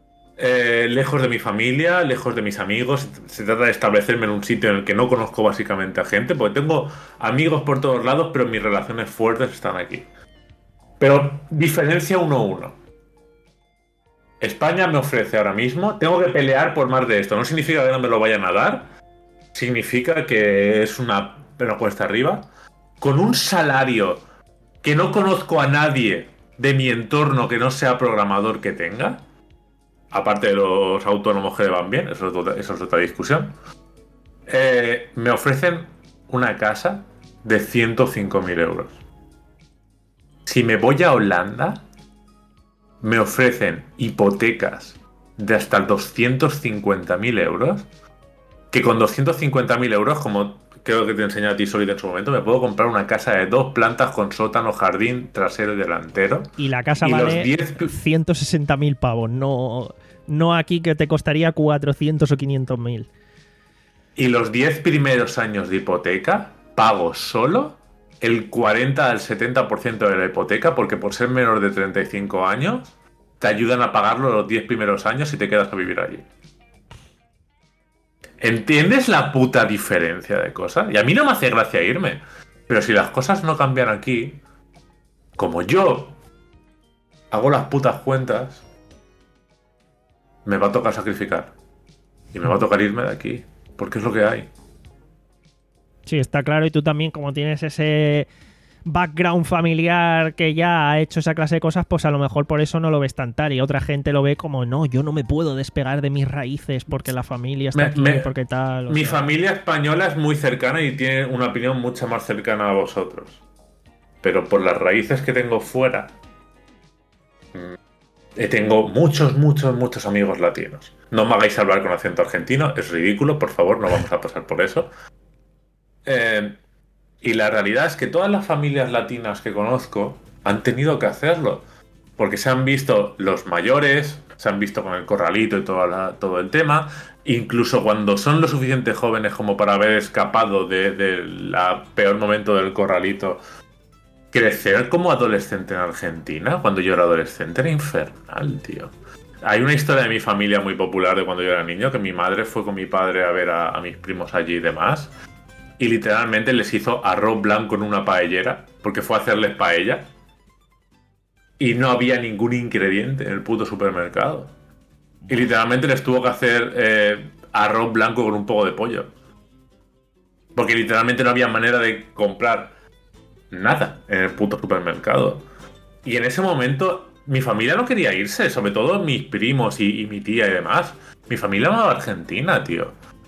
eh, lejos de mi familia, lejos de mis amigos. Se trata de establecerme en un sitio en el que no conozco básicamente a gente, porque tengo amigos por todos lados, pero mis relaciones fuertes están aquí. Pero diferencia uno a uno. España me ofrece ahora mismo, tengo que pelear por más de esto. No significa que no me lo vayan a dar, significa que es una, una cuesta arriba, con un salario que no conozco a nadie de mi entorno que no sea programador que tenga, aparte de los autónomos que le van bien, eso es otra, eso es otra discusión. Eh, me ofrecen una casa de ciento cinco mil euros. Si me voy a Holanda, me ofrecen hipotecas de hasta doscientos cincuenta mil euros, que con doscientos cincuenta mil euros, como creo que te enseñé a ti Solid en su momento, me puedo comprar una casa de dos plantas con sótano, jardín, trasero y delantero. Y la casa Y los vale diez ciento sesenta mil pavos, no, no aquí que te costaría cuatrocientos o quinientos mil. Y los diez primeros años de hipoteca pago solo el cuarenta al setenta por ciento de la hipoteca, porque por ser menor de treinta y cinco años te ayudan a pagarlo los diez primeros años y te quedas a vivir allí. ¿Entiendes la puta diferencia de cosas? Y a mí no me hace gracia irme. Pero si las cosas no cambian aquí, como yo hago las putas cuentas, me va a tocar sacrificar. Y me va a tocar irme de aquí. Porque es lo que hay. Sí, está claro. Y tú también, como tienes ese background familiar que ya ha hecho esa clase de cosas, pues a lo mejor por eso no lo ves tan tal. Y otra gente lo ve como, no, yo no me puedo despegar de mis raíces porque la familia está Me- aquí, me- porque tal. o Mi sea. familia española es muy cercana y tiene una opinión mucho más cercana a vosotros. Pero por las raíces que tengo fuera, mm, eh, tengo muchos, muchos, muchos amigos latinos. No me hagáis hablar con acento argentino, es ridículo, por favor, no vamos a pasar por eso. Eh, y la realidad es que todas las familias latinas que conozco han tenido que hacerlo. Porque se han visto los mayores, se han visto con el corralito y todo, la- todo el tema. Incluso cuando son lo suficiente jóvenes como para haber escapado del de la peor momento del corralito. Crecer como adolescente en Argentina, cuando yo era adolescente, era infernal, tío. Hay una historia de mi familia muy popular de cuando yo era niño, que mi madre fue con mi padre a ver a, a mis primos allí y demás. Y literalmente les hizo arroz blanco en una paellera, porque fue a hacerles paella. Y no había ningún ingrediente en el puto supermercado. Y literalmente les tuvo que hacer eh, arroz blanco con un poco de pollo. Porque literalmente no había manera de comprar nada en el puto supermercado. Y en ese momento mi familia no quería irse, sobre todo mis primos y, y mi tía y demás. Mi familia amaba Argentina, tío.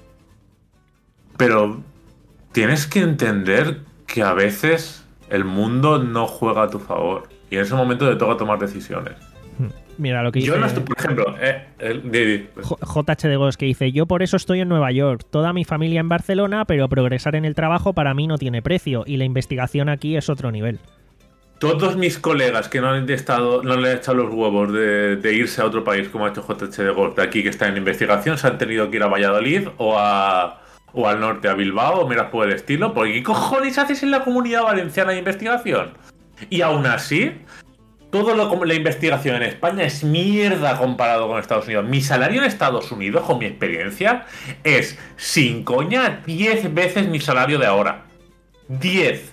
Pero tienes que entender que a veces el mundo no juega a tu favor. Y en ese momento te toca tomar decisiones. Mira lo que dice Yo no estoy, por ejemplo, eh, el, de, de- J- JH de Gos, que dice, yo por eso estoy en Nueva York, toda mi familia en Barcelona, pero progresar en el trabajo para mí no tiene precio y la investigación aquí es otro nivel. todos mis colegas que no han estado, no le han echado los huevos de, de irse a otro país como ha hecho J H de Gos de aquí que está en investigación, se han tenido que ir a Valladolid o a o al norte a Bilbao o miras por el estilo, porque ¿qué cojones haces en la Comunidad Valenciana de investigación? Y aún así, todo lo como la investigación en España es mierda comparado con Estados Unidos. Mi salario en Estados Unidos, con mi experiencia, es, sin coña, diez veces mi salario de ahora. diez.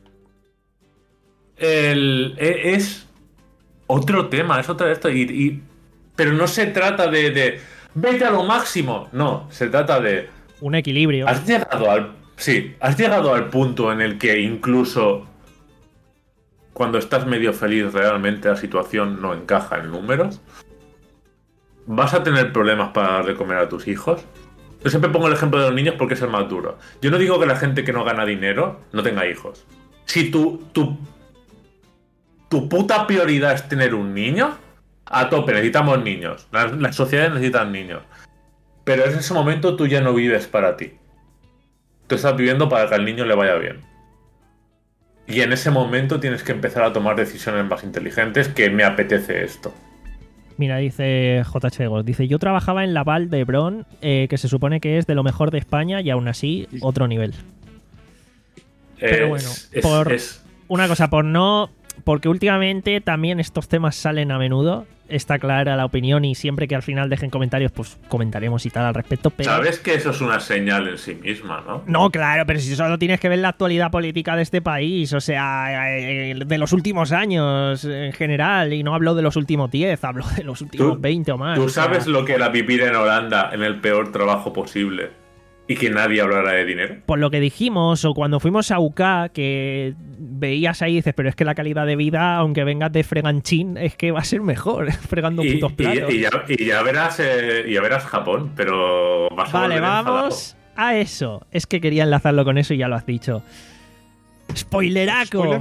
El, e- es otro tema, es otro esto. Y, y- pero no se trata de, de vete a lo máximo. No, se trata de Un equilibrio. has llegado al sí, has llegado al punto en el que incluso cuando estás medio feliz realmente la situación no encaja en números. Vas a tener problemas para darle comer a tus hijos. Yo siempre pongo el ejemplo de los niños porque es el más duro. Yo no digo que la gente que no gana dinero no tenga hijos. Si tu, tu, tu puta prioridad es tener un niño, a tope, necesitamos niños. Las, las sociedades necesitan niños. Pero en ese momento tú ya no vives para ti. Tú estás viviendo para que al niño le vaya bien. Y en ese momento tienes que empezar a tomar decisiones más inteligentes que me apetece esto. Mira, dice J H de Gos, dice, yo trabajaba en la Val de Hebron, eh, que se supone que es de lo mejor de España y aún así otro nivel. Pero Es- bueno, es- por- es- Una cosa, por no... Porque últimamente también estos temas salen a menudo, está clara la opinión y siempre que al final dejen comentarios, pues comentaremos y tal al respecto, pero... Sabes que eso es una señal en sí misma, ¿no? No, claro, pero si solo tienes que ver la actualidad política de este país, o sea, eh, de los últimos años en general, y no hablo de los últimos diez, hablo de los últimos Tú- veinte o más. Tú o sea, sabes lo que era vivir en Holanda en el peor trabajo posible y que nadie hablara de dinero. por lo que dijimos, o cuando fuimos a U K, que veías ahí y dices, pero es que la calidad de vida, aunque vengas de freganchín, es que va a ser mejor, fregando Y, putos y- platos. y ya, y ya verás eh, y ya verás Japón, pero vas a Vale, volver enfadado. vamos a eso. Es que quería enlazarlo con eso y ya lo has dicho. ¡Spoileraco! ¿Spoiler?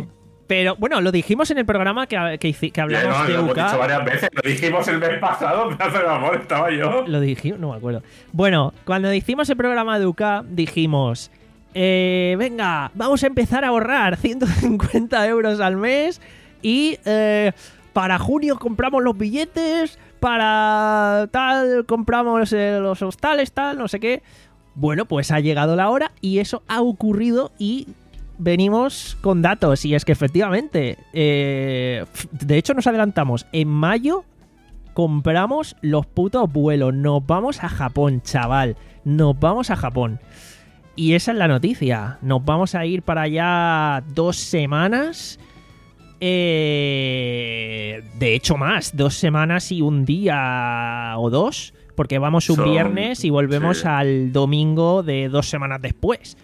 Pero bueno, lo dijimos en el programa que, que, que hablamos Ya, no, de lo U K. hemos dicho varias veces. Lo dijimos el mes pasado, pedazo de amor, estaba yo. Lo dijimos, no me acuerdo. Bueno, cuando hicimos el programa de U K, dijimos: eh, venga, vamos a empezar a ahorrar ciento cincuenta euros al mes y eh, para junio compramos los billetes, para tal compramos eh, los hostales, tal, no sé qué. Bueno, pues ha llegado la hora y eso ha ocurrido y venimos con datos. Y es que efectivamente, eh, de hecho nos adelantamos. En mayo compramos los putos vuelos. Nos vamos a Japón, chaval. Nos vamos a Japón. Y esa es la noticia. Nos vamos a ir para allá dos semanas. Eh, de hecho más, dos semanas y un día o dos. Porque vamos un Son, viernes y volvemos sí. al domingo de dos semanas después.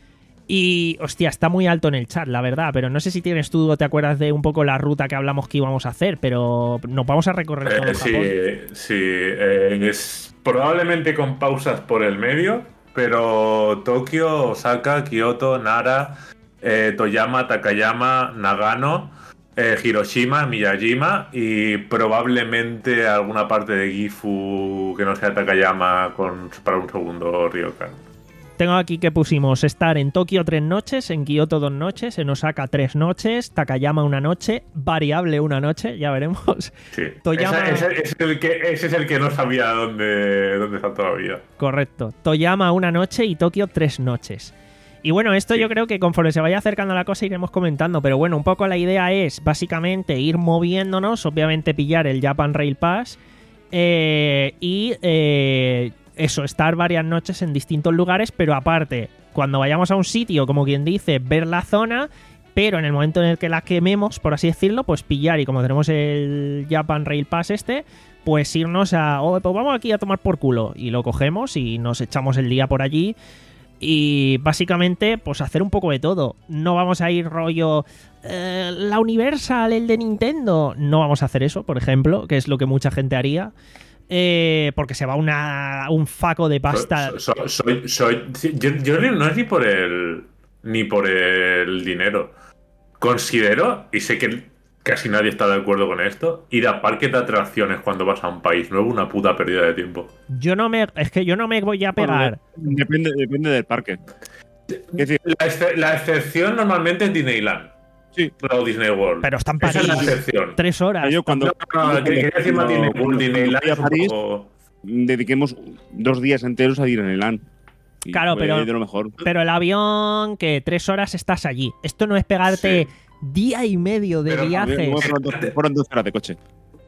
Y, hostia, está muy alto en el chat, la verdad. Pero no sé si tienes tú o te acuerdas de un poco la ruta que hablamos que íbamos a hacer. Pero nos vamos a recorrer todo Eh, el sí, Japón. sí. eh, es probablemente con pausas por el medio, pero Tokio, Osaka, Kioto, Nara, eh, Toyama, Takayama, Nagano, eh, Hiroshima, Miyajima y probablemente alguna parte de Gifu que no sea Takayama con, para un segundo Ryokan. Tengo aquí que pusimos estar en Tokio tres noches, en Kioto dos noches, en Osaka tres noches, Takayama una noche, variable una noche, ya veremos. Sí. Toyama- Esa- ese, es el que, ese es el que no sabía dónde, dónde está todavía. Correcto. Toyama una noche y Tokio tres noches. Y bueno, esto Sí. yo creo que conforme se vaya acercando la cosa iremos comentando, pero bueno, un poco la idea es básicamente ir moviéndonos, obviamente pillar el Japan Rail Pass eh, y eh, eso, estar varias noches en distintos lugares, pero aparte, cuando vayamos a un sitio, como quien dice, ver la zona, pero en el momento en el que la quememos, por así decirlo, pues pillar y como tenemos el Japan Rail Pass este, pues irnos a, oh, pues vamos aquí a tomar por culo y lo cogemos y nos echamos el día por allí. Y básicamente, pues hacer un poco de todo. No vamos a ir rollo eh, la Universal, el de Nintendo. No vamos a hacer eso, por ejemplo, que es lo que mucha gente haría. Eh, porque se va una, un faco de pasta. So- so- soy, soy, sí, yo, yo no es ni por el ni por el dinero. Considero, y sé que casi nadie está de acuerdo con esto, ir a parques de atracciones cuando vas a un país nuevo una puta pérdida de tiempo. Yo no me, es que yo no me voy a pegar. Depende, depende del parque. Es decir, La, exce- la excepción normalmente es Disneyland. Sí. O Disney World. Pero está en Esa es la París. excepción. Tres horas. yo cuando, No, no, que- quería decir más Disney cuando- World, Disneyland cuando es fui un a París, poco- dediquemos dos días enteros a Disneyland. Y Claro, fue pero- de lo mejor. Pero el avión, que tres horas estás allí. Esto no es pegarte Sí. día y medio de Pero viaje. Luego fueron, dos, fueron dos horas de coche.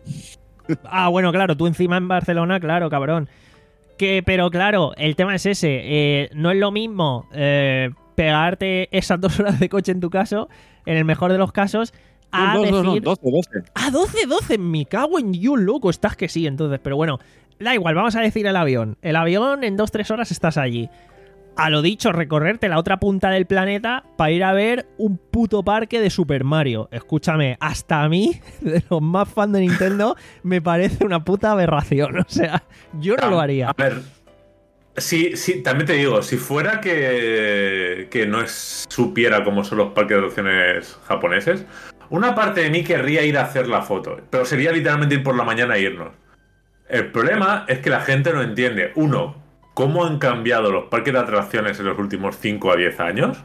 Ah, bueno, claro, tú encima en Barcelona, claro, cabrón. Que, pero claro, el tema es ese. eh, no es lo mismo eh, pegarte esas dos horas de coche en tu caso, en el mejor de los casos, a No, no, no, decir... doce, doce. Ah, doce, doce, me cago en you, loco. Estás que sí, entonces. Pero bueno, da igual, vamos a decir el avión. El avión en dos, tres horas estás allí. A lo dicho, recorrerte la otra punta del planeta para ir a ver un puto parque de Super Mario. Escúchame, hasta a mí, de los más fans de Nintendo, me parece una puta aberración. O sea, yo no lo haría. A ver, sí, sí, también te digo, si fuera que, que no es, supiera cómo son los parques de atracciones japoneses, una parte de mí querría ir a hacer la foto, pero sería literalmente ir por la mañana e irnos. El problema es que la gente no entiende, uno, cómo han cambiado los parques de atracciones en los últimos cinco a diez años.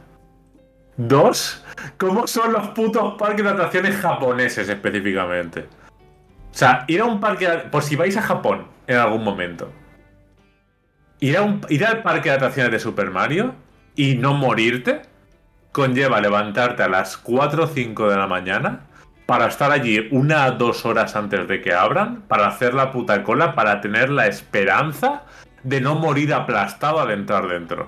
Dos, cómo son los putos parques de atracciones japoneses específicamente. O sea, ir a un parque, de- por si vais a Japón en algún momento, ir, a un, ir al parque de atracciones de Super Mario y no morirte conlleva levantarte a las cuatro o cinco de la mañana para estar allí una o dos horas antes de que abran, para hacer la puta cola, para tener la esperanza de no morir aplastado al entrar dentro.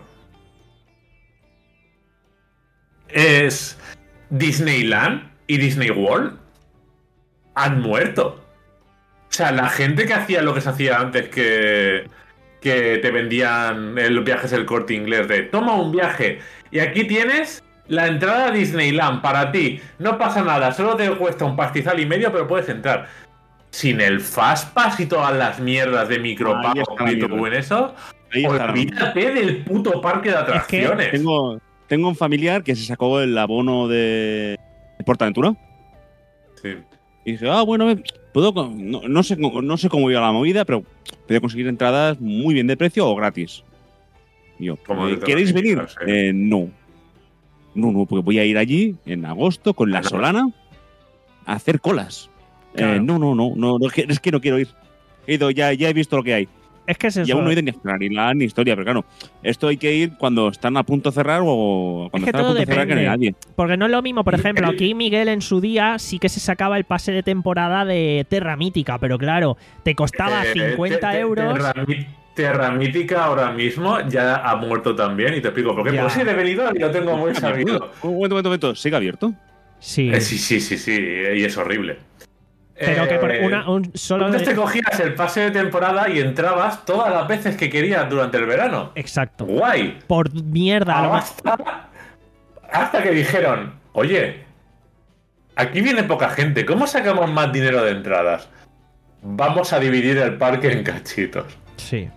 Es Disneyland y Disney World han muerto. O sea, la gente que hacía lo que se hacía antes, que, que te vendían los viajes del Corte Inglés, de toma un viaje y aquí tienes la entrada a Disneyland para ti. No pasa nada, solo te cuesta un pastizal y medio, pero puedes entrar. Sin el Fastpass y todas las mierdas de Ahí micropago está la y mierda. todo en eso, Ahí está la- olvídate del puto parque de atracciones. Tengo, tengo un familiar que se sacó el abono de PortAventura. Sí. Y dije, ah, bueno, puedo, no, no, sé, no sé cómo iba la movida, pero puedo conseguir entradas muy bien de precio o gratis. Y yo, eh, ¿queréis venir? Sí. Eh, no. No, no, porque voy a ir allí en agosto con la Solana a hacer colas. Claro. Eh, no, no, no, no, no, es que no quiero ir. He ido, ya, ya he visto lo que hay. Es que es eso. Y aún no he ido ni a explorar ni nada, ni historia, pero claro, esto hay que ir cuando están a punto de cerrar o cuando es que están todo a punto depende, de cerrar que no hay nadie. Porque no es lo mismo, por ejemplo, aquí Miguel en su día sí que se sacaba el pase de temporada de Terra Mítica, pero claro, te costaba eh, cincuenta te, te, euros. Terra, Terra Mítica ahora mismo ya ha muerto también, y te explico por qué. Pues sí, he venido y lo tengo muy sabido. Un momento, un momento, ¿sigue abierto? Sí. Eh, sí, sí, sí, sí, y es horrible. Pero eh, que por una, un solo. Entonces te cogías el pase de temporada y entrabas todas las veces que querías durante el verano. Exacto. Guay. Por mierda. Hasta, hasta que dijeron, oye, aquí viene poca gente, ¿cómo sacamos más dinero de entradas? Vamos a dividir el parque en cachitos. Sí.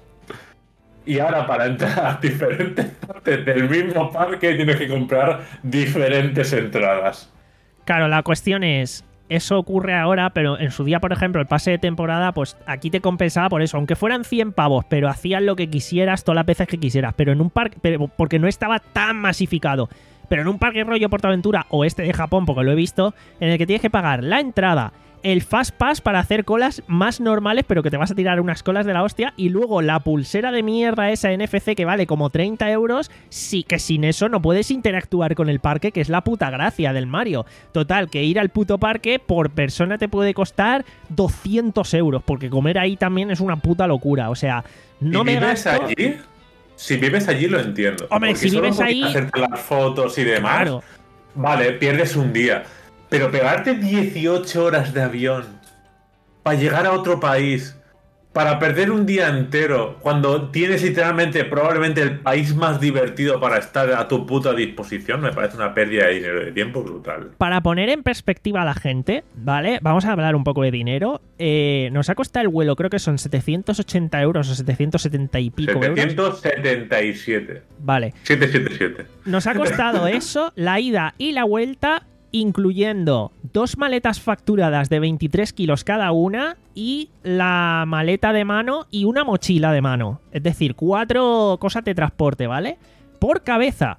Y ahora para entrar a diferentes partes del mismo parque tienes que comprar diferentes entradas. Claro, la cuestión es... Eso ocurre ahora, pero en su día, por ejemplo, el pase de temporada, pues aquí te compensaba por eso. Aunque fueran cien pavos, pero hacías lo que quisieras, todas las veces que quisieras. Pero en un parque, pero porque no estaba tan masificado. Pero en un parque rollo PortAventura o este de Japón, porque lo he visto, en el que tienes que pagar la entrada, el Fast Pass para hacer colas más normales, pero que te vas a tirar unas colas de la hostia, y luego la pulsera de mierda esa N F C que vale como treinta euros, sí que sin eso no puedes interactuar con el parque, que es la puta gracia del Mario. Total, que ir al puto parque por persona te puede costar doscientos euros, porque comer ahí también es una puta locura, o sea, no ¿Y me vives gasto... allí? Si vives allí lo entiendo. Hombre, si vives ahí... hacerte las fotos y demás, claro. Vale, pierdes un día. Pero pegarte dieciocho horas de avión para llegar a otro país, para perder un día entero, cuando tienes literalmente probablemente el país más divertido para estar a tu puta disposición, me parece una pérdida de dinero, de tiempo brutal. Para poner en perspectiva a la gente, ¿vale? Vamos a hablar un poco de dinero. Eh, nos ha costado el vuelo, creo que son setecientos ochenta euros o setecientos setenta y pico setecientos setenta y siete. Euros. Vale. setecientos setenta y siete. Nos ha costado eso, la ida y la vuelta, incluyendo dos maletas facturadas de veintitrés kilos cada una y la maleta de mano y una mochila de mano. Es decir, cuatro cosas de transporte, ¿vale? Por cabeza.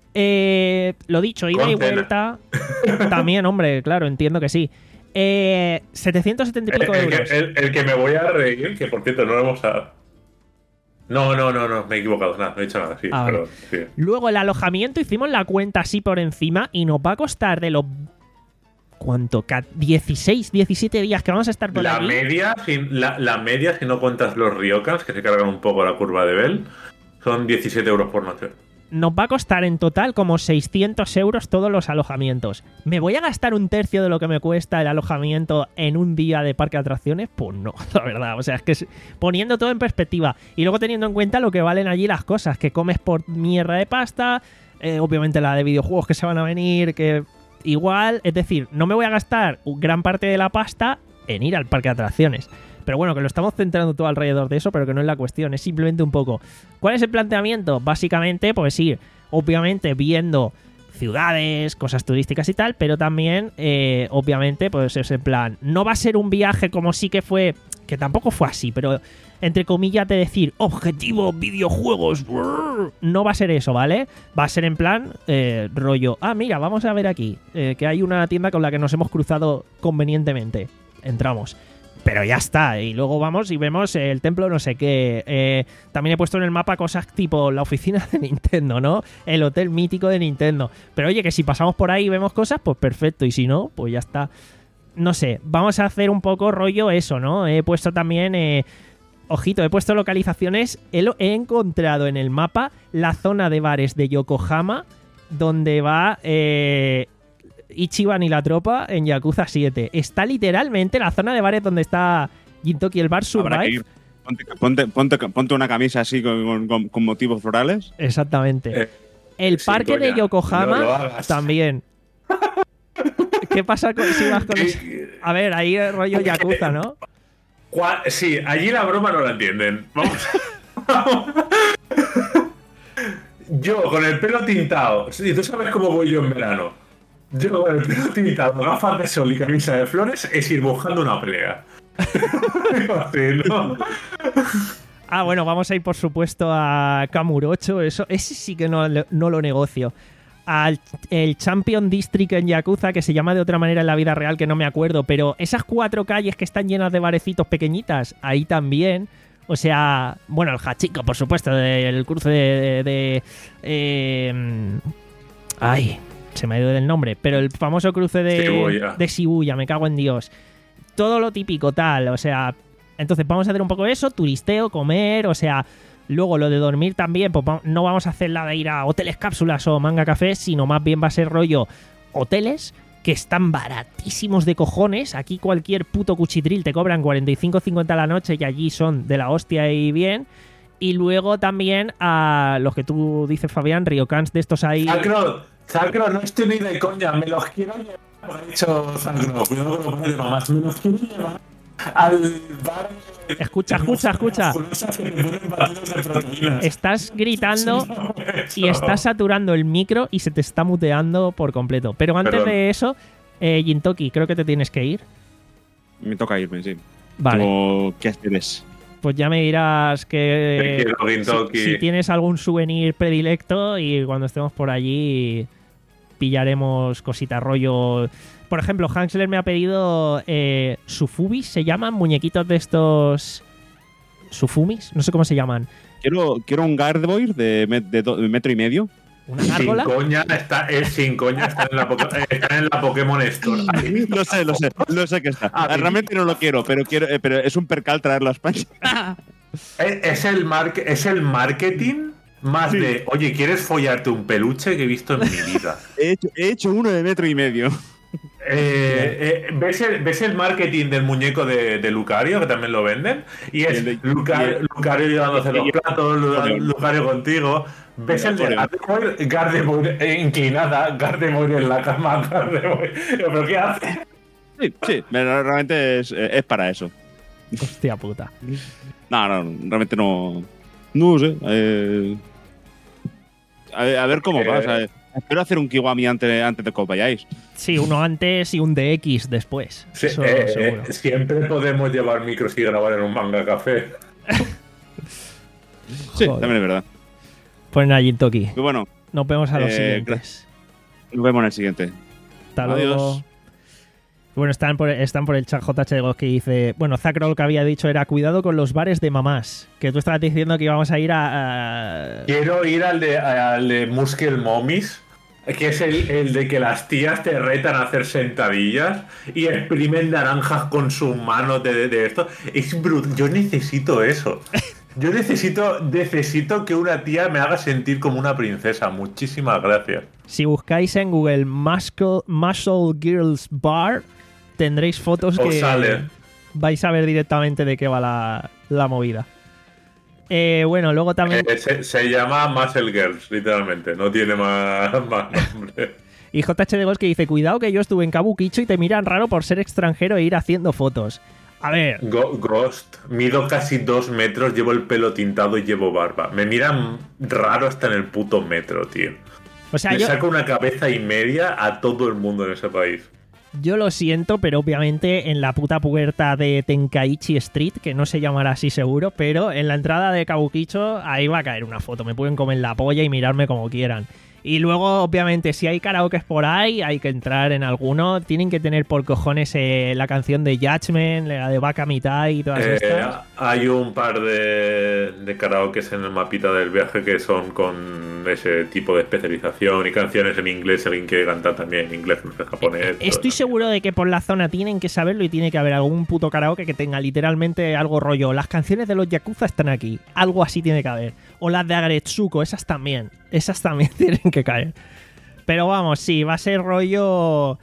Eh, lo dicho, ida y vuelta. También, hombre, claro, entiendo que sí. Eh, setecientos setenta y pico el, euros. El, el, el que me voy a reír, que por cierto no lo hemos a... No, no, no, no, me he equivocado, nada, no he dicho nada, sí, ah, pero, vale. sí. Luego el alojamiento, hicimos la cuenta así por encima y nos va a costar de los... ¿Cuánto? dieciséis, diecisiete días que vamos a estar por la aquí. Media, si, la, la media, si no cuentas los ryokans, que se cargan un poco la curva de Bell, son diecisiete euros por noche. Nos va a costar en total como seiscientos euros todos los alojamientos. ¿Me voy a gastar un tercio de lo que me cuesta el alojamiento en un día de parque de atracciones? Pues no, la verdad. O sea, es que es, poniendo todo en perspectiva y luego teniendo en cuenta lo que valen allí las cosas, que comes por mierda de pasta, eh, obviamente la de videojuegos que se van a venir, que igual, es decir, no me voy a gastar gran parte de la pasta en ir al parque de atracciones. Pero bueno, que lo estamos centrando todo alrededor de eso, pero que no es la cuestión, es simplemente un poco. ¿Cuál es el planteamiento? Básicamente, pues ir, obviamente, viendo ciudades, cosas turísticas y tal, pero también, eh, obviamente, pues es en plan, no va a ser un viaje como sí que fue, que tampoco fue así, pero entre comillas de decir, objetivo, videojuegos, no va a ser eso, ¿vale? Va a ser en plan, eh, rollo, ah, mira, vamos a ver aquí, eh, que hay una tienda con la que nos hemos cruzado convenientemente, entramos. Pero ya está, y luego vamos y vemos el templo no sé qué. Eh, también he puesto en el mapa cosas tipo la oficina de Nintendo, ¿no? El hotel mítico de Nintendo. Pero oye, que si pasamos por ahí y vemos cosas, pues perfecto. Y si no, pues ya está. No sé, vamos a hacer un poco rollo eso, ¿no? He puesto también... Eh, ojito, he puesto localizaciones. He, he encontrado en el mapa la zona de bares de Yokohama, donde va... Eh, Ichiban y la tropa en Yakuza siete. Está literalmente la zona de bares donde está Gintoki, el bar Survive. Ponte, ponte, ponte, ponte una camisa así con, con, con motivos florales. Exactamente. Eh, el parque de Yokohama no también. ¿Qué pasa con, si vas con eso? A ver, ahí el rollo Yakuza, ¿no? Sí, allí la broma no la entienden. Vamos. Yo con el pelo tintado. Sí, tú sabes cómo voy yo en verano. Yo con el pelo tintado, gafas de sol y camisa de flores es ir buscando una pelea. Así, ¿no? Ah, bueno, vamos a ir por supuesto a Kamurocho, eso, ese sí que no, no lo negocio. Al el Champion District en Yakuza, que se llama de otra manera en la vida real, que no me acuerdo, pero esas cuatro calles que están llenas de barecitos pequeñitas, ahí también. O sea, bueno, el Hachiko, por supuesto, el cruce de... de, de eh, ay, se me ha ido del nombre, pero el famoso cruce de Shibuya. de Shibuya, me cago en Dios. Todo lo típico tal, o sea... Entonces vamos a hacer un poco eso, turisteo, comer, o sea... Luego lo de dormir también, pues no vamos a hacer la de ir a hoteles cápsulas o manga café, sino más bien va a ser rollo hoteles que están baratísimos de cojones. Aquí cualquier puto cuchitril te cobran cuarenta y cinco cincuenta a la noche y allí son de la hostia y bien. Y luego también a los que tú dices, Fabián, ryokans de estos ahí... Sacro, Sacro, no estoy ni de coña, me los quiero llevar. Ha dicho Sacro, cuidado con los padres de mamás, me los quiero llevar al bar. Escucha, escucha, escucha. Estás gritando y estás saturando el micro y se te está muteando por completo. Pero antes Perdón. de eso, eh, Jintoki, creo que te tienes que ir. Me toca irme, sí. Vale, Tengo que haceres. pues ya me dirás que Te quiero, Gintoki. si, si tienes algún souvenir predilecto y cuando estemos por allí pillaremos cositas rollo... Por ejemplo, Hansler me ha pedido eh, Sufubis, se llaman muñequitos de estos... ¿Sufumis? No sé cómo se llaman. Quiero, quiero un Gardevoir de, me- de, do- de metro y medio. ¿Una Sin gárgola? coña, está, es sin coña, está en la, Poké- está en la Pokémon Store. Lo sé, lo sé, lo sé que está. Ah, Realmente no lo quiero, pero quiero, eh, pero es un percal traerlo a España. Es, es el mar- es el marketing más de, oye, ¿quieres follarte un peluche que he visto en mi vida? He hecho, he hecho uno de metro y medio. Eh, eh, ¿ves, el, ¿Ves el marketing del muñeco de, de Lucario, que también lo venden? Y es Y el de- Lucario, y el- Lucario llevándose los y el- platos, Lu- Oreo. Lucario contigo. ¿Ves Y el de Oreo. Gardevoir? Gardevoir eh, inclinada, Gardevoir en la cama, Gardevoir. ¿Pero qué hace? Sí, sí, pero realmente es, eh, es para eso. Hostia puta. No, no, realmente no. No sé. eh, a, ver, a ver cómo Eh. va. O sea, espero hacer un Kiwami antes, antes de que os vayáis. Sí, uno antes y un D X después. Sí, Eso eh, seguro. eh, siempre podemos llevar micros y grabar en un manga café. Sí, Joder. también es verdad. Pues nada, Jintoki. Pero bueno, Nos vemos a los Eh, siguientes. nos vemos en el siguiente. Hasta Adiós. luego. Bueno, están por, están por el chat J H de Ghost que dice... Bueno, Zacro lo que había dicho era cuidado con los bares de mamás. Que tú estabas diciendo que íbamos a ir a... a- Quiero ir al de, al de Muscle Mommies, que es el, el de que las tías te retan a hacer sentadillas y exprimen naranjas con sus manos de, de esto. Es brutal. Yo necesito eso. Yo necesito, necesito que una tía me haga sentir como una princesa. Muchísimas gracias. Si buscáis en Google Muscle, Muscle Girls Bar, tendréis fotos Os que sale. vais a ver directamente de qué va la, la movida. Eh, bueno, luego también... Eh, se, se llama Muscle Girls, literalmente. No tiene más, más nombre. Y J H de Ghost que dice, cuidado que yo estuve en Kabukicho y te miran raro por ser extranjero e ir haciendo fotos. A ver, Go- Ghost, mido casi dos metros, llevo el pelo tintado y llevo barba. Me miran raro hasta en el puto metro, tío. o sea, Le yo, saco una cabeza y media a todo el mundo en ese país. yo lo siento, pero obviamente en la puta puerta de Tenkaichi Street, que no se llamará así seguro, pero en la entrada de Kabukicho ahí va a caer una foto. Me pueden comer la polla y mirarme como quieran. Y luego, obviamente, si hay karaokes por ahí, hay que entrar en alguno. Tienen que tener por cojones eh, la canción de Judgment, la de Baka Mitai y todas Eh, estas. hay un par de, de karaokes en el mapita del viaje que son con ese tipo de especialización y canciones en inglés. Si alguien quiere cantar también en inglés, en japonés. todo Estoy eso. seguro de que por la zona tienen que saberlo y tiene que haber algún puto karaoke que tenga literalmente algo rollo. Las canciones de los Yakuza están aquí. Algo así tiene que haber. O las de Agretsuko, esas también. Esas también tienen que caer. Pero vamos, sí, va a ser rollo...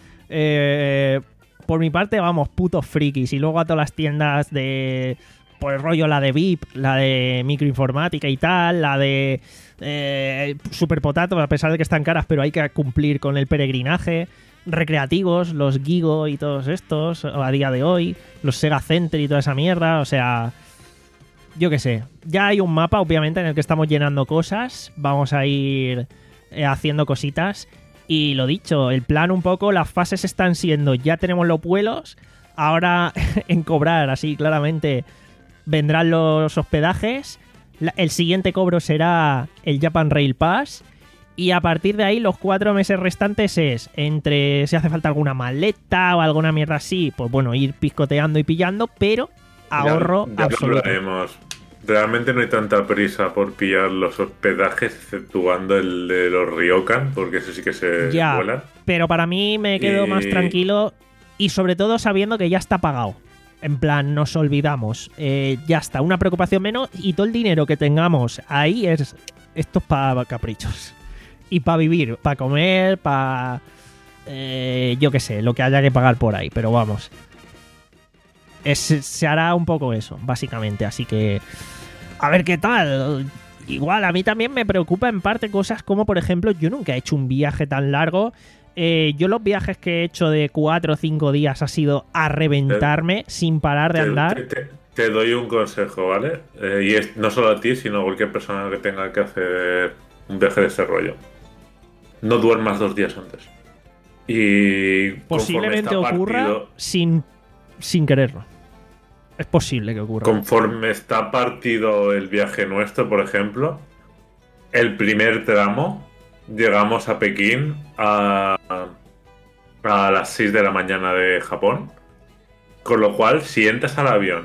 eh, por mi parte, vamos, putos frikis. Y luego a todas las tiendas de... Por el rollo, la de V I P, la de microinformática y tal, la de eh, Super Potato, a pesar de que están caras, pero hay que cumplir con el peregrinaje. Recreativos, los Gigo y todos estos, a día de hoy, los Sega Center y toda esa mierda, o sea... Yo qué sé, ya hay un mapa obviamente en el que estamos llenando cosas, vamos a ir eh, haciendo cositas Y lo dicho, el plan un poco, las fases están siendo, ya tenemos los vuelos, ahora en cobrar así claramente vendrán los hospedajes, la, el siguiente cobro será el Japan Rail Pass y a partir de ahí los cuatro meses restantes es entre si hace falta alguna maleta o alguna mierda así, pues bueno, ir piscoteando y pillando, pero ahorro ya, ya absoluto. Hablaremos. Realmente no hay tanta prisa por pillar los hospedajes, exceptuando el de los ryokan, porque ese sí que se Ya, vuelan. pero para mí me quedo Y- más tranquilo y sobre todo sabiendo que ya está pagado. En plan, nos olvidamos. Eh, ya está, una preocupación menos y todo el dinero que tengamos ahí es... Esto es para caprichos. Y para vivir, para comer, para... Eh, yo qué sé, lo que haya que pagar por ahí, pero vamos. Es, se hará un poco eso, básicamente. Así que... A ver qué tal. Igual, a mí también me preocupa en parte cosas como, por ejemplo, yo nunca he hecho un viaje tan largo. Eh, yo los viajes que he hecho de cuatro o cinco días ha sido a reventarme sin parar de Te- andar. Te, te- te doy un consejo, ¿vale? Eh, y es no solo a ti, sino a cualquier persona que tenga que hacer un viaje de ese rollo. No duermas dos días antes. Y Posiblemente conforme está ocurra partido- sin, sin quererlo. Es posible que ocurra. Conforme está partido el viaje nuestro, por ejemplo, el primer tramo llegamos a Pekín a, a las seis de la mañana de Japón. Con lo cual, si entras al avión,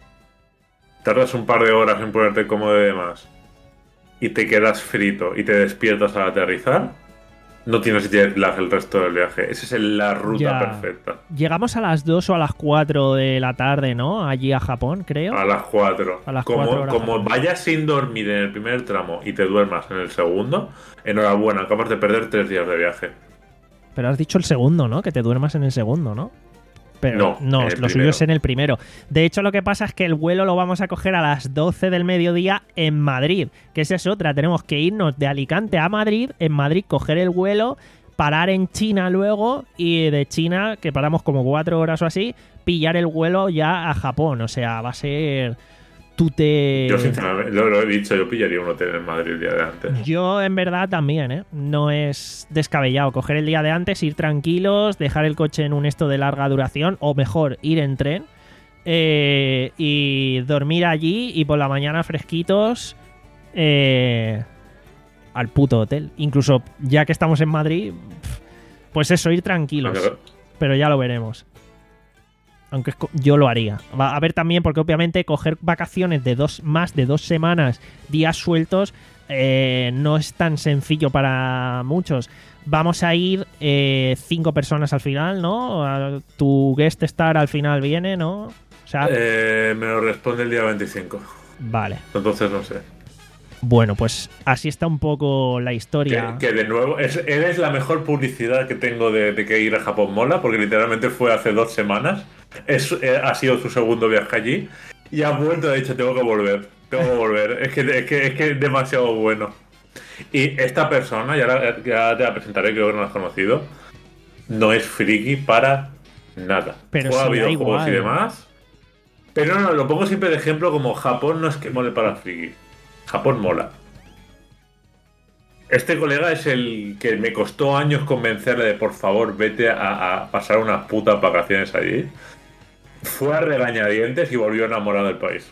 tardas un par de horas en ponerte cómodo y demás, y te quedas frito y te despiertas al aterrizar, no tienes jet lag el resto del viaje. Esa es el- la ruta Ya. perfecta. Llegamos a las dos o a las cuatro de la tarde, ¿no? Allí a Japón, creo. A las cuatro. A las como cuatro horas como Japón. vayas sin dormir en el primer tramo y te duermas en el segundo, enhorabuena, acabas de perder tres días de viaje. Pero has dicho el segundo, ¿no? Que te duermas en el segundo, ¿no? Pero No, no, en lo el suyo primero. es en el primero. De hecho, lo que pasa es que el vuelo lo vamos a coger a las doce del mediodía en Madrid. Que esa es otra. Tenemos que irnos de Alicante a Madrid. En Madrid coger el vuelo, parar en China luego y de China, que paramos como cuatro horas o así, pillar el vuelo ya a Japón. O sea, va a ser... Tú te... Yo, sinceramente, lo, lo he dicho, yo pillaría un hotel en Madrid el día de antes. Yo, en verdad, también, ¿eh? No es descabellado coger el día de antes, ir tranquilos, dejar el coche en un esto de larga duración, o mejor, ir en tren, eh, y dormir allí y por la mañana fresquitos eh, al puto hotel. Incluso ya que estamos en Madrid, pf, pues eso, ir tranquilos. Pero ya lo veremos. Aunque es co- yo lo haría. Va a ver también, porque obviamente coger vacaciones de dos más de dos semanas, días sueltos, eh, no es tan sencillo para muchos. Vamos a ir eh, cinco personas al final, ¿no? A- Tu guest star al final viene, ¿no? O sea, Eh, me lo responde el día veinticinco. vale. Entonces no sé. Bueno, pues así está un poco la Que, historia. que de nuevo, es, eres la mejor publicidad que tengo de, de que ir a Japón mola, porque literalmente fue hace dos semanas. Es, eh, ha sido su segundo viaje allí. Y ha vuelto, ha dicho, tengo que volver. Tengo que volver. Es que es, que, es, que es demasiado bueno. Y esta persona, ya, la, ya te la presentaré, creo que no la has conocido, no es friki para nada. Pero Juega sí, da videojuegos y igual. demás. Pero no, no, lo pongo siempre de ejemplo como Japón no es que mole para friki. Japón mola. Este colega es el que me costó años convencerle de por favor vete a, a pasar unas putas vacaciones allí. Fue a regañadientes y volvió enamorado del país.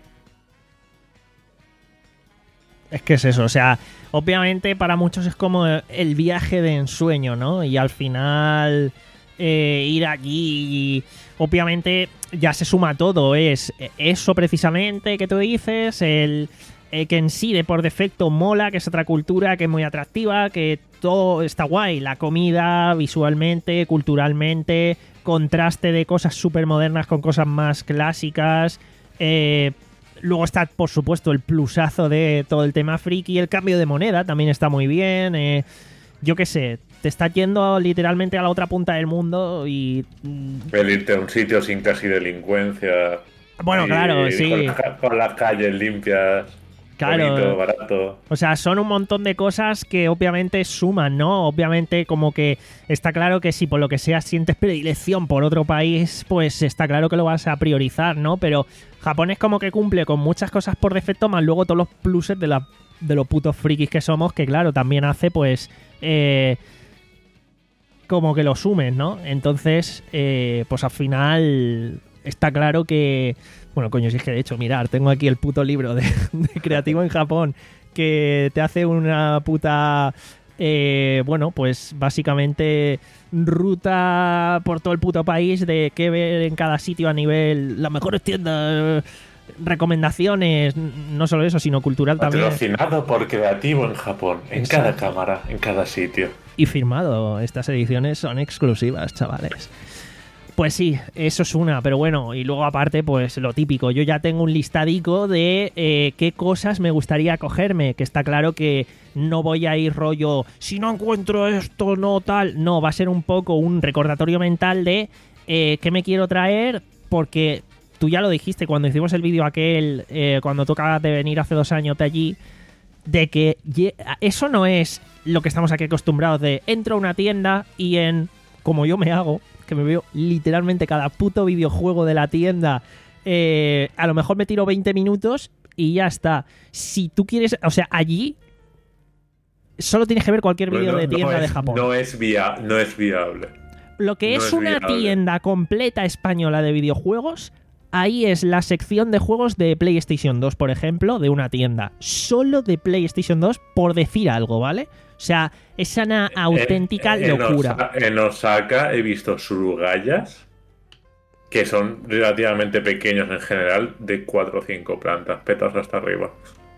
Es que es eso, o sea, obviamente para muchos es como el viaje de ensueño, ¿no? Y al final eh, ir allí, obviamente ya se suma todo, es eso precisamente que tú dices, el eh, que en sí de por defecto mola, que es otra cultura que es muy atractiva, que todo está guay, la comida, visualmente, culturalmente, contraste de cosas súper modernas con cosas más clásicas, eh... Luego está, por supuesto, el plusazo de todo el tema friki. El cambio de moneda también está muy bien. Eh, yo qué sé, te estás yendo literalmente a la otra punta del mundo y... mm, El irte a un sitio sin casi delincuencia. Bueno, y claro, sí. Con, la- con las calles limpias. Claro. Bonito, barato. O sea, son un montón de cosas que obviamente suman, ¿no? Obviamente como que está claro que si por lo que sea sientes predilección por otro país, pues está claro que lo vas a priorizar, ¿no? Pero Japón es como que cumple con muchas cosas por defecto, más luego todos los pluses de, la, de los putos frikis que somos, que claro, también hace pues... Eh, como que lo sumen, ¿no? Entonces, eh, pues al final está claro que... Bueno, coño, si es que de hecho, mirar, tengo aquí el puto libro de, de Creativo en Japón que te hace una puta... Eh, bueno, pues básicamente ruta por todo el puto país de qué ver en cada sitio a nivel... Las mejores tiendas, recomendaciones, no solo eso, sino cultural también. Patrocinado por Creativo en Japón, en Exacto. cada cámara, en cada sitio. Y firmado, estas ediciones son exclusivas, chavales. Pues sí, eso es una, pero bueno, y luego aparte, pues lo típico, yo ya tengo un listadico de eh, qué cosas me gustaría cogerme, que está claro que no voy a ir rollo, si no encuentro esto, no tal, no, va a ser un poco un recordatorio mental de eh, qué me quiero traer, porque tú ya lo dijiste cuando hicimos el vídeo aquel, eh, cuando tú acabas de venir hace dos años de allí, de que ye- eso no es lo que estamos aquí acostumbrados de entro a una tienda y en, como yo me hago, que me veo literalmente cada puto videojuego de la tienda, eh, a lo mejor me tiro veinte minutos y ya está. Si tú quieres, o sea, allí solo tienes que ver cualquier vídeo No, de no tienda es- de Japón. No es, via- no es viable. Lo que no es es una viable. tienda completa española de videojuegos, ahí es la sección de juegos de PlayStation dos, por ejemplo, de una tienda. Solo de PlayStation dos, por decir algo, ¿vale? O sea, es una auténtica En- en locura. Osa- En Osaka he visto surugayas que son relativamente pequeños en general, de cuatro o cinco plantas, petas hasta arriba.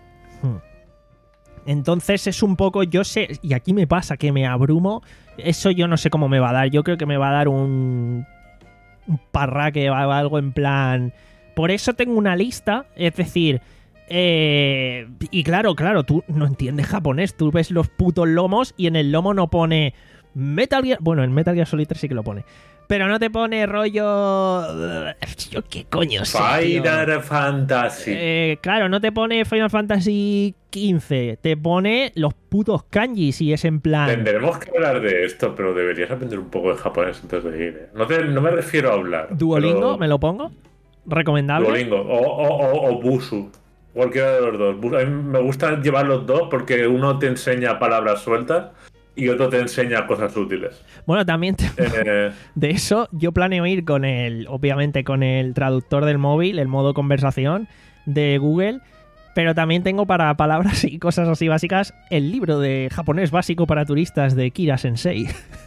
Entonces es un poco, yo sé, y aquí me pasa que me abrumo, eso yo no sé cómo me va a dar, yo creo que me va a dar un, un parraque o algo en plan... Por eso tengo una lista, es decir, eh, y claro, claro, tú no entiendes japonés, tú ves los putos lomos y en el lomo no pone Metal Gear, bueno, en Metal Gear Solid tres sí que lo pone, pero no te pone rollo... Yo qué coño sé, tío. Final Fantasy. Eh, claro, no te pone Final Fantasy quince, te pone los putos kanjis y es en plan... Tendremos que hablar de esto, pero deberías aprender un poco de japonés antes de ir. ¿eh? No, te- no me refiero a hablar. Duolingo, pero- ¿me lo pongo? ¿Recomendable? Duolingo o, o, o, o Busu. Cualquiera de los dos. Bu- A mí me gusta llevar los dos porque uno te enseña palabras sueltas y otro te enseña cosas útiles. Bueno, también te- Eh, de eso yo planeo ir con el, obviamente con el traductor del móvil, el modo conversación de Google, pero también tengo para palabras y cosas así básicas el libro de japonés básico para turistas de Kira Sensei.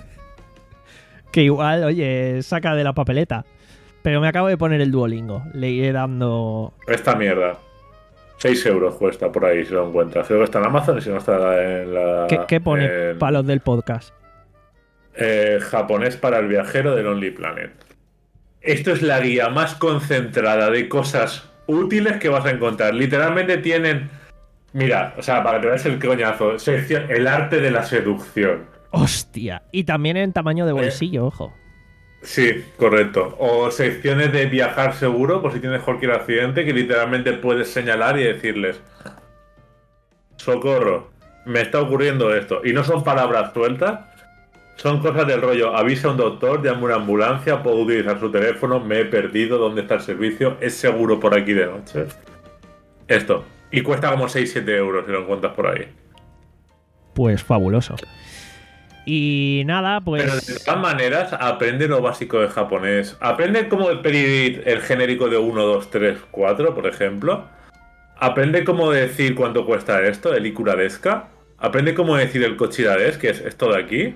Que igual, oye, saca de la papeleta. Pero me acabo de poner el Duolingo. Le iré dando... esta mierda. seis euros cuesta por ahí si lo encuentras. Creo que está en Amazon y si no está en la... ¿Qué, qué pone en- para los del podcast? Eh, japonés para el viajero de Lonely Planet. Esto es la guía más concentrada de cosas útiles que vas a encontrar. Literalmente tienen... Mira, o sea, para que veas el coñazo. Sección, el arte de la seducción. Hostia. Y también en tamaño de bolsillo, ojo. Sí, correcto. O secciones de viajar seguro, por si tienes cualquier accidente, que literalmente puedes señalar y decirles: socorro, me está ocurriendo esto. Y no son palabras sueltas, son cosas del rollo: avisa a un doctor, llama a una ambulancia, puedo utilizar su teléfono, me he perdido, ¿dónde está el servicio? ¿Es seguro por aquí de noche? Esto. Y cuesta como seis siete euros si lo encuentras por ahí. Pues fabuloso. Y nada, pues... Pero de todas maneras, aprende lo básico de japonés. Aprende cómo pedir el genérico de uno, dos, tres, cuatro, por ejemplo. Aprende cómo decir cuánto cuesta esto, el Ikura deska. Aprende cómo decir el Kochira desu, que es esto de aquí.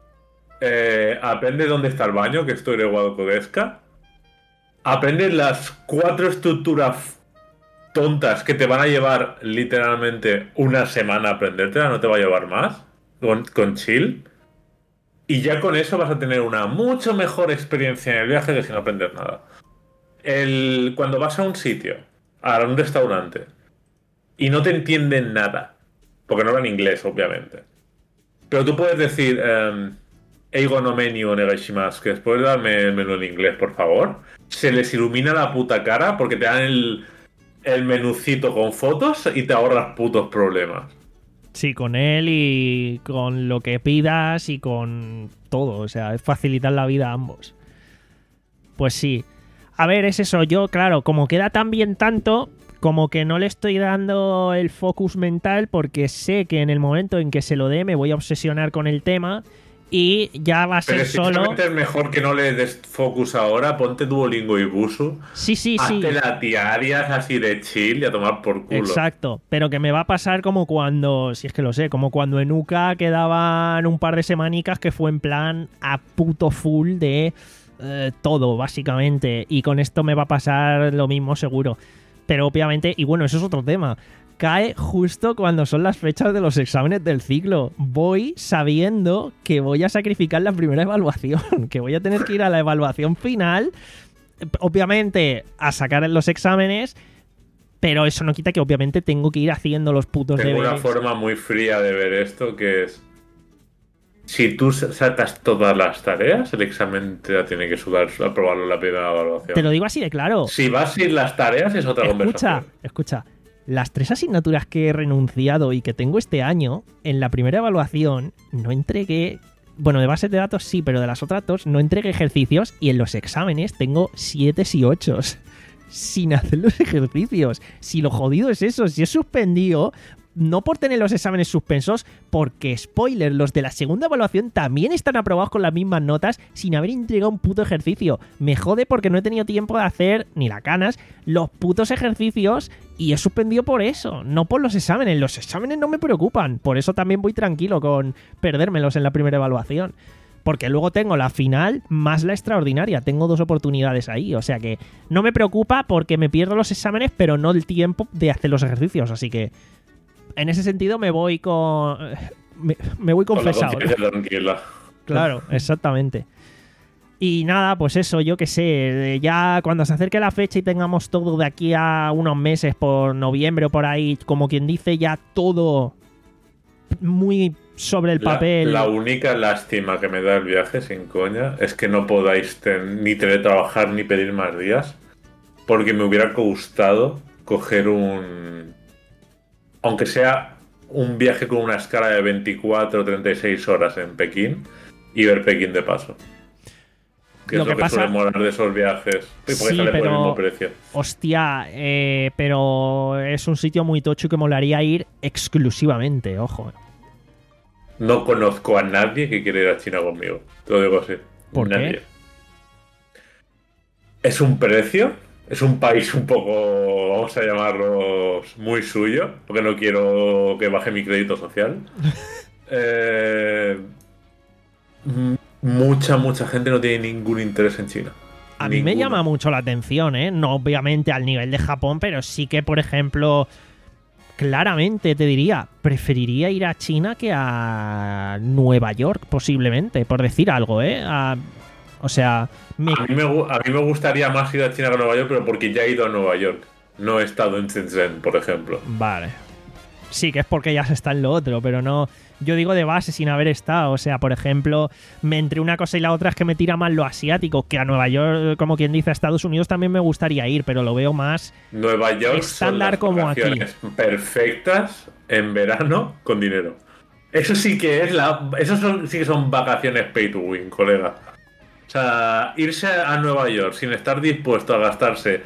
Eh, aprende dónde está el baño, que es Toire wa deska. Aprende las cuatro estructuras tontas que te van a llevar literalmente una semana a aprendértela, no te va a llevar más. Con, con chill. Y ya con eso vas a tener una mucho mejor experiencia en el viaje que sin aprender nada. El, cuando vas a un sitio, a un restaurante, y no te entienden nada, porque no hablan inglés, obviamente, pero tú puedes decir, um, Eigo no menu onegaishimasu, que después dame el menú en inglés, por favor. Se les ilumina la puta cara porque te dan el, el menucito con fotos y te ahorras putos problemas. Sí, con él y con lo que pidas y con todo. O sea, es facilitar la vida a ambos. Pues sí. A ver, es eso. Yo, claro, como queda tan bien tanto, como que no le estoy dando el focus mental porque sé que en el momento en que se lo dé me voy a obsesionar con el tema y ya va a ser Pero solo... sinceramente es mejor que no le des focus ahora, ponte Duolingo y Busu, Sí, sí, sí. hazte las diarias así de chill y a tomar por culo. Exacto, pero que me va a pasar como cuando, si es que lo sé, como cuando en U C A quedaban un par de semanicas que fue en plan a puto full de eh, todo, básicamente, y con esto me va a pasar lo mismo seguro. Pero obviamente, y bueno, eso es otro tema, cae justo cuando son las fechas de los exámenes del ciclo. Voy sabiendo que voy a sacrificar la primera evaluación, que voy a tener que ir a la evaluación final, obviamente a sacar los exámenes, pero eso no quita que obviamente tengo que ir haciendo los putos Tengo deberes. una forma muy fría de ver esto, que es... Si tú sacas todas las tareas, el examen te la tiene que sudar aprobarlo en la primera evaluación. Te lo digo así de claro. Si vas sin las tareas es otra Escucha, conversación. escucha. Las tres asignaturas que he renunciado y que tengo este año, en la primera evaluación no entregué... Bueno, de bases de datos sí, pero de las otras dos no entregué ejercicios y en los exámenes tengo siete y ocho sin hacer los ejercicios. Si lo jodido es eso, si he suspendido... No por tener los exámenes suspensos, porque, spoiler, los de la segunda evaluación también están aprobados con las mismas notas sin haber entregado un puto ejercicio. Me jode porque no he tenido tiempo de hacer, ni la canas, los putos ejercicios y he suspendido por eso, no por los exámenes. Los exámenes no me preocupan, por eso también voy tranquilo con perdérmelos en la primera evaluación. Porque luego tengo la final más la extraordinaria. Tengo dos oportunidades ahí. O sea que no me preocupa porque me pierdo los exámenes, pero no el tiempo de hacer los ejercicios. Así que... En ese sentido me voy con... Me, me voy confesado. Con la conciencia tranquila. Claro, exactamente. Y nada, pues eso, yo qué sé, ya cuando se acerque la fecha y tengamos todo de aquí a unos meses, por noviembre o por ahí, como quien dice, ya todo muy sobre el papel. La, la única lástima que me da el viaje, sin coña, es que no podáis ten, ni teletrabajar ni pedir más días, porque me hubiera gustado coger un... Aunque sea un viaje con una escala de veinticuatro o treinta y seis horas en Pekín y ver Pekín de paso. Que Lo es lo que que, pasa- suele molar de esos viajes. Porque Sí, sale por pero- el mismo precio. Hostia, eh, pero es un sitio muy tocho que molaría ir exclusivamente, ojo. No conozco a nadie que quiera ir a China conmigo. Te lo digo así. ¿Por qué? nadie. Es un precio. Es un país un poco, vamos a llamarlo, muy suyo, porque no quiero que baje mi crédito social. eh, m- mucha, mucha gente no tiene ningún interés en China. A mí me Ninguno. llama mucho la atención, ¿eh? No obviamente al nivel de Japón, pero sí que, por ejemplo, claramente te diría, preferiría ir a China que a Nueva York, posiblemente, por decir algo, ¿eh? A- o sea, me... A mí, me, gu- a mí me gustaría más ir a China que a Nueva York, pero porque ya he ido a Nueva York. No he estado en Shenzhen, por ejemplo. Vale. Sí, que es porque ya se está en lo otro, pero no... Yo digo de base sin haber estado. O sea, por ejemplo, me entre una cosa y la otra es que me tira más lo asiático, que a Nueva York, como quien dice, a Estados Unidos también me gustaría ir, pero lo veo más... Nueva York Estándar son las como aquí. vacaciones perfectas en verano con dinero. Eso sí que es la... Eso son, sí que son vacaciones pay to win, colega. O sea, irse a Nueva York sin estar dispuesto a gastarse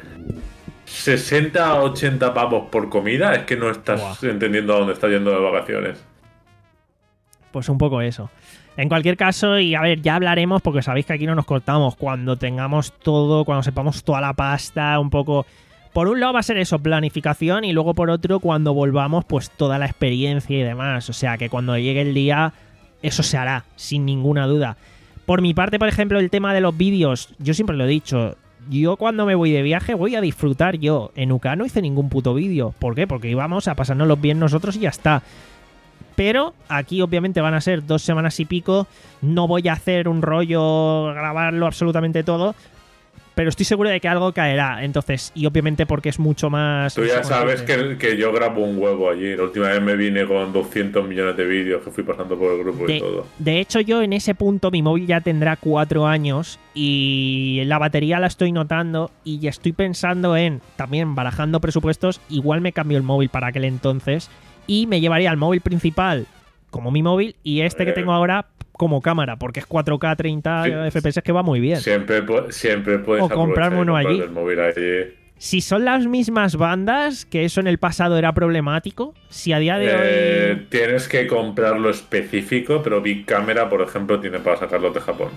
sesenta a ochenta pavos por comida es que no estás Buah. entendiendo a dónde estás yendo de vacaciones. Pues un poco eso. En cualquier caso, y a ver, ya hablaremos, porque sabéis que aquí no nos cortamos. Cuando tengamos todo, cuando sepamos toda la pasta, un poco... Por un lado va a ser eso, planificación, y luego por otro, cuando volvamos, pues toda la experiencia y demás. O sea, que cuando llegue el día, eso se hará, sin ninguna duda. Por mi parte, por ejemplo, el tema de los vídeos, yo siempre lo he dicho, yo cuando me voy de viaje voy a disfrutar yo. En U K no hice ningún puto vídeo. ¿Por qué? Porque íbamos a pasárnoslos bien nosotros y ya está. Pero aquí obviamente van a ser dos semanas y pico. No voy a hacer un rollo, grabarlo absolutamente todo. Pero estoy seguro de que algo caerá. Entonces, y obviamente porque es mucho más... Tú ya más sabes consciente. que, que yo grabo un huevo allí. La última vez me vine con doscientos millones de vídeos que fui pasando por el grupo y De, todo. de hecho, yo en ese punto mi móvil ya tendrá cuatro años y la batería la estoy notando y ya estoy pensando en, también barajando presupuestos, igual me cambio el móvil para aquel entonces y me llevaría el móvil principal como mi móvil y este que Eh. tengo ahora como cámara, porque es cuatro K treinta Sí. F P S que va muy bien. Siempre, pu- siempre puedes O comprarme aprovechar y uno comprarte allí. el móvil allí. Si son las mismas bandas, que eso en el pasado era problemático, si a día de Eh, hoy... tienes que comprarlo específico, pero Big Camera, por ejemplo, tiene para sacarlo de Japón.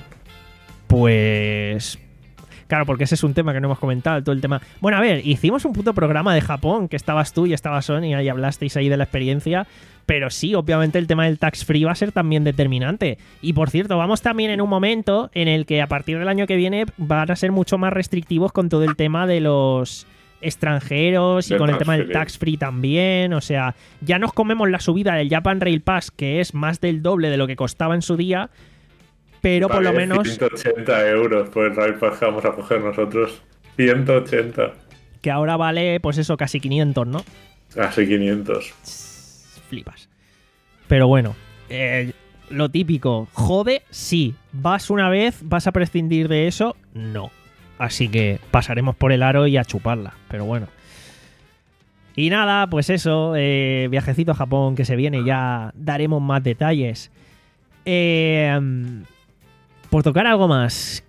Pues... Claro, porque ese es un tema que no hemos comentado, todo el tema... Bueno, a ver, hicimos un puto programa de Japón, que estabas tú y estaba Sony, y hablasteis ahí de la experiencia, pero sí, obviamente el tema del tax free va a ser también determinante. Y por cierto, vamos también en un momento en el que a partir del año que viene van a ser mucho más restrictivos con todo el tema de los extranjeros y Del con el tax tema del free. tax free también. O sea, ya nos comemos la subida del Japan Rail Pass, que es más del doble de lo que costaba en su día, pero por lo Vale, menos... ciento ochenta euros por el Rail Pass que vamos a coger nosotros. ciento ochenta. Que ahora vale, pues eso, casi quinientos, ¿no? Casi quinientos. Flipas. Pero bueno, eh, lo típico, jode, sí. ¿Vas una vez? ¿Vas a prescindir de eso? No. Así que pasaremos por el aro y a chuparla. Pero bueno. Y nada, pues eso, eh, viajecito a Japón que se viene, ya daremos más detalles. Eh, por tocar algo más,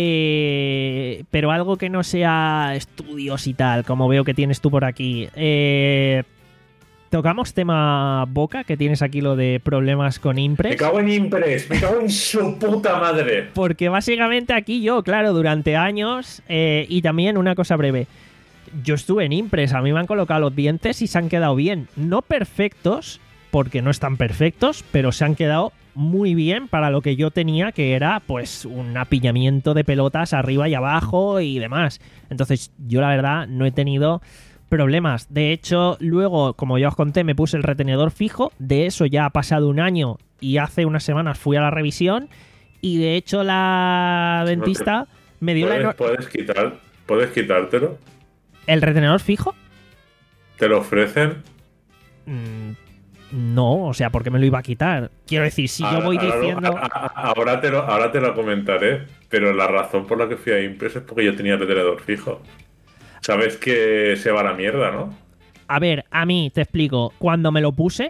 eh, pero algo que no sea estudios y tal, como veo que tienes tú por aquí. Eh, tocamos tema Boca, que tienes aquí lo de problemas con Me Impress. cago en Impress, me cago en su puta madre. Porque básicamente aquí yo, claro, durante años, eh, y también una cosa breve, yo estuve en Impress, a mí me han colocado los dientes y se han quedado bien. No perfectos, porque no están perfectos, pero se han quedado muy bien para lo que yo tenía, que era pues un apiñamiento de pelotas arriba y abajo y demás. Entonces yo la verdad no he tenido problemas. De hecho, luego, como ya os conté, me puse el retenedor fijo. De eso ya ha pasado un año y hace unas semanas fui a la revisión y de hecho la dentista me dio la ¿Puedes, enor- puedes quitar, ¿Puedes quitártelo? ¿El retenedor fijo? ¿Te lo ofrecen? Mm, no, o sea, ¿por qué me lo iba a quitar? Quiero decir, si yo voy Ahora- diciendo... a- a- a- Ahora te, lo, ahora te lo comentaré, pero la razón por la que fui a Impress es porque yo tenía retenedor fijo. Sabes que se va a la mierda, ¿no? A ver, a mí, te explico, cuando me lo puse,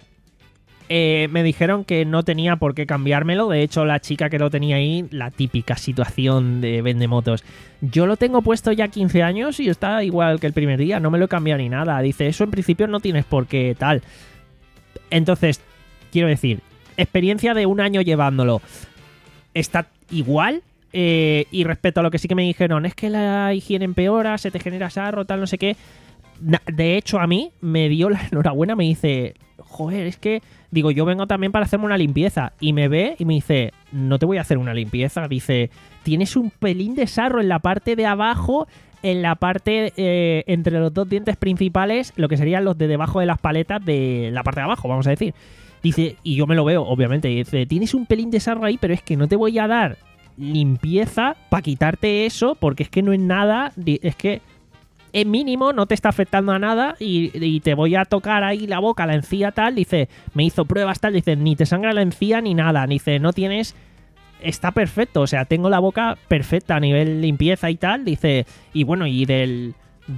eh, me dijeron que no tenía por qué cambiármelo. De hecho, la chica que lo tenía ahí, la típica situación de vendemotos. Yo lo tengo puesto ya quince años y está igual que el primer día, no me lo he cambiado ni nada. Dice, eso en principio no tienes por qué tal. Entonces, quiero decir, experiencia de un año llevándolo. Está igual. Eh, y respecto a lo que sí que me dijeron, es que la higiene empeora, se te genera sarro, tal, no sé qué. Na- De hecho, a mí me dio la enhorabuena, me dice, joder, es que, digo, yo vengo también para hacerme una limpieza. Y me ve y me dice, no te voy a hacer una limpieza. Dice, tienes un pelín de sarro en la parte de abajo, en la parte eh, entre los dos dientes principales, lo que serían los de debajo de las paletas de la parte de abajo, vamos a decir. Dice, y yo me lo veo, obviamente, y dice, tienes un pelín de sarro ahí, pero es que no te voy a dar limpieza para quitarte eso, porque es que no es nada, di- es que es mínimo, no te está afectando a nada y, y te voy a tocar ahí la boca, la encía tal, dice, me hizo pruebas tal, dice, ni te sangra la encía ni nada, dice, no tienes, está perfecto, o sea, tengo la boca perfecta a nivel limpieza y tal, dice, y bueno, y del,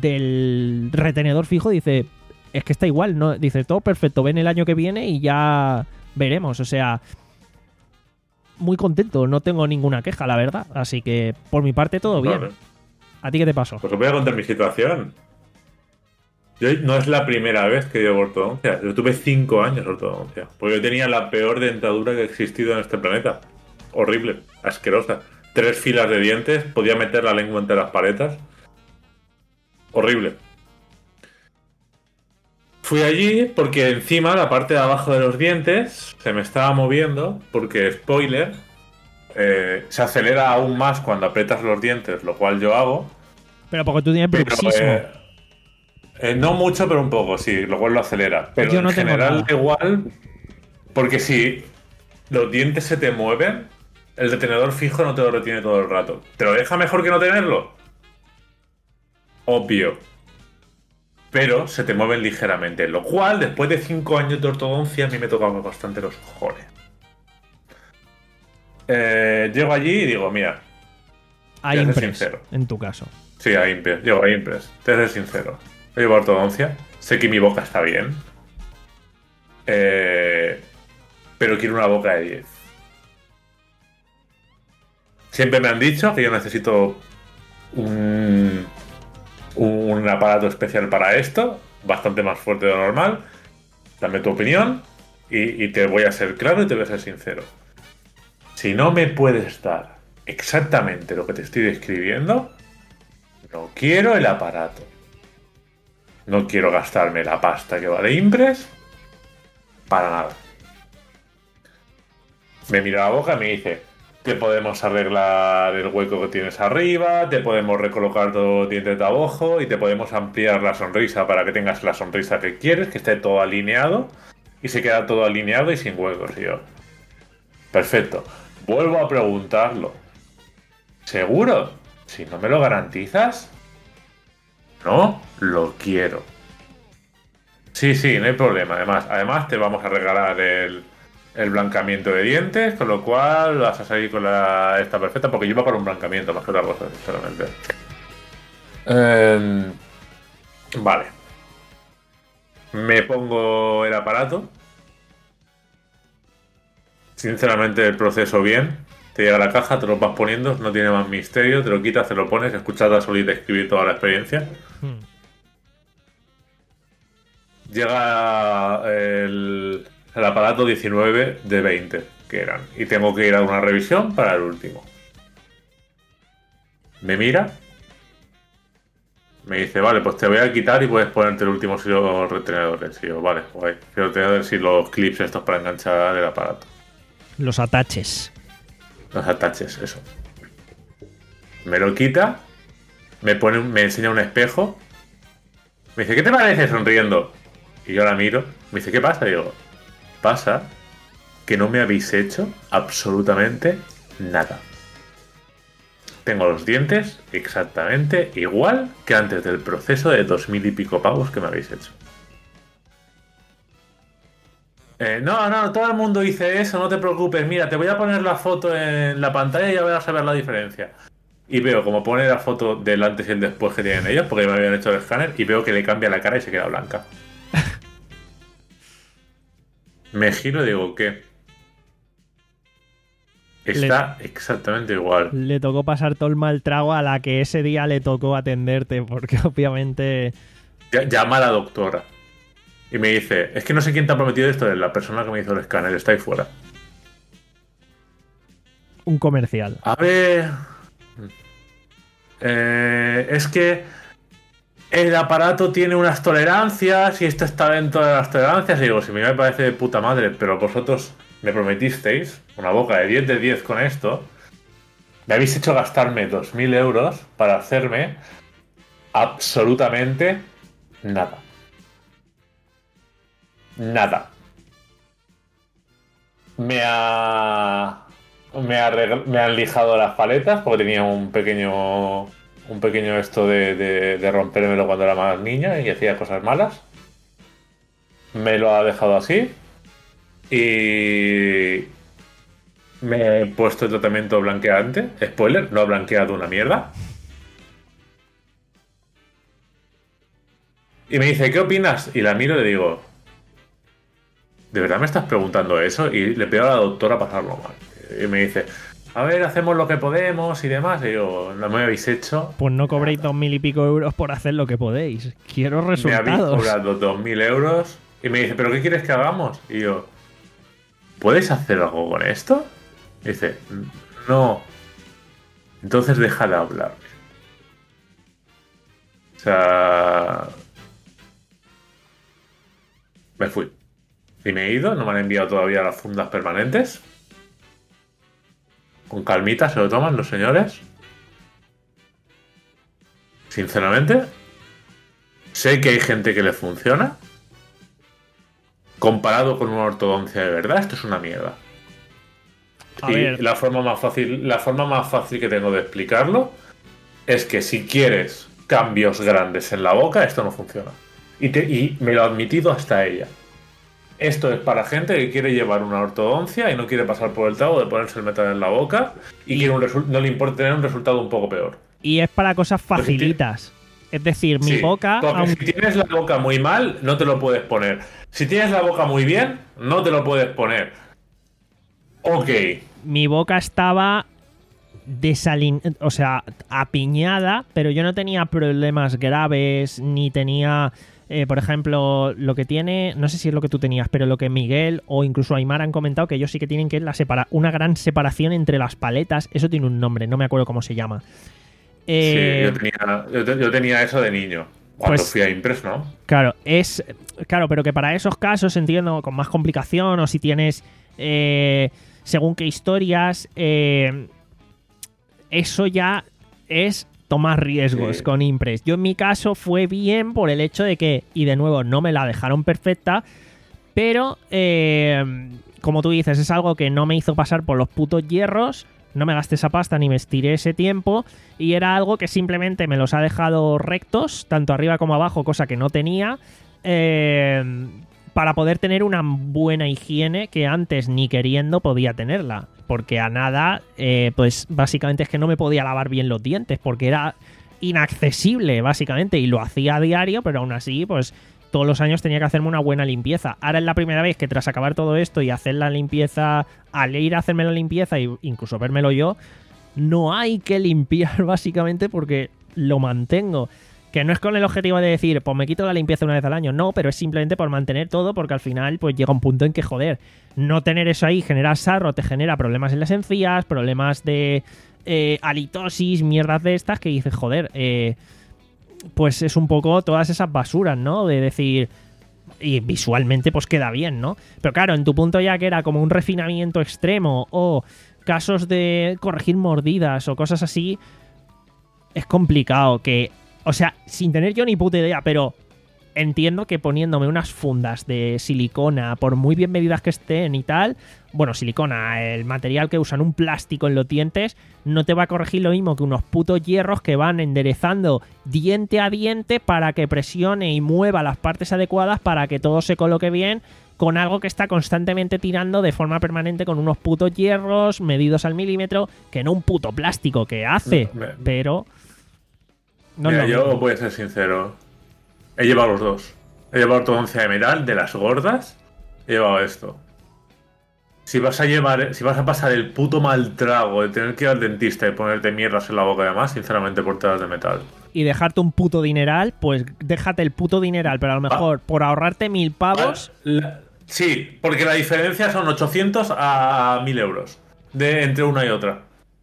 del retenedor fijo, dice, es que está igual, no, dice, todo perfecto, ven el año que viene y ya veremos, o sea, muy contento, no tengo ninguna queja, la verdad, así que por mi parte todo bien. Vale. ¿A ti qué te pasó? Pues os voy a contar mi situación. Yo no es la primera vez que llevo ortodoncia. Yo tuve cinco años de ortodoncia. Porque yo tenía la peor dentadura que ha existido en este planeta. Horrible, asquerosa. Tres filas de dientes, podía meter la lengua entre las paletas. Horrible. Fui allí porque encima la parte de abajo de los dientes se me estaba moviendo porque, spoiler, eh, se acelera aún más cuando aprietas los dientes, lo cual yo hago. Pero porque tú tienes Pero, bruxismo. eh, eh, no mucho, pero un poco, sí, lo cual lo acelera. Pero Yo no en tengo general nada. igual, porque si los dientes se te mueven, el retenedor fijo no te lo retiene todo el rato. ¿Te lo deja mejor que no tenerlo? Obvio. Pero se te mueven ligeramente, lo cual, después de cinco años de ortodoncia, a mí me tocaba bastante los cojones. Eh, llego allí y digo, mira, A voy a ser Impress, sincero. en tu caso. Sí, a Impress. Llego a Impress. Te voy a ser sincero. Yo llevo ortodoncia. Sé que mi boca está bien. Eh, pero quiero una boca de diez. Siempre me han dicho que yo necesito un... un aparato especial para esto, bastante más fuerte de lo normal. Dame tu opinión y, y te voy a ser claro y te voy a ser sincero. Si no me puedes dar exactamente lo que te estoy describiendo, no quiero el aparato. No quiero gastarme la pasta que vale Impress para nada. Me mira la boca y me dice: te podemos arreglar el hueco que tienes arriba, te podemos recolocar todos los dientes de abajo y te podemos ampliar la sonrisa para que tengas la sonrisa que quieres, que esté todo alineado y se queda todo alineado y sin huecos. Y yo, perfecto. Vuelvo a preguntarlo. ¿Seguro? Si no me lo garantizas, no lo quiero. Sí, sí, no hay problema. Además, además te vamos a regalar el... el blancamiento de dientes, con lo cual vas a salir con la esta perfecta, porque yo iba para un blancamiento más que otra cosa, sinceramente. Eh, vale. Me pongo el aparato. Sinceramente, el proceso bien. Te llega la caja, te lo vas poniendo, no tiene más misterio, te lo quitas, te lo pones, escuchas a Solid escribir toda la experiencia. Hmm. Llega el... el aparato diecinueve de veinte que eran. Y tengo que ir a una revisión para el último. Me mira. Me dice, vale, pues te voy a quitar y puedes ponerte el último si los retenedores. Y yo, vale, guay. Quiero tener si los clips estos para enganchar el aparato. Los ataches. Los ataches, eso. Me lo quita. Me pone, me enseña un espejo. Me dice, ¿qué te parece sonriendo? Y yo la miro. Me dice, ¿qué pasa? Y digo, pasa que no me habéis hecho absolutamente nada. Tengo los dientes exactamente igual que antes del proceso de dos mil y pico pavos que me habéis hecho. Eh, no, no, todo el mundo dice eso, no te preocupes. Mira, te voy a poner la foto en la pantalla y ya vas a ver la diferencia. Y veo como pone la foto del antes y el después que tienen ellos, porque me habían hecho el escáner, y veo que le cambia la cara y se queda blanca. Me giro y digo, ¿qué? Está le, exactamente igual. Le tocó pasar todo el mal trago a la que ese día le tocó atenderte, porque obviamente... Llama a la doctora. Y me dice, es que no sé quién te ha prometido esto, es la persona que me hizo el escáner, está ahí fuera. Un comercial. A ver... Eh, es que... el aparato tiene unas tolerancias y esto está dentro de las tolerancias. Y digo, si me parece de puta madre, pero vosotros me prometisteis una boca de diez de diez con esto. Me habéis hecho gastarme dos mil euros para hacerme absolutamente nada. Nada. Me ha... Me, ha reg... me han lijado las paletas porque tenía un pequeño... Un pequeño esto de, de, de rompérmelo cuando era más niña y hacía cosas malas. Me lo ha dejado así. Y... me he puesto el tratamiento blanqueante. Spoiler, no ha blanqueado una mierda. Y me dice, ¿qué opinas? Y la miro y le digo, ¿de verdad me estás preguntando eso? Y le pido a la doctora pasarlo mal. Y me dice, a ver, hacemos lo que podemos y demás. Y yo, no me habéis hecho... Pues no cobréis dos mil y pico euros por hacer lo que podéis. Quiero resultados. Me habéis cobrado dos mil euros. Y me dice, ¿pero qué quieres que hagamos? Y yo, ¿puedes hacer algo con esto? Y dice, no. Entonces deja de hablarme. O sea... me fui. Y me he ido, no me han enviado todavía las fundas permanentes. Con calmita se lo toman los señores. Sinceramente, sé que hay gente que le funciona. Comparado con una ortodoncia de verdad, esto es una mierda. A y ver. la forma más fácil, la forma más fácil que tengo de explicarlo es que si quieres cambios grandes en la boca, esto no funciona. Y, te, y me lo ha admitido hasta ella. Esto es para gente que quiere llevar una ortodoncia y no quiere pasar por el trago de ponerse el metal en la boca y quiere un resu- no le importa tener un resultado un poco peor. Y es para cosas facilitas. Es decir, mi Sí, boca... porque aunque... si tienes la boca muy mal, no te lo puedes poner. Si tienes la boca muy bien, no te lo puedes poner. Ok. Mi boca estaba desalin... o sea, apiñada, pero yo no tenía problemas graves, ni tenía, eh, por ejemplo, lo que tiene, no sé si es lo que tú tenías, pero lo que Miguel o incluso Aymar han comentado, que ellos sí que tienen, que es la separa... una gran separación entre las paletas. Eso tiene un nombre, no me acuerdo cómo se llama. Eh... Sí, yo tenía, yo, te, yo tenía eso de niño, cuando Pues, fui a Impres, ¿no? Claro, es claro, pero que para esos casos, entiendo, con más complicación, o si tienes, eh, según qué historias, eh, eso ya es tomar riesgos Sí. con Impress. Yo en mi caso fue bien por el hecho de que, y de nuevo, no me la dejaron perfecta, pero, eh, como tú dices, es algo que no me hizo pasar por los putos hierros. No me gasté esa pasta ni me estiré ese tiempo, y era algo que simplemente me los ha dejado rectos, tanto arriba como abajo, cosa que no tenía, eh, para poder tener una buena higiene que antes ni queriendo podía tenerla. Porque a nada, eh, pues básicamente es que no me podía lavar bien los dientes, porque era inaccesible, básicamente, y lo hacía a diario, pero aún así, pues todos los años tenía que hacerme una buena limpieza. Ahora es la primera vez que tras acabar todo esto y hacer la limpieza, al ir a hacerme la limpieza e incluso vérmelo yo, no hay que limpiar básicamente porque lo mantengo. Que no es con el objetivo de decir, pues me quito la limpieza una vez al año, no, pero es simplemente por mantener todo, porque al final pues llega un punto en que, joder, no tener eso ahí genera sarro, te genera problemas en las encías, problemas de eh, halitosis, mierdas de estas, que dices, joder, eh... pues es un poco todas esas basuras, ¿no? De decir, y visualmente pues queda bien, ¿no? Pero claro, en tu punto ya que era como un refinamiento extremo o casos de corregir mordidas o cosas así, es complicado que, o sea, sin tener yo ni puta idea, pero entiendo que poniéndome unas fundas de silicona, por muy bien medidas que estén y tal, bueno, silicona, el material que usan, un plástico en los dientes, no te va a corregir lo mismo que unos putos hierros que van enderezando diente a diente para que presione y mueva las partes adecuadas para que todo se coloque bien, con algo que está constantemente tirando de forma permanente con unos putos hierros medidos al milímetro, que no un puto plástico que hace, Me- pero... No Mira, es lo yo mismo. voy a ser sincero. He llevado los dos. He llevado ortodoncia de metal, de las gordas. He llevado esto. Si vas a llevar, si vas a pasar el puto mal trago de tener que ir al dentista y ponerte mierdas en la boca y demás, sinceramente, ponte las de metal. Y dejarte un puto dineral, pues déjate el puto dineral, pero a lo mejor por ahorrarte mil pavos... La- sí, porque la diferencia son ochocientos a mil euros. De entre una y otra.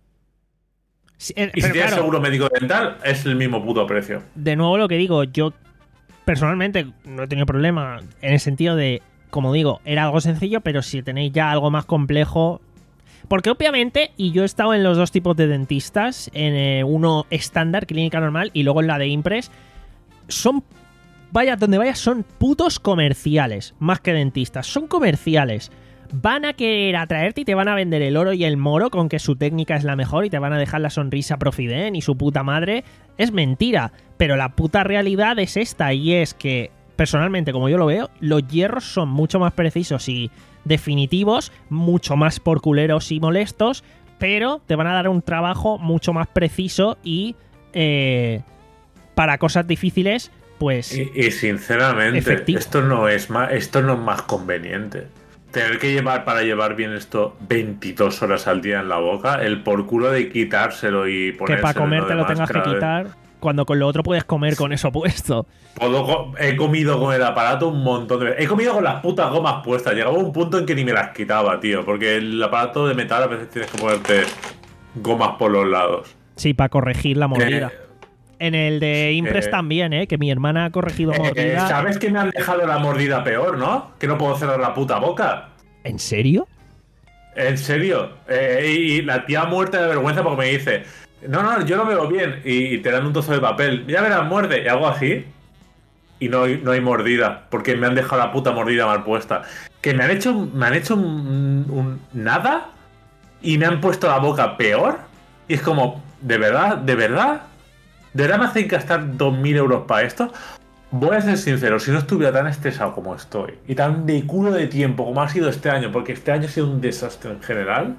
Sí, eh, Y si pero tienes claro, seguro médico dental, es el mismo puto precio. de nuevo lo que digo, yo personalmente no he tenido problema en el sentido de, como digo, era algo sencillo, pero si tenéis ya algo más complejo... Porque obviamente, y yo he estado en los dos tipos de dentistas, en eh, uno estándar, clínica normal, y luego en la de Impress, son... Vaya, donde vayas son putos comerciales, más que dentistas, son comerciales. Van a querer atraerte y te van a vender el oro y el moro con que su técnica es la mejor y te van a dejar la sonrisa profiden y su puta madre. Es mentira, pero la puta realidad es esta, y es que, personalmente, como yo lo veo, los hierros son mucho más precisos y definitivos, mucho más porculeros y molestos, pero te van a dar un trabajo mucho más preciso y eh, para cosas difíciles, pues... Y, y sinceramente, Efectivo. esto no es más, esto no es más conveniente. Tener que llevar para llevar bien esto veintidós horas al día en la boca, el por culo de quitárselo y que ponérselo para comer lo te lo demás tengas que cada vez. quitar, cuando con lo otro puedes comer con eso puesto. Puedo co- he comido con el aparato un montón de veces. He comido con las putas gomas puestas. Llegaba un punto en que ni me las quitaba, tío. Porque el aparato de metal a veces tienes que ponerte gomas por los lados. Sí, para corregir la mordida. Eh, En el de Impress eh, también, ¿eh? Que mi hermana ha corregido eh, mordida. ¿Sabes que me han dejado la mordida peor, no? Que no puedo cerrar la puta boca. ¿En serio? En serio. Eh, y, y la tía muerta de vergüenza porque me dice: No, no, yo lo veo bien. Y, y te dan un trozo de papel. Ya verás, muerde. Y hago así. Y no, hay- no hay mordida. Porque me han dejado la puta mordida mal puesta. Que me han hecho, me han hecho un, un nada. Y me han puesto la boca peor. Y es como, ¿de verdad? ¿De verdad? ¿De verdad me hacen gastar dos mil euros para esto? Voy a ser sincero, si no estuviera tan estresado como estoy y tan de culo de tiempo como ha sido este año, porque este año ha sido un desastre en general,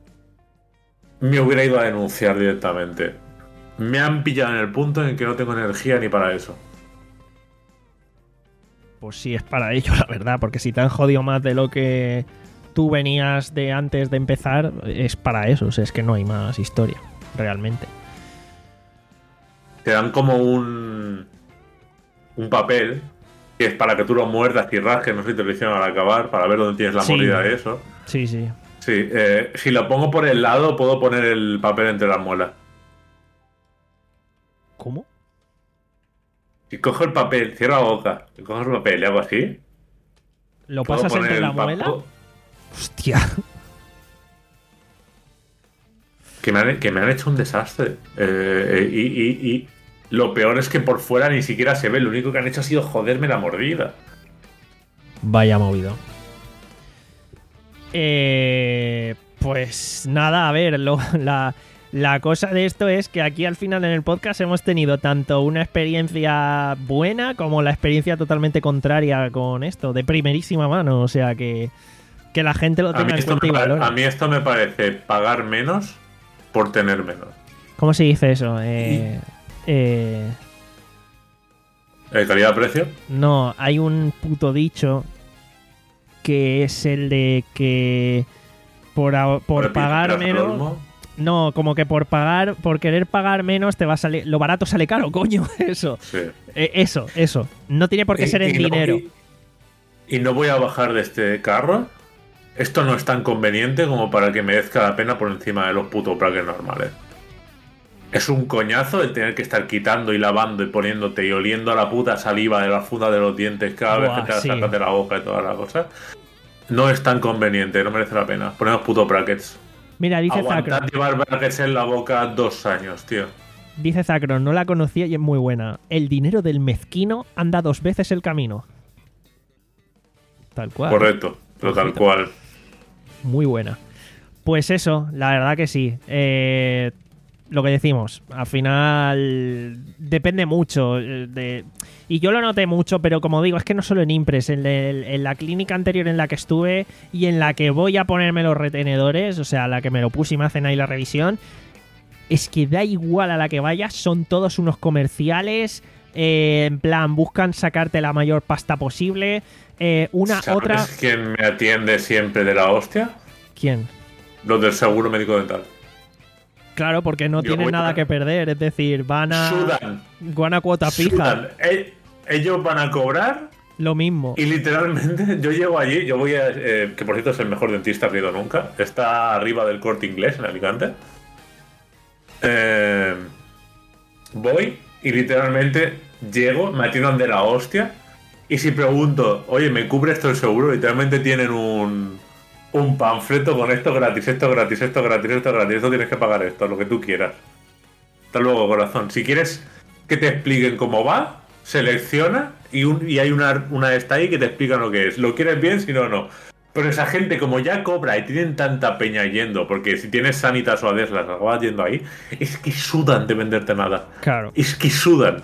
me hubiera ido a denunciar directamente. Me han pillado en el punto en que no tengo energía ni para eso. Pues sí, es para ello, la verdad. Porque si te han jodido más de lo que tú venías de antes de empezar, es para eso. O sea, es que no hay más historia. realmente. Te dan como un un papel que es para que tú lo muerdas y rasques, no sé si te lo hicieron al acabar, para ver dónde tienes la Sí. mordida de eso. Sí, sí. Sí, eh, si lo pongo por el lado, puedo poner el papel entre las muelas. ¿Cómo? Si cojo el papel, cierro la boca, si cojo el papel y hago así, ¿Lo puedo pasas poner entre la el pa- muela? puedo- Hostia. Que me han, que me han hecho un desastre. Eh, y, y- y lo peor es que por fuera ni siquiera se ve. Lo único que han hecho ha sido joderme la mordida. Vaya movido. Eh, pues nada, a ver, lo- la, la cosa de esto es que aquí al final en el podcast hemos tenido tanto una experiencia buena como la experiencia totalmente contraria con esto, de primerísima mano. O sea que, que la gente lo A mí, tenga en esto cuenta me y pare- valore. a mí esto me parece pagar menos por tener menos. ¿Cómo se dice eso? Eh, eh, Eh, ¿Calidad-precio? no, hay un puto dicho que es el de que por, a- por Repite, pagar Erasmo menos... Olmo. No, como que por pagar, por querer pagar menos te va a salir... Lo barato sale caro, coño, eso. Sí. Eh, eso, eso. No tiene por qué Y- ser en y no- dinero. y- y no voy a bajar de este carro. Esto no es tan conveniente como para que merezca la pena por encima de los putos brackets normales. Es un coñazo el tener que estar quitando y lavando y poniéndote y oliendo a la puta saliva de la funda de los dientes cada Buah, vez que te la sí. sacas de la boca y toda la cosa. No es tan conveniente, no merece la pena. Ponemos putos brackets. Mira, dice Zacro. Aguantad llevar brackets en la boca dos años, tío. Dice Zacro, no la conocía y es muy buena. El dinero del mezquino anda dos veces el camino. Tal cual. Correcto, pero tal Ojito. cual. Muy buena. Pues eso, la verdad que sí. Eh, lo que decimos, al final depende mucho eh, de... Y yo lo noté mucho, pero como digo, es que no solo en Impres, en, el- en la clínica anterior en la que estuve y en la que voy a ponerme los retenedores, o sea, la que me lo puse y me hacen ahí la revisión, es que da igual a la que vayas, son todos unos comerciales, eh, en plan, buscan sacarte la mayor pasta posible. Eh, una, ¿Sabes otra... quién me atiende siempre de la hostia? ¿Quién? Los del seguro médico dental. Claro, porque no Yo tienen voy nada a- que perder, es decir, van a... Sudan. Van a cuota fija, Sudan. E- Ellos van a cobrar lo mismo. y literalmente yo llego allí, yo voy a... eh, que por cierto es el mejor dentista que he ido nunca. Está arriba del Corte Inglés en Alicante. Eh, voy y literalmente llego, me atiendan de la hostia. Y si pregunto, oye, ¿me cubre esto el seguro? Literalmente tienen un, un panfleto con esto gratis, esto gratis, esto gratis, esto gratis, esto tienes que pagar esto, lo que tú quieras. Hasta luego, corazón. Si quieres que te expliquen cómo va, selecciona y, un, y hay una, una está ahí que te explica lo que es. ¿Lo quieres bien? Si no, no. Pero esa gente, como ya cobra y tienen tanta peña yendo, porque si tienes Sanitas o Ades las acabas yendo ahí, es que sudan de venderte nada. Claro, Es que sudan.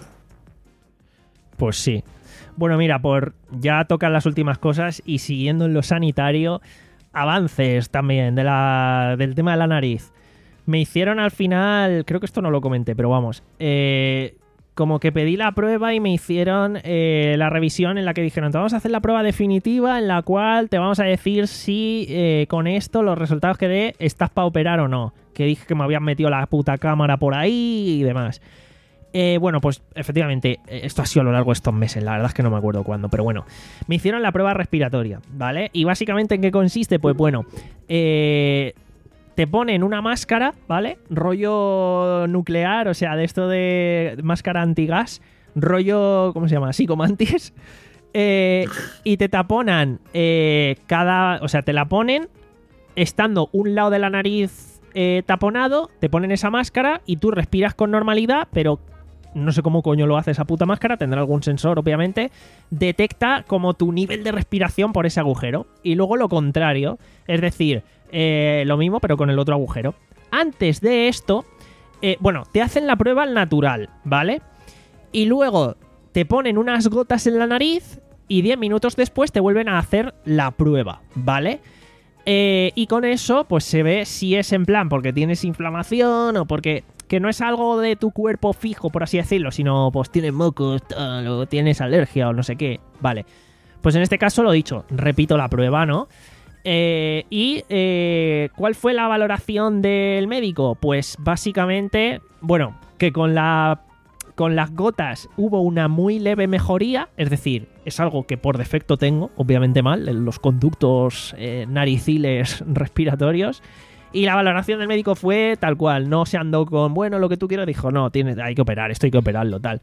pues sí. Bueno, mira, por ya tocan las últimas cosas y siguiendo en lo sanitario, avances también de la, del tema de la nariz. Me hicieron al final, creo que esto no lo comenté, pero vamos, eh, como que pedí la prueba y me hicieron eh, la revisión en la que dijeron, te vamos a hacer la prueba definitiva en la cual te vamos a decir si eh, con esto los resultados que dé estás para operar o no. Que dije que me habían metido la puta cámara por ahí y demás. Eh, bueno, pues efectivamente, esto ha sido a lo largo de estos meses, la verdad es que no me acuerdo cuándo, pero bueno, me hicieron la prueba respiratoria, ¿vale? Y básicamente ¿en qué consiste? Pues bueno, eh, te ponen una máscara, ¿vale? Rollo nuclear, o sea, de esto de máscara antigas, rollo, ¿cómo se llama? Psicomantis. Eh, y te taponan eh, cada, o sea, te la ponen estando un lado de la nariz eh, taponado, te ponen esa máscara y tú respiras con normalidad, pero no sé cómo coño lo hace esa puta máscara, tendrá algún sensor obviamente, detecta como tu nivel de respiración por ese agujero. Y luego lo contrario, es decir, eh, lo mismo pero con el otro agujero. Antes de esto, eh, bueno, te hacen la prueba al natural, ¿vale? Y luego te ponen unas gotas en la nariz y diez minutos después te vuelven a hacer la prueba, ¿vale? Eh, y con eso, pues se ve si es en plan porque tienes inflamación o porque que no es algo de tu cuerpo fijo, por así decirlo, sino pues tienes mocos, tal, o tienes alergia o no sé qué. Vale. Pues en este caso lo dicho, repito la prueba, ¿no? Eh, y eh, ¿cuál fue la valoración del médico? Pues básicamente, bueno, que con la con las gotas hubo una muy leve mejoría, es decir, es algo que por defecto tengo, obviamente mal, en los conductos eh, nariciles respiratorios. Y la valoración del médico fue tal cual, no se andó con, bueno, lo que tú quieras, dijo, no, tiene, hay que operar, esto hay que operarlo, tal.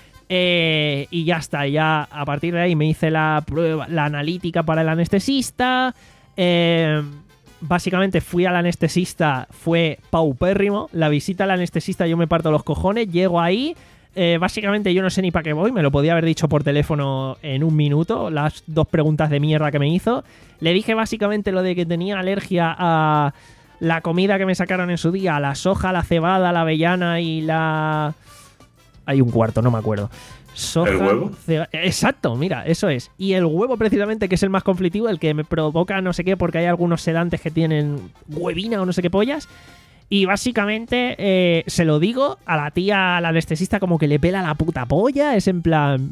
Eh, y ya está, ya a partir de ahí me hice la prueba, la analítica para el anestesista. Eh, básicamente fui al anestesista, fue paupérrimo. La visita al anestesista yo me parto los cojones, llego ahí. Eh, básicamente yo no sé ni para qué voy, me lo podía haber dicho por teléfono en un minuto, las dos preguntas de mierda que me hizo. Le dije básicamente lo de que tenía alergia a la comida que me sacaron en su día, a la soja, la cebada, la avellana y la... Hay un cuarto, no me acuerdo. Soja, ¿El huevo? Ceba... Exacto, mira, eso es. Y el huevo precisamente, que es el más conflictivo, el que me provoca no sé qué, porque hay algunos sedantes que tienen huevina o no sé qué pollas. Y básicamente eh, se lo digo a la tía, a la anestesista, como que le pela la puta polla. Es en plan...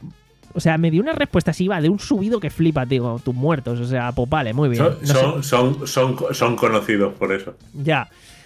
O sea, me dio una respuesta así, va, de un subido que flipa, digo, tus muertos. O sea, pues vale, muy bien. Son, no son, son, son, son conocidos por eso. Ya.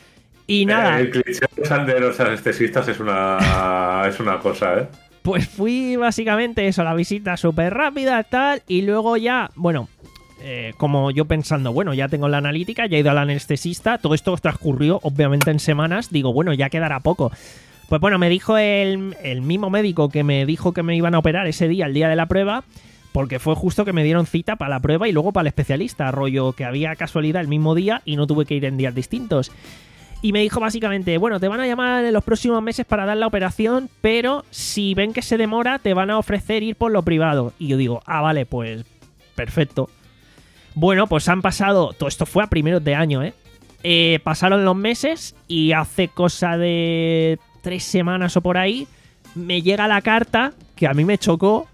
Y nada. El cliché de los anestesistas es una, es una cosa, ¿eh? Pues fui básicamente eso, la visita súper rápida, tal, y luego ya, bueno, eh, como yo pensando, bueno, ya tengo la analítica, ya he ido al anestesista, todo esto transcurrió obviamente en semanas, digo, bueno, ya quedará poco. Pues bueno, me dijo el, el mismo médico que me dijo que me iban a operar ese día, el día de la prueba, porque fue justo que me dieron cita para la prueba y luego para el especialista, rollo que había casualidad el mismo día y no tuve que ir en días distintos. Y me dijo básicamente, bueno, te van a llamar en los próximos meses para dar la operación, pero si ven que se demora, te van a ofrecer ir por lo privado. Y yo digo, ah, vale, pues perfecto. Bueno, pues han pasado, todo esto fue a primeros de año, ¿eh? eh pasaron los meses y hace cosa de tres semanas o por ahí, me llega la carta, que a mí me chocó,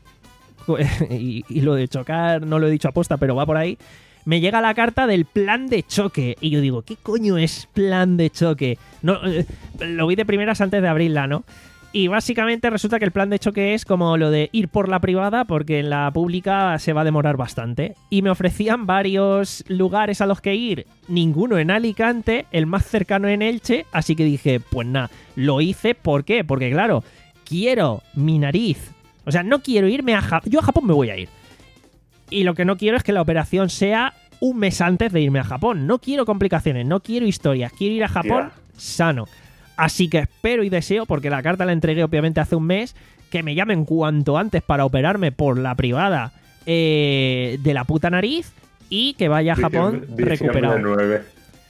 y, y lo de chocar no lo he dicho aposta, pero va por ahí. Me llega la carta del plan de choque. Y yo digo, ¿qué coño es plan de choque? No, eh, lo vi de primeras antes de abrirla, ¿no? Y básicamente resulta que el plan de choque es como lo de ir por la privada, porque en la pública se va a demorar bastante. Y me ofrecían varios lugares a los que ir. Ninguno en Alicante, el más cercano en Elche. Así que dije, pues nada, lo hice. ¿Por qué? Porque claro, quiero mi nariz. O sea, no quiero irme a Japón. Yo a Japón me voy a ir. Y lo que no quiero es que la operación sea un mes antes de irme a Japón. No quiero complicaciones, no quiero historias. Quiero ir a Japón yeah. sano. Así que espero y deseo, porque la carta la entregué obviamente hace un mes, que me llamen cuanto antes para operarme por la privada eh, de la puta nariz y que vaya a Japón Diciembre, recuperado. Diciembre nueve.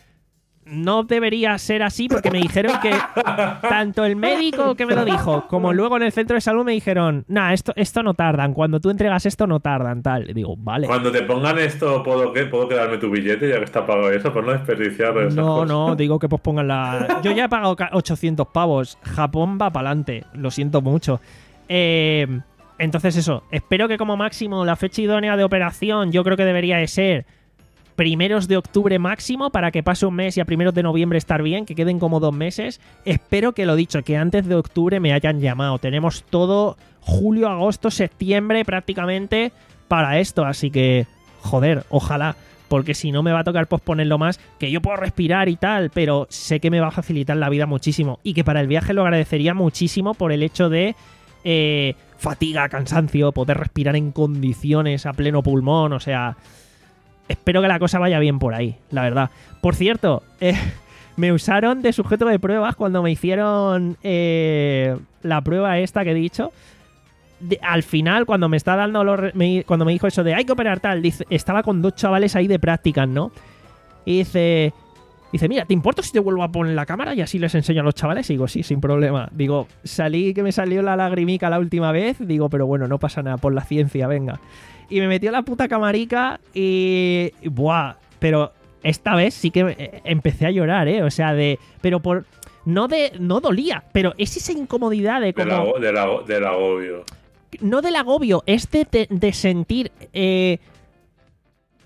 No debería ser así porque me dijeron que tanto el médico que me lo dijo como luego en el centro de salud me dijeron, nah, esto, esto no tardan, cuando tú entregas esto no tardan, tal. Y digo, vale. Cuando te pongan esto, ¿puedo qué? ¿Puedo quedarme tu billete ya que está pagado eso? Por no desperdiciar esas No, cosas. no, digo que pospongan la... Yo ya he pagado ochocientos pavos, Japón va para adelante, lo siento mucho. Eh, entonces eso, espero que como máximo la fecha idónea de operación yo creo que debería de ser primeros de octubre máximo, para que pase un mes y a primeros de noviembre estar bien, que queden como dos meses. Espero que lo dicho, que antes de octubre me hayan llamado. Tenemos todo julio, agosto, septiembre prácticamente para esto, así que joder, ojalá, porque si no me va a tocar posponerlo más, que yo puedo respirar y tal, pero sé que me va a facilitar la vida muchísimo y que para el viaje lo agradecería muchísimo por el hecho de eh, fatiga, cansancio, poder respirar en condiciones a pleno pulmón, o sea... Espero que la cosa vaya bien por ahí, la verdad. Por cierto, eh, me usaron de sujeto de pruebas cuando me hicieron eh, la prueba esta que he dicho. De, al final, cuando me está dando los, me, cuando me dijo eso de hay que operar tal, dice, estaba con dos chavales ahí de prácticas, ¿no? Y dice, dice, mira, ¿te importa si te vuelvo a poner la cámara y así les enseño a los chavales? Y digo, sí, sin problema. Digo, salí que me salió la lagrimica la última vez, digo, pero bueno, no pasa nada, por la ciencia, venga. Y me metió la puta camarica y... ¡Buah! Pero esta vez sí que empecé a llorar, ¿eh? O sea, de... Pero por... No de... No dolía, pero es esa incomodidad de como... Del, ago, del, ago, del agobio. No del agobio, es de, de, de sentir... Eh,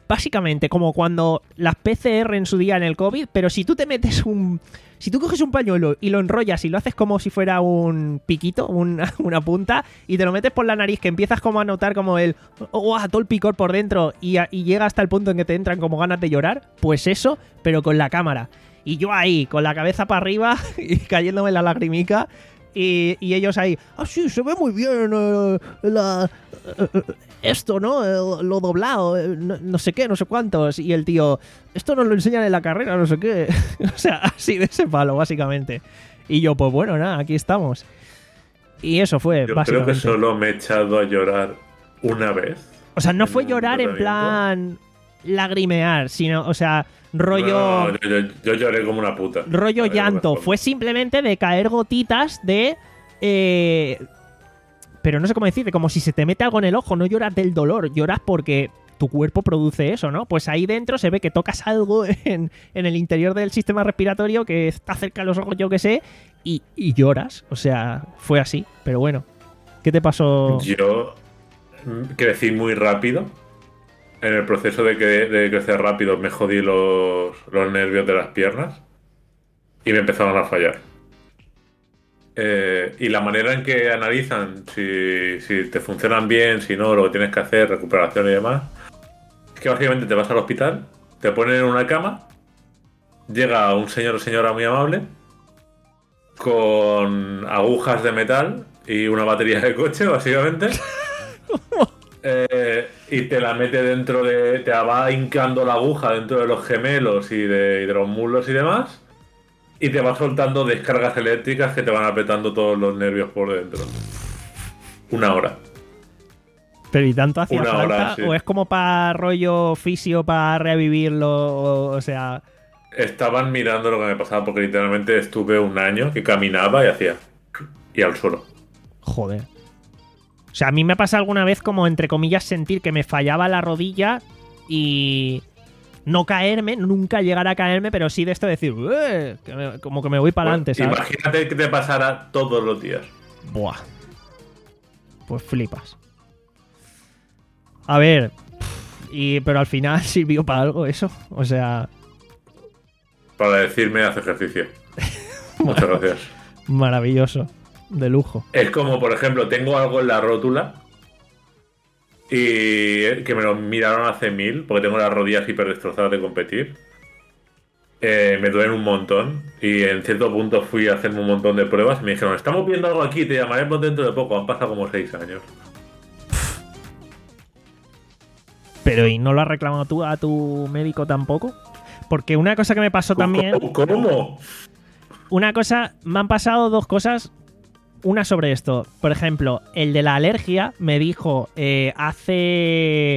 básicamente como cuando las P C R en su día en el COVID, pero si tú te metes un... Si tú coges un pañuelo y lo enrollas y lo haces como si fuera un piquito, una, una punta, y te lo metes por la nariz, que empiezas como a notar como el... Oh, todo el picor por dentro y, a, y llega hasta el punto en que te entran como ganas de llorar, pues eso, pero con la cámara. Y yo ahí, con la cabeza para arriba y cayéndome la lagrimica, y, y ellos ahí, ah, sí, se ve muy bien eh, la, eh, esto, ¿no? Eh, lo doblado, eh, no, no sé qué, no sé cuántos. Y el tío, esto nos lo enseñan en la carrera, no sé qué. O sea, así de ese palo, básicamente. Y yo, pues bueno, nada, aquí estamos. Y eso fue, yo básicamente. Creo que solo me he echado a llorar una vez. O sea, no fue llorar en plan lagrimear, sino, o sea, rollo... No, no, yo, yo, yo lloré como una puta. Rollo llanto. Fue simplemente de caer gotitas de... Eh, pero no sé cómo decirte, como si se te mete algo en el ojo. No lloras del dolor, lloras porque tu cuerpo produce eso, ¿no? Pues ahí dentro se ve que tocas algo en, en el interior del sistema respiratorio que está cerca de los ojos, yo que sé, y, y lloras. O sea, fue así. Pero bueno, ¿qué te pasó? Yo crecí muy rápido. En el proceso de, que, de crecer rápido me jodí los, los nervios de las piernas y me empezaron a fallar. Eh, y la manera en que analizan si, si te funcionan bien, si no, lo que tienes que hacer, recuperación y demás, es que básicamente te vas al hospital, te ponen en una cama, llega un señor o señora muy amable con agujas de metal y una batería de coche, básicamente. Eh, y te la mete dentro de... Te va hincando la aguja dentro de los gemelos y de, y de los muslos y demás. Y te va soltando descargas eléctricas que te van apretando todos los nervios por dentro. Una hora. Pero ¿y tanto hacía Una falta? hora, sí. ¿O es como para rollo fisio para revivirlo? O, o sea... Estaban mirando lo que me pasaba porque literalmente estuve un año que caminaba y hacía... Y al suelo. Joder. O sea, a mí me pasa alguna vez como, entre comillas, sentir que me fallaba la rodilla y no caerme, nunca llegar a caerme, pero sí de esto de decir, "Ueh", que me- como que me voy para adelante, Bueno, ¿sabes? imagínate que te pasara todos los días. Buah. Pues flipas. A ver, pff, y, pero al final sirvió para algo eso. O sea, Para decirme, haz ejercicio. Muchas gracias. maravilloso. De lujo. Es como, por ejemplo, tengo algo en la rótula y que me lo miraron hace mil, porque tengo las rodillas hiper destrozadas de competir. Eh, me duelen un montón y en cierto punto fui a hacerme un montón de pruebas y me dijeron, estamos viendo algo aquí, te llamaremos dentro de poco. Han pasado como seis años. Pero ¿y no lo has reclamado tú a tu médico tampoco? Porque una cosa que me pasó también... ¿Cómo? Una cosa... Me han pasado dos cosas. Una sobre esto. Por ejemplo, el de la alergia me dijo eh, hace...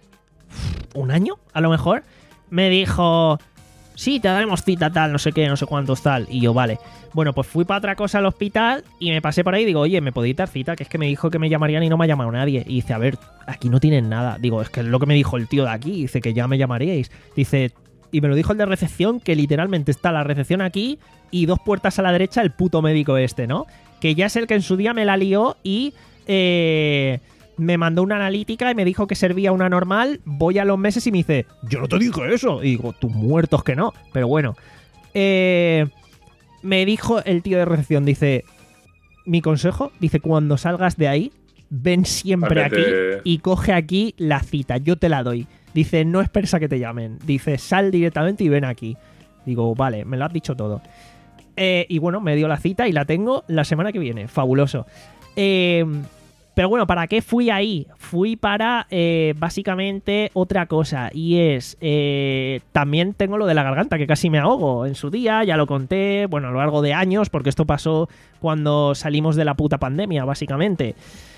un año, a lo mejor. Me dijo... Sí, te daremos cita tal, no sé qué, no sé cuántos tal. Y yo, vale. Bueno, pues fui para otra cosa al hospital y me pasé por ahí y digo, oye, ¿me podéis dar cita? Que es que me dijo que me llamarían y no me ha llamado nadie. Y dice, a ver, aquí no tienen nada. Digo, es que es lo que me dijo el tío de aquí. Dice que ya me llamaríais. Dice, y me lo dijo el de recepción, que literalmente está la recepción aquí y dos puertas a la derecha el puto médico este, ¿no? Que ya es el que en su día me la lió y... Eh... me mandó una analítica y me dijo que servía una normal. Voy a los meses y me dice, yo no te dije eso. Y digo, tus muertos que no. Pero bueno. Eh, me dijo el tío de recepción, dice, mi consejo, dice, cuando salgas de ahí, ven siempre Para que aquí te- y coge aquí la cita. Yo te la doy. Dice, no esperes a que te llamen. Dice, sal directamente y ven aquí. Digo, vale, me lo has dicho todo. Eh, y bueno, me dio la cita y la tengo la semana que viene. Fabuloso. Eh... Pero bueno, ¿para qué fui ahí? Fui para eh, básicamente otra cosa. Y es, eh, también tengo lo de la garganta, que casi me ahogo en su día, ya lo conté, bueno, a lo largo de años, porque esto pasó cuando salimos de la puta pandemia, básicamente.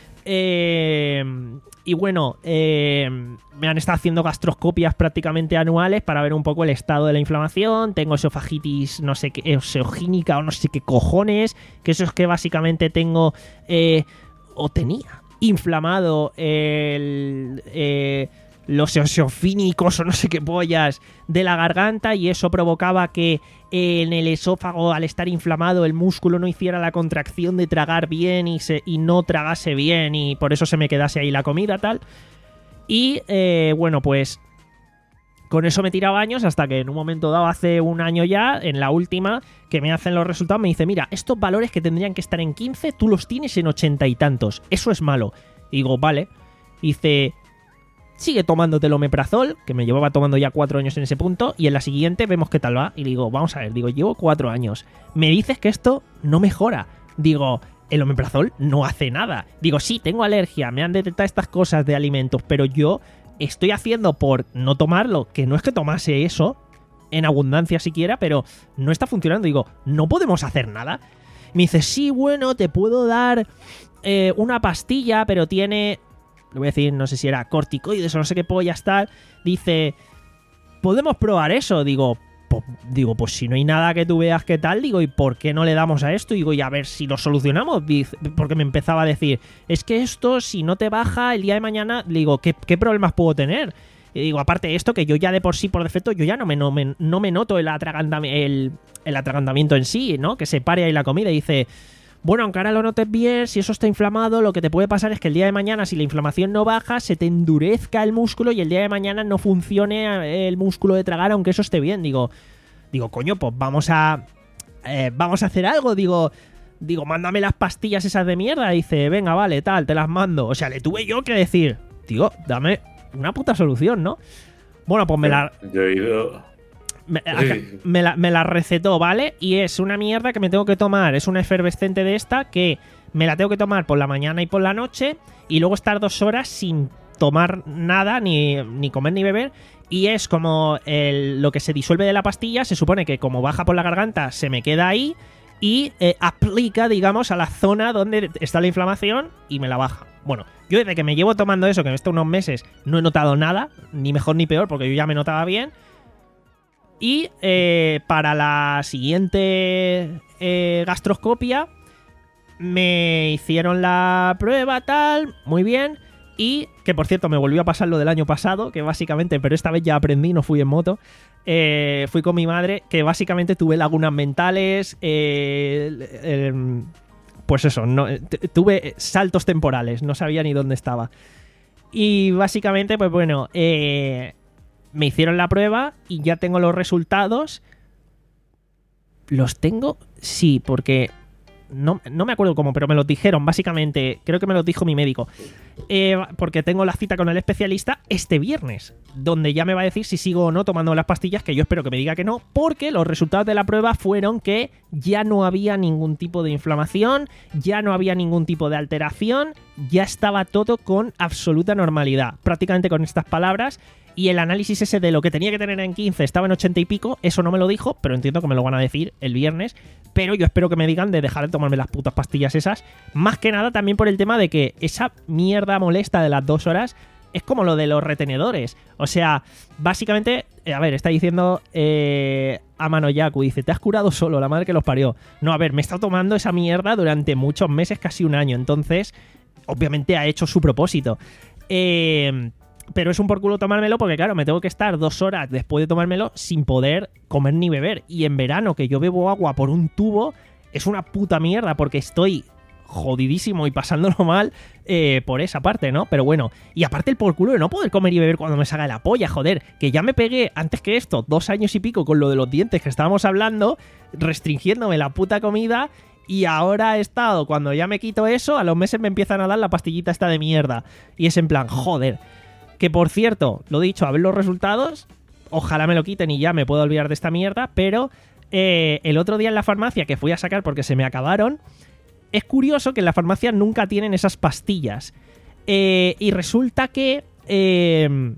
Eh, y bueno, eh, me han estado haciendo gastroscopias prácticamente anuales para ver un poco el estado de la inflamación. Tengo esofagitis, no sé qué, eosogínica o no sé qué cojones, que eso es que básicamente tengo... Eh, o tenía inflamado el, eh, los eosofínicos o no sé qué pollas de la garganta y eso provocaba que en el esófago, al estar inflamado, el músculo no hiciera la contracción de tragar bien y, se, y no tragase bien y por eso se me quedase ahí la comida tal. Y eh, bueno, pues con eso me tiraba años hasta que en un momento dado, hace un año ya, en la última, que me hacen los resultados, me dice, mira, estos valores que tendrían que estar en quince, tú los tienes en ochenta y tantos. Eso es malo. Y digo, vale. Y dice, sigue tomándote el omeprazol, que me llevaba tomando ya cuatro años en ese punto, y en la siguiente vemos qué tal va. Y digo, vamos a ver, digo, llevo cuatro años. Me dices que esto no mejora. Digo, el omeprazol no hace nada. Digo, sí, tengo alergia, me han detectado estas cosas de alimentos, pero yo estoy haciendo por no tomarlo, que no es que tomase eso en abundancia siquiera, pero no está funcionando. Digo, ¿no podemos hacer nada? Me dice, sí, bueno, te puedo dar eh, una pastilla, pero tiene, le voy a decir, no sé si era corticoides o no sé qué pollas tal. Dice, ¿podemos probar eso? Digo, po, digo, pues si no hay nada que tú veas qué tal, digo, ¿y por qué no le damos a esto? Digo, y a ver si lo solucionamos. Dice, porque me empezaba a decir, es que esto, si no te baja el día de mañana, digo, ¿qué, qué problemas puedo tener? Y digo, aparte de esto, que yo ya de por sí, por defecto, yo ya no me, no me, no me noto el, atragantami- el, el atragantamiento en sí, ¿no? Que se pare ahí la comida. Y dice, bueno, aunque ahora lo notes bien, si eso está inflamado, lo que te puede pasar es que el día de mañana, si la inflamación no baja, se te endurezca el músculo y el día de mañana no funcione el músculo de tragar, aunque eso esté bien. Digo, digo, coño, pues vamos a, eh, vamos a hacer algo. Digo, digo, mándame las pastillas esas de mierda. Dice, venga, vale, tal, te las mando. O sea, le tuve yo que decir, digo, dame una puta solución, ¿no? Bueno, pues me la... Yo he ido... Me, sí. me, la, me la recetó, ¿vale? Y es una mierda que me tengo que tomar. Es una efervescente de esta que me la tengo que tomar por la mañana y por la noche y luego estar dos horas sin tomar nada, ni, ni comer ni beber. Y es como el, lo que se disuelve de la pastilla. Se supone que como baja por la garganta se me queda ahí y eh, aplica, digamos, a la zona donde está la inflamación y me la baja. Bueno, yo desde que me llevo tomando eso, que me está unos meses, no he notado nada, ni mejor ni peor, porque yo ya me notaba bien. Y eh, para la siguiente eh, gastroscopia me hicieron la prueba, tal, muy bien. Y que, por cierto, me volvió a pasar lo del año pasado, que básicamente, pero esta vez ya aprendí, no fui en moto. Eh, fui con mi madre, que básicamente tuve lagunas mentales, eh, eh, pues eso, no, tuve saltos temporales, no sabía ni dónde estaba. Y básicamente, pues bueno, eh, me hicieron la prueba y ya tengo los resultados. ¿Los tengo? Sí, porque no, no me acuerdo cómo, pero me los dijeron, básicamente, creo que me los dijo mi médico. Eh, porque tengo la cita con el especialista este viernes, donde ya me va a decir si sigo o no tomando las pastillas, que yo espero que me diga que no, porque los resultados de la prueba fueron que ya no había ningún tipo de inflamación, ya no había ningún tipo de alteración, ya estaba todo con absoluta normalidad, prácticamente con estas palabras. Y el análisis ese de lo que tenía que tener en quince estaba en ochenta y pico, eso no me lo dijo, pero entiendo que me lo van a decir el viernes. Pero yo espero que me digan de dejar de tomarme las putas pastillas esas. Más que nada también por el tema de que esa mierda molesta de las dos horas es como lo de los retenedores. O sea, básicamente, a ver, está diciendo eh, Amano Yaku, dice, te has curado solo, la madre que los parió. No, a ver, me he estado tomando esa mierda durante muchos meses, casi un año. Entonces, obviamente ha hecho su propósito. Eh... Pero es un por culo tomármelo porque, claro, me tengo que estar dos horas después de tomármelo sin poder comer ni beber. Y en verano, que yo bebo agua por un tubo, es una puta mierda porque estoy jodidísimo y pasándolo mal eh, por esa parte, ¿no? Pero bueno, y aparte el por culo de no poder comer y beber cuando me salga la polla, joder, que ya me pegué antes que esto, dos años y pico con lo de los dientes que estábamos hablando, restringiéndome la puta comida. Y ahora he estado, cuando ya me quito eso, a los meses me empiezan a dar la pastillita esta de mierda. Y es en plan, joder. Que por cierto, lo dicho, a ver los resultados, ojalá me lo quiten y ya me puedo olvidar de esta mierda, pero eh, el otro día en la farmacia que fui a sacar porque se me acabaron, es curioso que en la farmacia nunca tienen esas pastillas. Eh, y resulta que... Eh,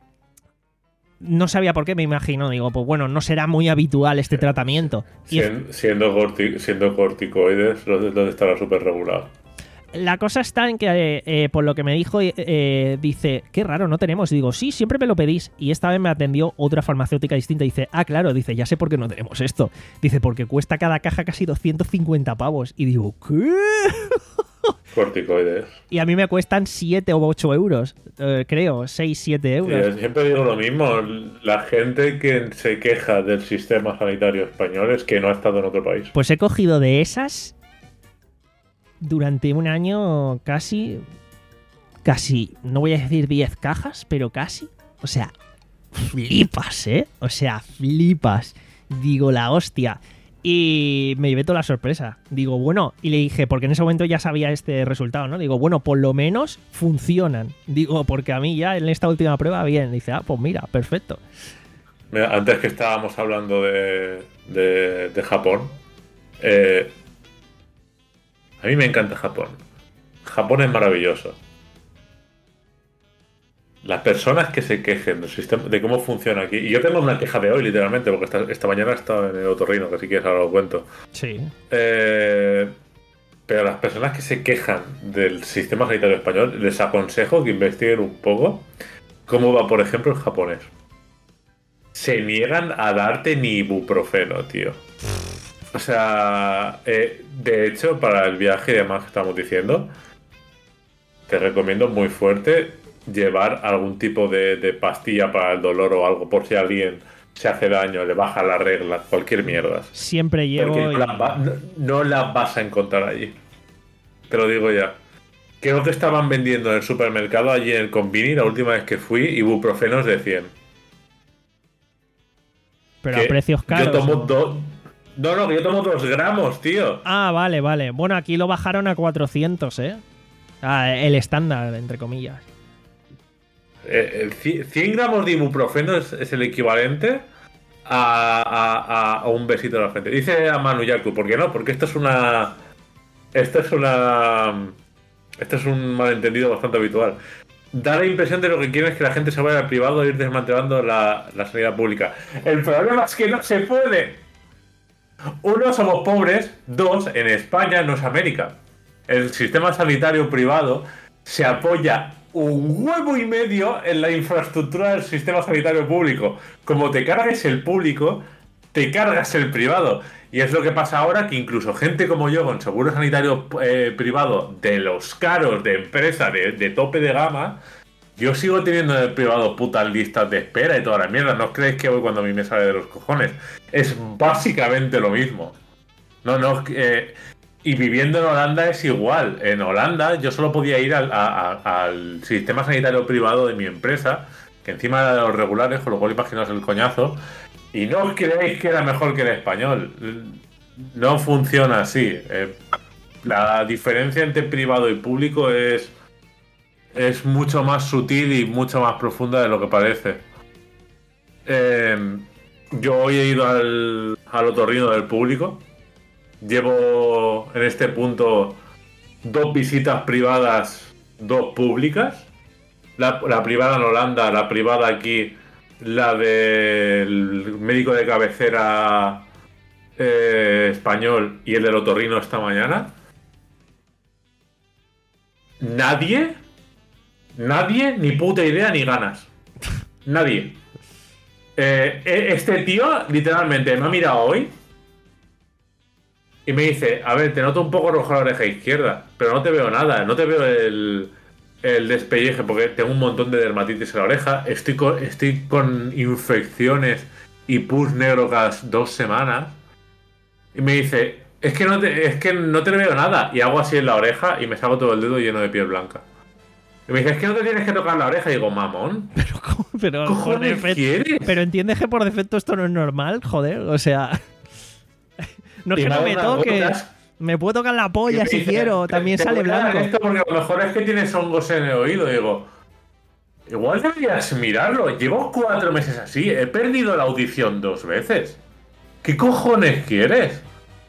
no sabía por qué, me imagino. Digo, pues bueno, no será muy habitual este tratamiento. Siendo, siendo, corti, siendo corticoides, ¿dónde estará súper regulado? La cosa está en que, eh, eh, por lo que me dijo, eh, dice, qué raro, no tenemos. Y digo, sí, siempre me lo pedís. Y esta vez me atendió otra farmacéutica distinta. Y dice, ah, claro, dice, ya sé por qué no tenemos esto. Dice, porque cuesta cada caja casi doscientos cincuenta pavos. Y digo, ¿qué? Corticoides. Y a mí me cuestan siete o ocho euros, eh, creo, seis, siete euros. Sí, siempre digo lo mismo. La gente que se queja del sistema sanitario español es que no ha estado en otro país. Pues he cogido de esas... durante un año casi, casi, no voy a decir diez cajas, pero casi. O sea, flipas, ¿eh? O sea, flipas. Digo, la hostia. Y me llevé toda la sorpresa. Digo, bueno, y le dije, porque en ese momento ya sabía este resultado, ¿no? Digo, bueno, por lo menos funcionan. Digo, porque a mí ya en esta última prueba, bien. Dice, ah, pues mira, perfecto. Mira, antes que estábamos hablando de, de, de Japón, eh, a mí me encanta Japón. Japón es maravilloso. Las personas que se quejen del sistema, de cómo funciona aquí. Y yo tengo una queja de hoy, literalmente, porque esta, esta mañana he estado en el otorrino, que si quieres ahora lo cuento. Sí. Eh, pero las personas que se quejan del sistema sanitario español, les aconsejo que investiguen un poco cómo va, por ejemplo, el japonés. Se niegan a darte ni ibuprofeno, tío. O sea, eh, de hecho, para el viaje y demás que estamos diciendo, te recomiendo muy fuerte llevar algún tipo de, de pastilla para el dolor o algo por si alguien se hace daño, le baja la regla, cualquier mierda. Siempre llevo... Porque no, y... las va, no, no las vas a encontrar allí. Te lo digo ya. Creo que estaban vendiendo en el supermercado allí en el Convini, la última vez que fui, ibuprofenos de cien. Pero a precios caros. Yo tomo ¿no? dos... No, no, que yo tomo dos gramos, tío. Ah, vale, vale. Bueno, aquí lo bajaron a cuatrocientos, ¿eh? Ah, el estándar, entre comillas. Eh, cien gramos de ibuprofeno es, es el equivalente a, a, a un besito en la frente. Dice a Manu Yaku, ¿por qué no? Porque esto es una... Esto es una... Esto es un malentendido bastante habitual. Da la impresión de lo que quieren es que la gente se vaya al privado e ir desmantelando la, la sanidad pública. El problema es que no se puede. Uno, somos pobres. Dos, en España no es América. El sistema sanitario privado se apoya un huevo y medio en la infraestructura del sistema sanitario público. Como te cargues el público, te cargas el privado. Y es lo que pasa ahora, que incluso gente como yo con seguro sanitario eh, privado de los caros de empresa de, de tope de gama, yo sigo teniendo en el privado putas listas de espera y toda la mierda. No os creéis que voy cuando a mí me sale de los cojones. Es básicamente lo mismo. No, no, eh, y viviendo en Holanda es igual. En Holanda yo solo podía ir al, a, a, al sistema sanitario privado de mi empresa, que encima era de los regulares, con lo cual imaginaos el coñazo. Y no os creéis que era mejor que el español. No funciona así. Eh, la diferencia entre privado y público es, es mucho más sutil y mucho más profunda de lo que parece. Eh, yo hoy he ido al, al otorrino del público. Llevo en este punto dos visitas privadas, dos públicas. La, la privada en Holanda, la privada aquí, la del médico de cabecera eh, español y el del otorrino esta mañana. Nadie, nadie, ni puta idea ni ganas. Nadie. Eh, este tío literalmente me ha mirado hoy y me dice, a ver, te noto un poco roja la oreja izquierda, pero no te veo nada, no te veo el, el despelleje porque tengo un montón de dermatitis en la oreja, estoy con, estoy con infecciones y pus negro cada dos semanas. Y me dice, es que no te, es que no te veo nada. Y hago así en la oreja y me saco todo el dedo lleno de piel blanca. Y me dice, es que no te tienes que tocar la oreja. Y digo, mamón. Pero, ¿cómo? Pero, ¿Qué cojones por defecto, quieres? pero entiendes que por defecto esto no es normal, joder. O sea, no es Y que no me me da una toque. gotas. Me puedo tocar la Y polla me si dice, quiero. "Te- También te sale voy a dar blanco. esto porque a lo mejor es que tienes hongos en el oído". Y digo, igual deberías mirarlo. Llevo cuatro meses así. He perdido la audición dos veces. ¿Qué cojones quieres?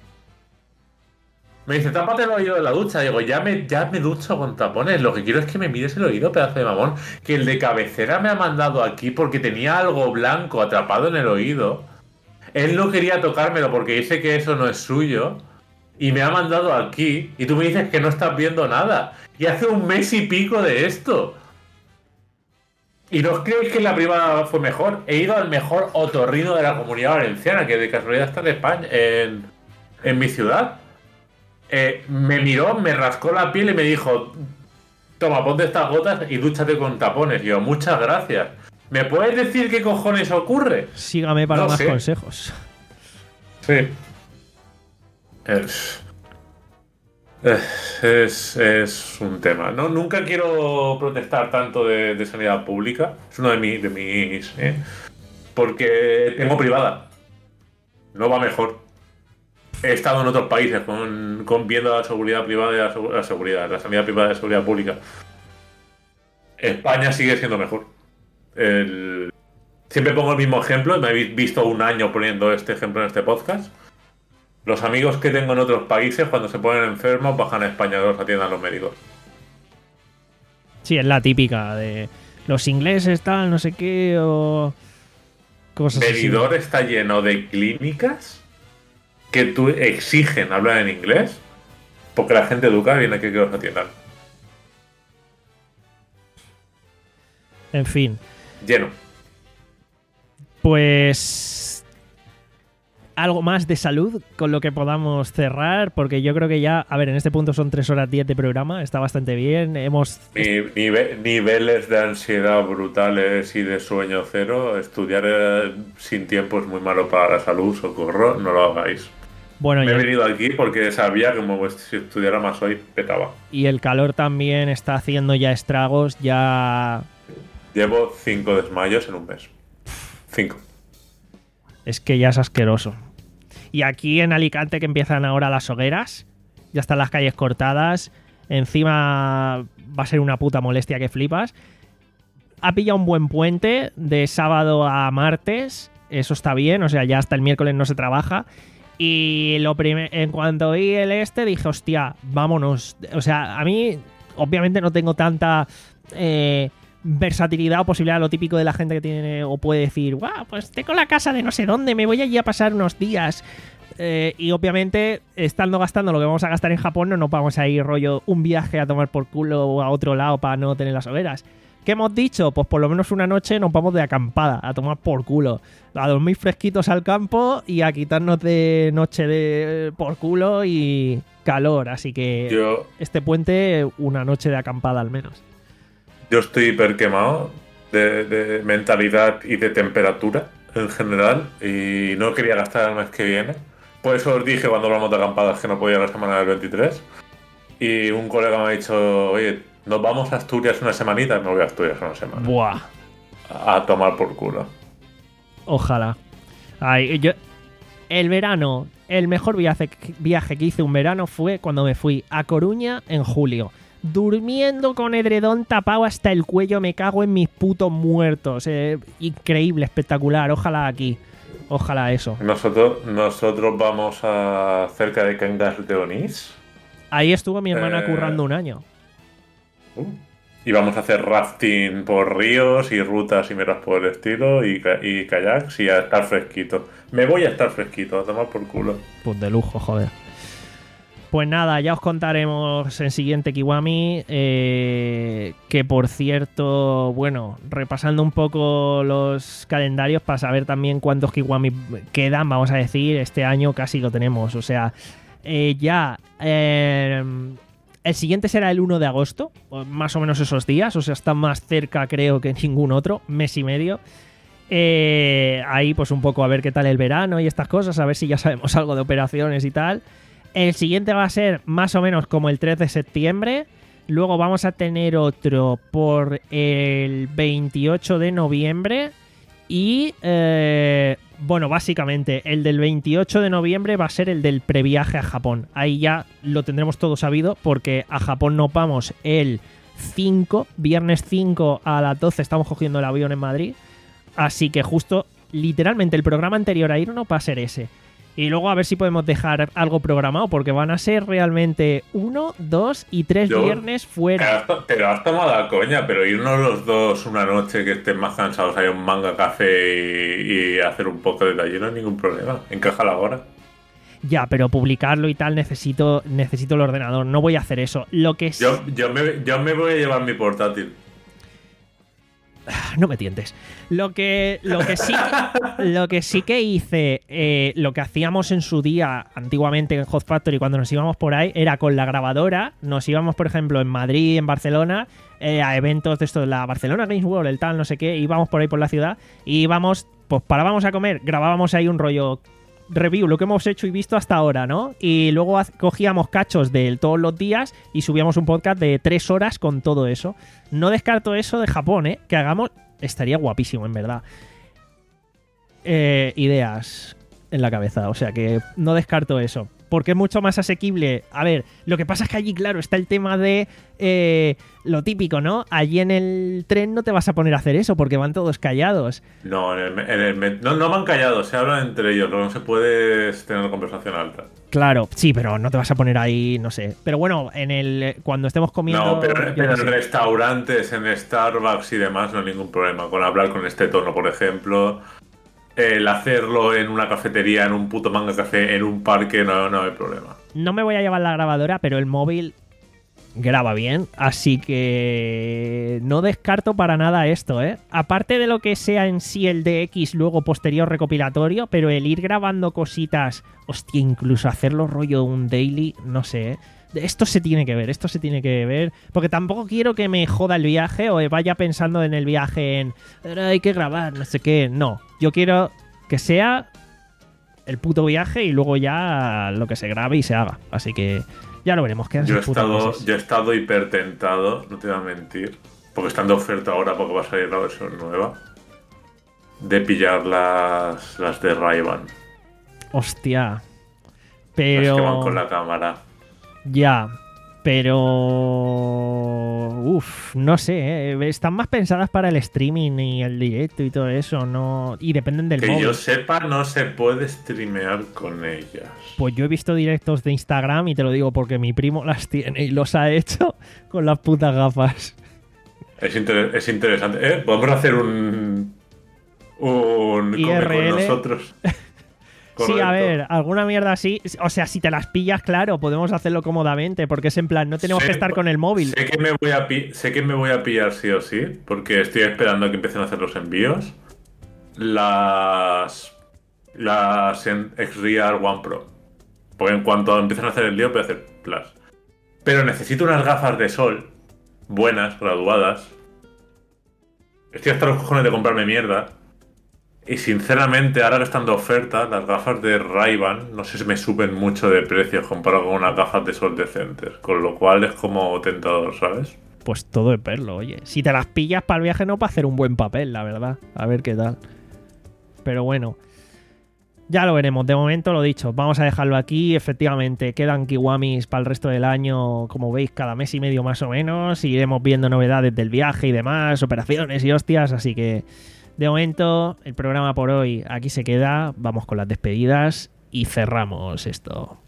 Me dice, tápate el oído de la ducha. Digo, ya me, ya me ducho con tapones. Lo que quiero es que me mires el oído, pedazo de mamón. Que el de cabecera me ha mandado aquí porque tenía algo blanco atrapado en el oído. Él no quería tocármelo porque dice que eso no es suyo. Y me ha mandado aquí. Y tú me dices que no estás viendo nada. Y hace un mes y pico de esto. ¿Y no os creéis que la privada fue mejor? He ido al mejor otorrino de la Comunidad Valenciana, que de casualidad está en España, en, en mi ciudad. Eh, me miró, me rascó la piel y me dijo, toma, ponte estas gotas y dúchate con tapones. Y yo, muchas gracias. ¿Me puedes decir qué cojones ocurre? Sígame para No más sé. consejos. Sí. Eh, eh, es, es un tema. No, nunca quiero protestar tanto de, de sanidad pública. Es uno de, mi, de mis... ¿eh? Porque tengo privada. No va mejor. He estado en otros países con, con viendo la seguridad privada y la, segu- la seguridad, la sanidad privada y la seguridad pública. España sigue siendo mejor. El... Siempre pongo el mismo ejemplo, y me habéis visto un año poniendo este ejemplo en este podcast. Los amigos que tengo en otros países, cuando se ponen enfermos, bajan a España y los atiendan los médicos. Sí, es la típica de los ingleses, tal, no sé qué, o cosas así. Benidorm está lleno de clínicas que tú exigen hablar en inglés porque la gente educada viene aquí que los atiendan. En fin. Lleno. Pues algo más de salud con lo que podamos cerrar, porque yo creo que ya, a ver, en este punto son tres horas diez de programa, está bastante bien. Hemos Ni- nive- niveles de ansiedad brutales y de sueño cero. Estudiar eh, sin tiempo es muy malo para la salud, socorro, no lo hagáis. bueno, Me y he el, venido aquí porque sabía que como si estudiara más hoy, petaba. y el calor también está haciendo ya estragos, ya Llevo cinco desmayos en un mes. Cinco. es que ya es asqueroso. Y aquí en Alicante, que empiezan ahora las hogueras, ya están las calles cortadas, encima va a ser una puta molestia que flipas. Ha pillado un buen puente de sábado a martes, eso está bien, o sea, ya hasta el miércoles no se trabaja. Y lo primer- en cuanto oí el este, dije, hostia, vámonos. O sea, a mí, obviamente no tengo tanta eh, versatilidad o posibilidad, lo típico de la gente que tiene o puede decir, guau, pues tengo la casa de no sé dónde, me voy allí a pasar unos días. Eh, y obviamente, estando gastando lo que vamos a gastar en Japón, no nos vamos a ir rollo un viaje a tomar por culo o a otro lado para no tener las hogueras. ¿Qué hemos dicho? Pues por lo menos una noche nos vamos de acampada, a tomar por culo. A dormir fresquitos al campo y a quitarnos de noche de por culo y calor. Así que Yo, este puente, una noche de acampada al menos. yo estoy hiper quemado de, de mentalidad y de temperatura en general y no quería gastar el mes que viene. Por eso os dije cuando hablamos de acampadas que no podía la semana del veintitrés. Y un colega me ha dicho, oye, nos vamos a Asturias una semanita. Me voy a Asturias una semana. Buah, A tomar por culo. ojalá. Ay, yo, el verano, el mejor viaje, viaje que hice un verano fue cuando me fui a Coruña en julio. Durmiendo con edredón tapado hasta el cuello, me cago en mis putos muertos. Eh, increíble, espectacular. Ojalá aquí. Ojalá eso. Nosotros, nosotros vamos a cerca de Cangas de Onís. Ahí estuvo mi hermana Eh, currando un año. Uh, y vamos a hacer rafting por ríos y rutas y meras por el estilo y, ca- y kayaks y a estar fresquito. Me voy a estar fresquito, a tomar por culo. Pues de lujo, joder. Pues nada, ya os contaremos en siguiente Kiwami. Eh, que por cierto, bueno, repasando un poco los calendarios para saber también cuántos Kiwami quedan, vamos a decir, este año casi lo tenemos. O sea, eh, ya eh, el siguiente será el uno de agosto, o más o menos esos días. O sea, está más cerca, creo, que ningún otro, mes y medio. Eh, ahí pues un poco a ver qué tal el verano y estas cosas, a ver si ya sabemos algo de operaciones y tal. El siguiente va a ser más o menos como el tres de septiembre. Luego vamos a tener otro por el veintiocho de noviembre. Y, eh, bueno, básicamente el del veintiocho de noviembre va a ser el del previaje a Japón. Ahí ya lo tendremos todo sabido porque a Japón nos vamos el cinco, viernes cinco a las doce estamos cogiendo el avión en Madrid. Así que justo, literalmente, el programa anterior a irnos va a ser ese. Y luego a ver si podemos dejar algo programado, porque van a ser realmente uno, dos y tres Yo- viernes Te fuera. has, to- te lo has tomado a coña, pero irnos los dos una noche que estén más cansados, hay un manga, café y, y hacer un poco de taller, no hay ningún problema. Encaja la hora. Ya, pero publicarlo y tal necesito, necesito el ordenador. No voy a hacer eso. Lo que sí... Yo, yo, me, yo me voy a llevar mi portátil. No me tientes. Lo que, lo que sí, lo que sí que hice, eh, lo que hacíamos en su día, antiguamente en Hot Factory, cuando nos íbamos por ahí, era con la grabadora. Nos íbamos, por ejemplo, en Madrid, en Barcelona, eh, a eventos de esto, la Barcelona Games World, el tal, no sé qué. Íbamos por ahí por la ciudad y íbamos, pues parábamos a comer, grabábamos ahí un rollo review, lo que hemos hecho y visto hasta ahora, ¿no? Y luego haz- cogíamos cachos de todos los días y subíamos un podcast de tres horas con todo eso. No descarto eso de Japón, ¿eh? Que hagamos... Estaría guapísimo, en verdad. Eh, ideas en la cabeza, o sea que no descarto eso. Porque es mucho más asequible. A ver, lo que pasa es que allí, claro, está el tema de eh, lo típico, ¿no? Allí en el tren no te vas a poner a hacer eso porque van todos callados. No, en el, me- en el me- no, no van callados, se hablan entre ellos. Lo que no se puede es tener una conversación alta. Claro, sí, pero no te vas a poner ahí, no sé. Pero bueno, en el cuando estemos comiendo... No, pero, yo pero qué en sé. restaurantes, en Starbucks y demás, no hay ningún problema. Con hablar con este tono, por ejemplo. El hacerlo en una cafetería, en un puto manga café, en un parque, no, no hay problema. No me voy a llevar la grabadora, pero el móvil graba bien, así que no descarto para nada esto, ¿eh? Aparte de lo que sea en sí el D X luego posterior recopilatorio, pero el ir grabando cositas, hostia, incluso hacerlo rollo un daily, no sé, ¿eh? Esto se tiene que ver, esto se tiene que ver, porque tampoco quiero que me joda el viaje o vaya pensando en el viaje en "Ahora hay que grabar, no sé qué", no, yo quiero que sea el puto viaje y luego ya lo que se grabe y se haga, así que ya lo veremos. Quedan Yo he, seis putos estado, meses. yo he estado hipertentado, no te voy a mentir, porque están de oferta ahora porque va a salir la versión nueva, de pillar las, las de Ray-Ban. Hostia. Las que van Pero... con la cámara. Ya. Pero... Uf, no sé, ¿eh? Están más pensadas para el streaming y el directo y todo eso, ¿no? Y dependen del Que móvil. yo sepa, no se puede streamear con ellas. Pues yo he visto directos de Instagram y te lo digo porque mi primo las tiene y los ha hecho con las putas gafas. Es, inter- es interesante. ¿Eh? Podemos hacer un. Un. I R L. Come con nosotros. Sí, a Correcto. ver, alguna mierda así. O sea, si te las pillas, claro, podemos hacerlo cómodamente, porque es en plan, no tenemos Sé- que estar con el móvil. Sé que, me voy a pi- sé que me voy a pillar sí o sí, porque estoy esperando a que empiecen a hacer los envíos. Las. Las en Xreal One Pro. Porque en cuanto empiecen a hacer el lío, voy a hacer plus. Pero necesito unas gafas de sol buenas, graduadas. Estoy hasta los cojones de comprarme mierda. Y sinceramente, ahora que están de oferta, las gafas de Ray-Ban no sé si me suben mucho de precios comparado con unas gafas de sol decentes. Con lo cual es como tentador, ¿sabes? Pues todo es verlo, oye. Si te las pillas para el viaje no para hacer un buen papel, la verdad. A ver qué tal. Pero bueno. Ya lo veremos. De momento lo dicho. Vamos a dejarlo aquí. Efectivamente, quedan Kiwamis para el resto del año, como veis, cada mes y medio más o menos. Iremos viendo novedades del viaje y demás, operaciones y hostias. Así que, de momento, el programa por hoy aquí se queda. Vamos con las despedidas y cerramos esto.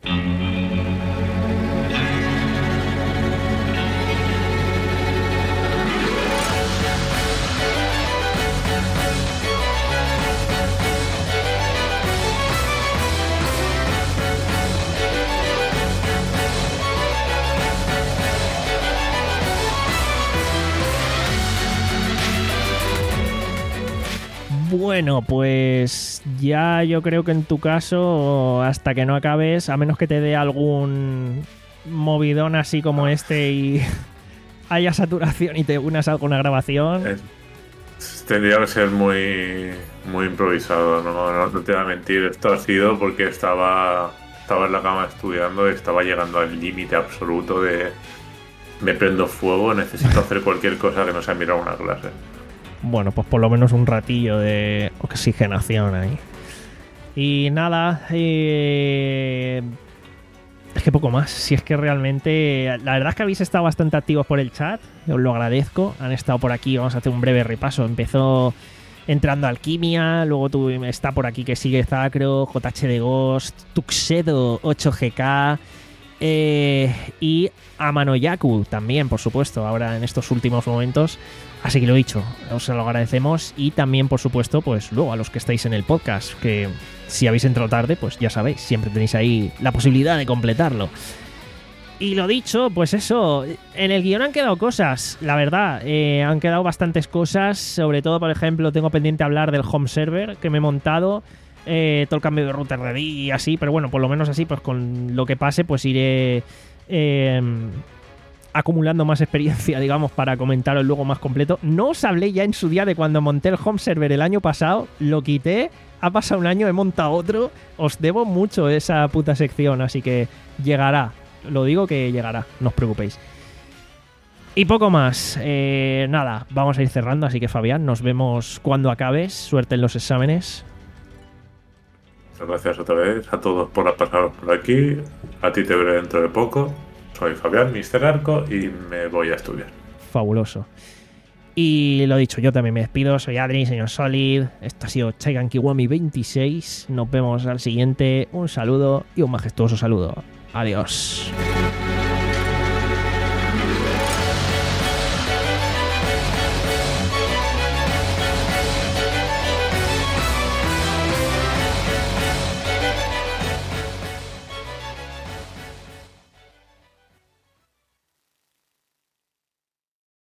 Bueno, pues ya yo creo que en tu caso, hasta que no acabes, a menos que te dé algún movidón así como este y haya saturación y te unas a alguna grabación. Es- tendría que ser muy muy improvisado, no, no, no te voy a mentir. Esto ha sido porque estaba, estaba en la cama estudiando y estaba llegando al límite absoluto de me prendo fuego, necesito hacer cualquier cosa que no sea mirar una clase. Bueno, pues por lo menos un ratillo de oxigenación ahí. Y nada, eh... es que poco más. Si es que realmente... La verdad es que habéis estado bastante activos por el chat. Os lo agradezco. Han estado por aquí. Vamos a hacer un breve repaso. Empezó entrando Alquimia. Luego tú, está por aquí que sigue Zacro, J H de Ghost, Tuxedo ocho G K... Eh, y Amanoyaku también, por supuesto, ahora en estos últimos momentos. Así que lo dicho, os lo agradecemos. Y también, por supuesto, pues luego a los que estáis en el podcast, que si habéis entrado tarde, pues ya sabéis, siempre tenéis ahí la posibilidad de completarlo. Y lo dicho, pues eso, en el guión han quedado cosas, la verdad, eh, han quedado bastantes cosas. Sobre todo, por ejemplo, tengo pendiente hablar del home server que me he montado. Eh, todo el cambio de router de D I y así, pero bueno, por lo menos así, pues con lo que pase, pues iré eh, acumulando más experiencia, digamos, para comentaros luego más completo. No os hablé ya en su día de cuando monté el home server el año pasado, lo quité ha pasado un año, he montado otro. Os debo mucho esa puta sección, así que llegará. Lo digo que llegará, no os preocupéis. Y poco más. Eh, nada, vamos a ir cerrando, así que Fabián, nos vemos cuando acabes. Suerte en los exámenes. Muchas gracias otra vez a todos por pasaros por aquí. A ti te veré dentro de poco. Soy Fabián, mister Arco, y me voy a estudiar. Fabuloso. Y lo dicho, yo también me despido. Soy Adri, señor Solid. Esto ha sido Chaigan Kiwami veintiséis. Nos vemos al siguiente. Un saludo y un majestuoso saludo. Adiós.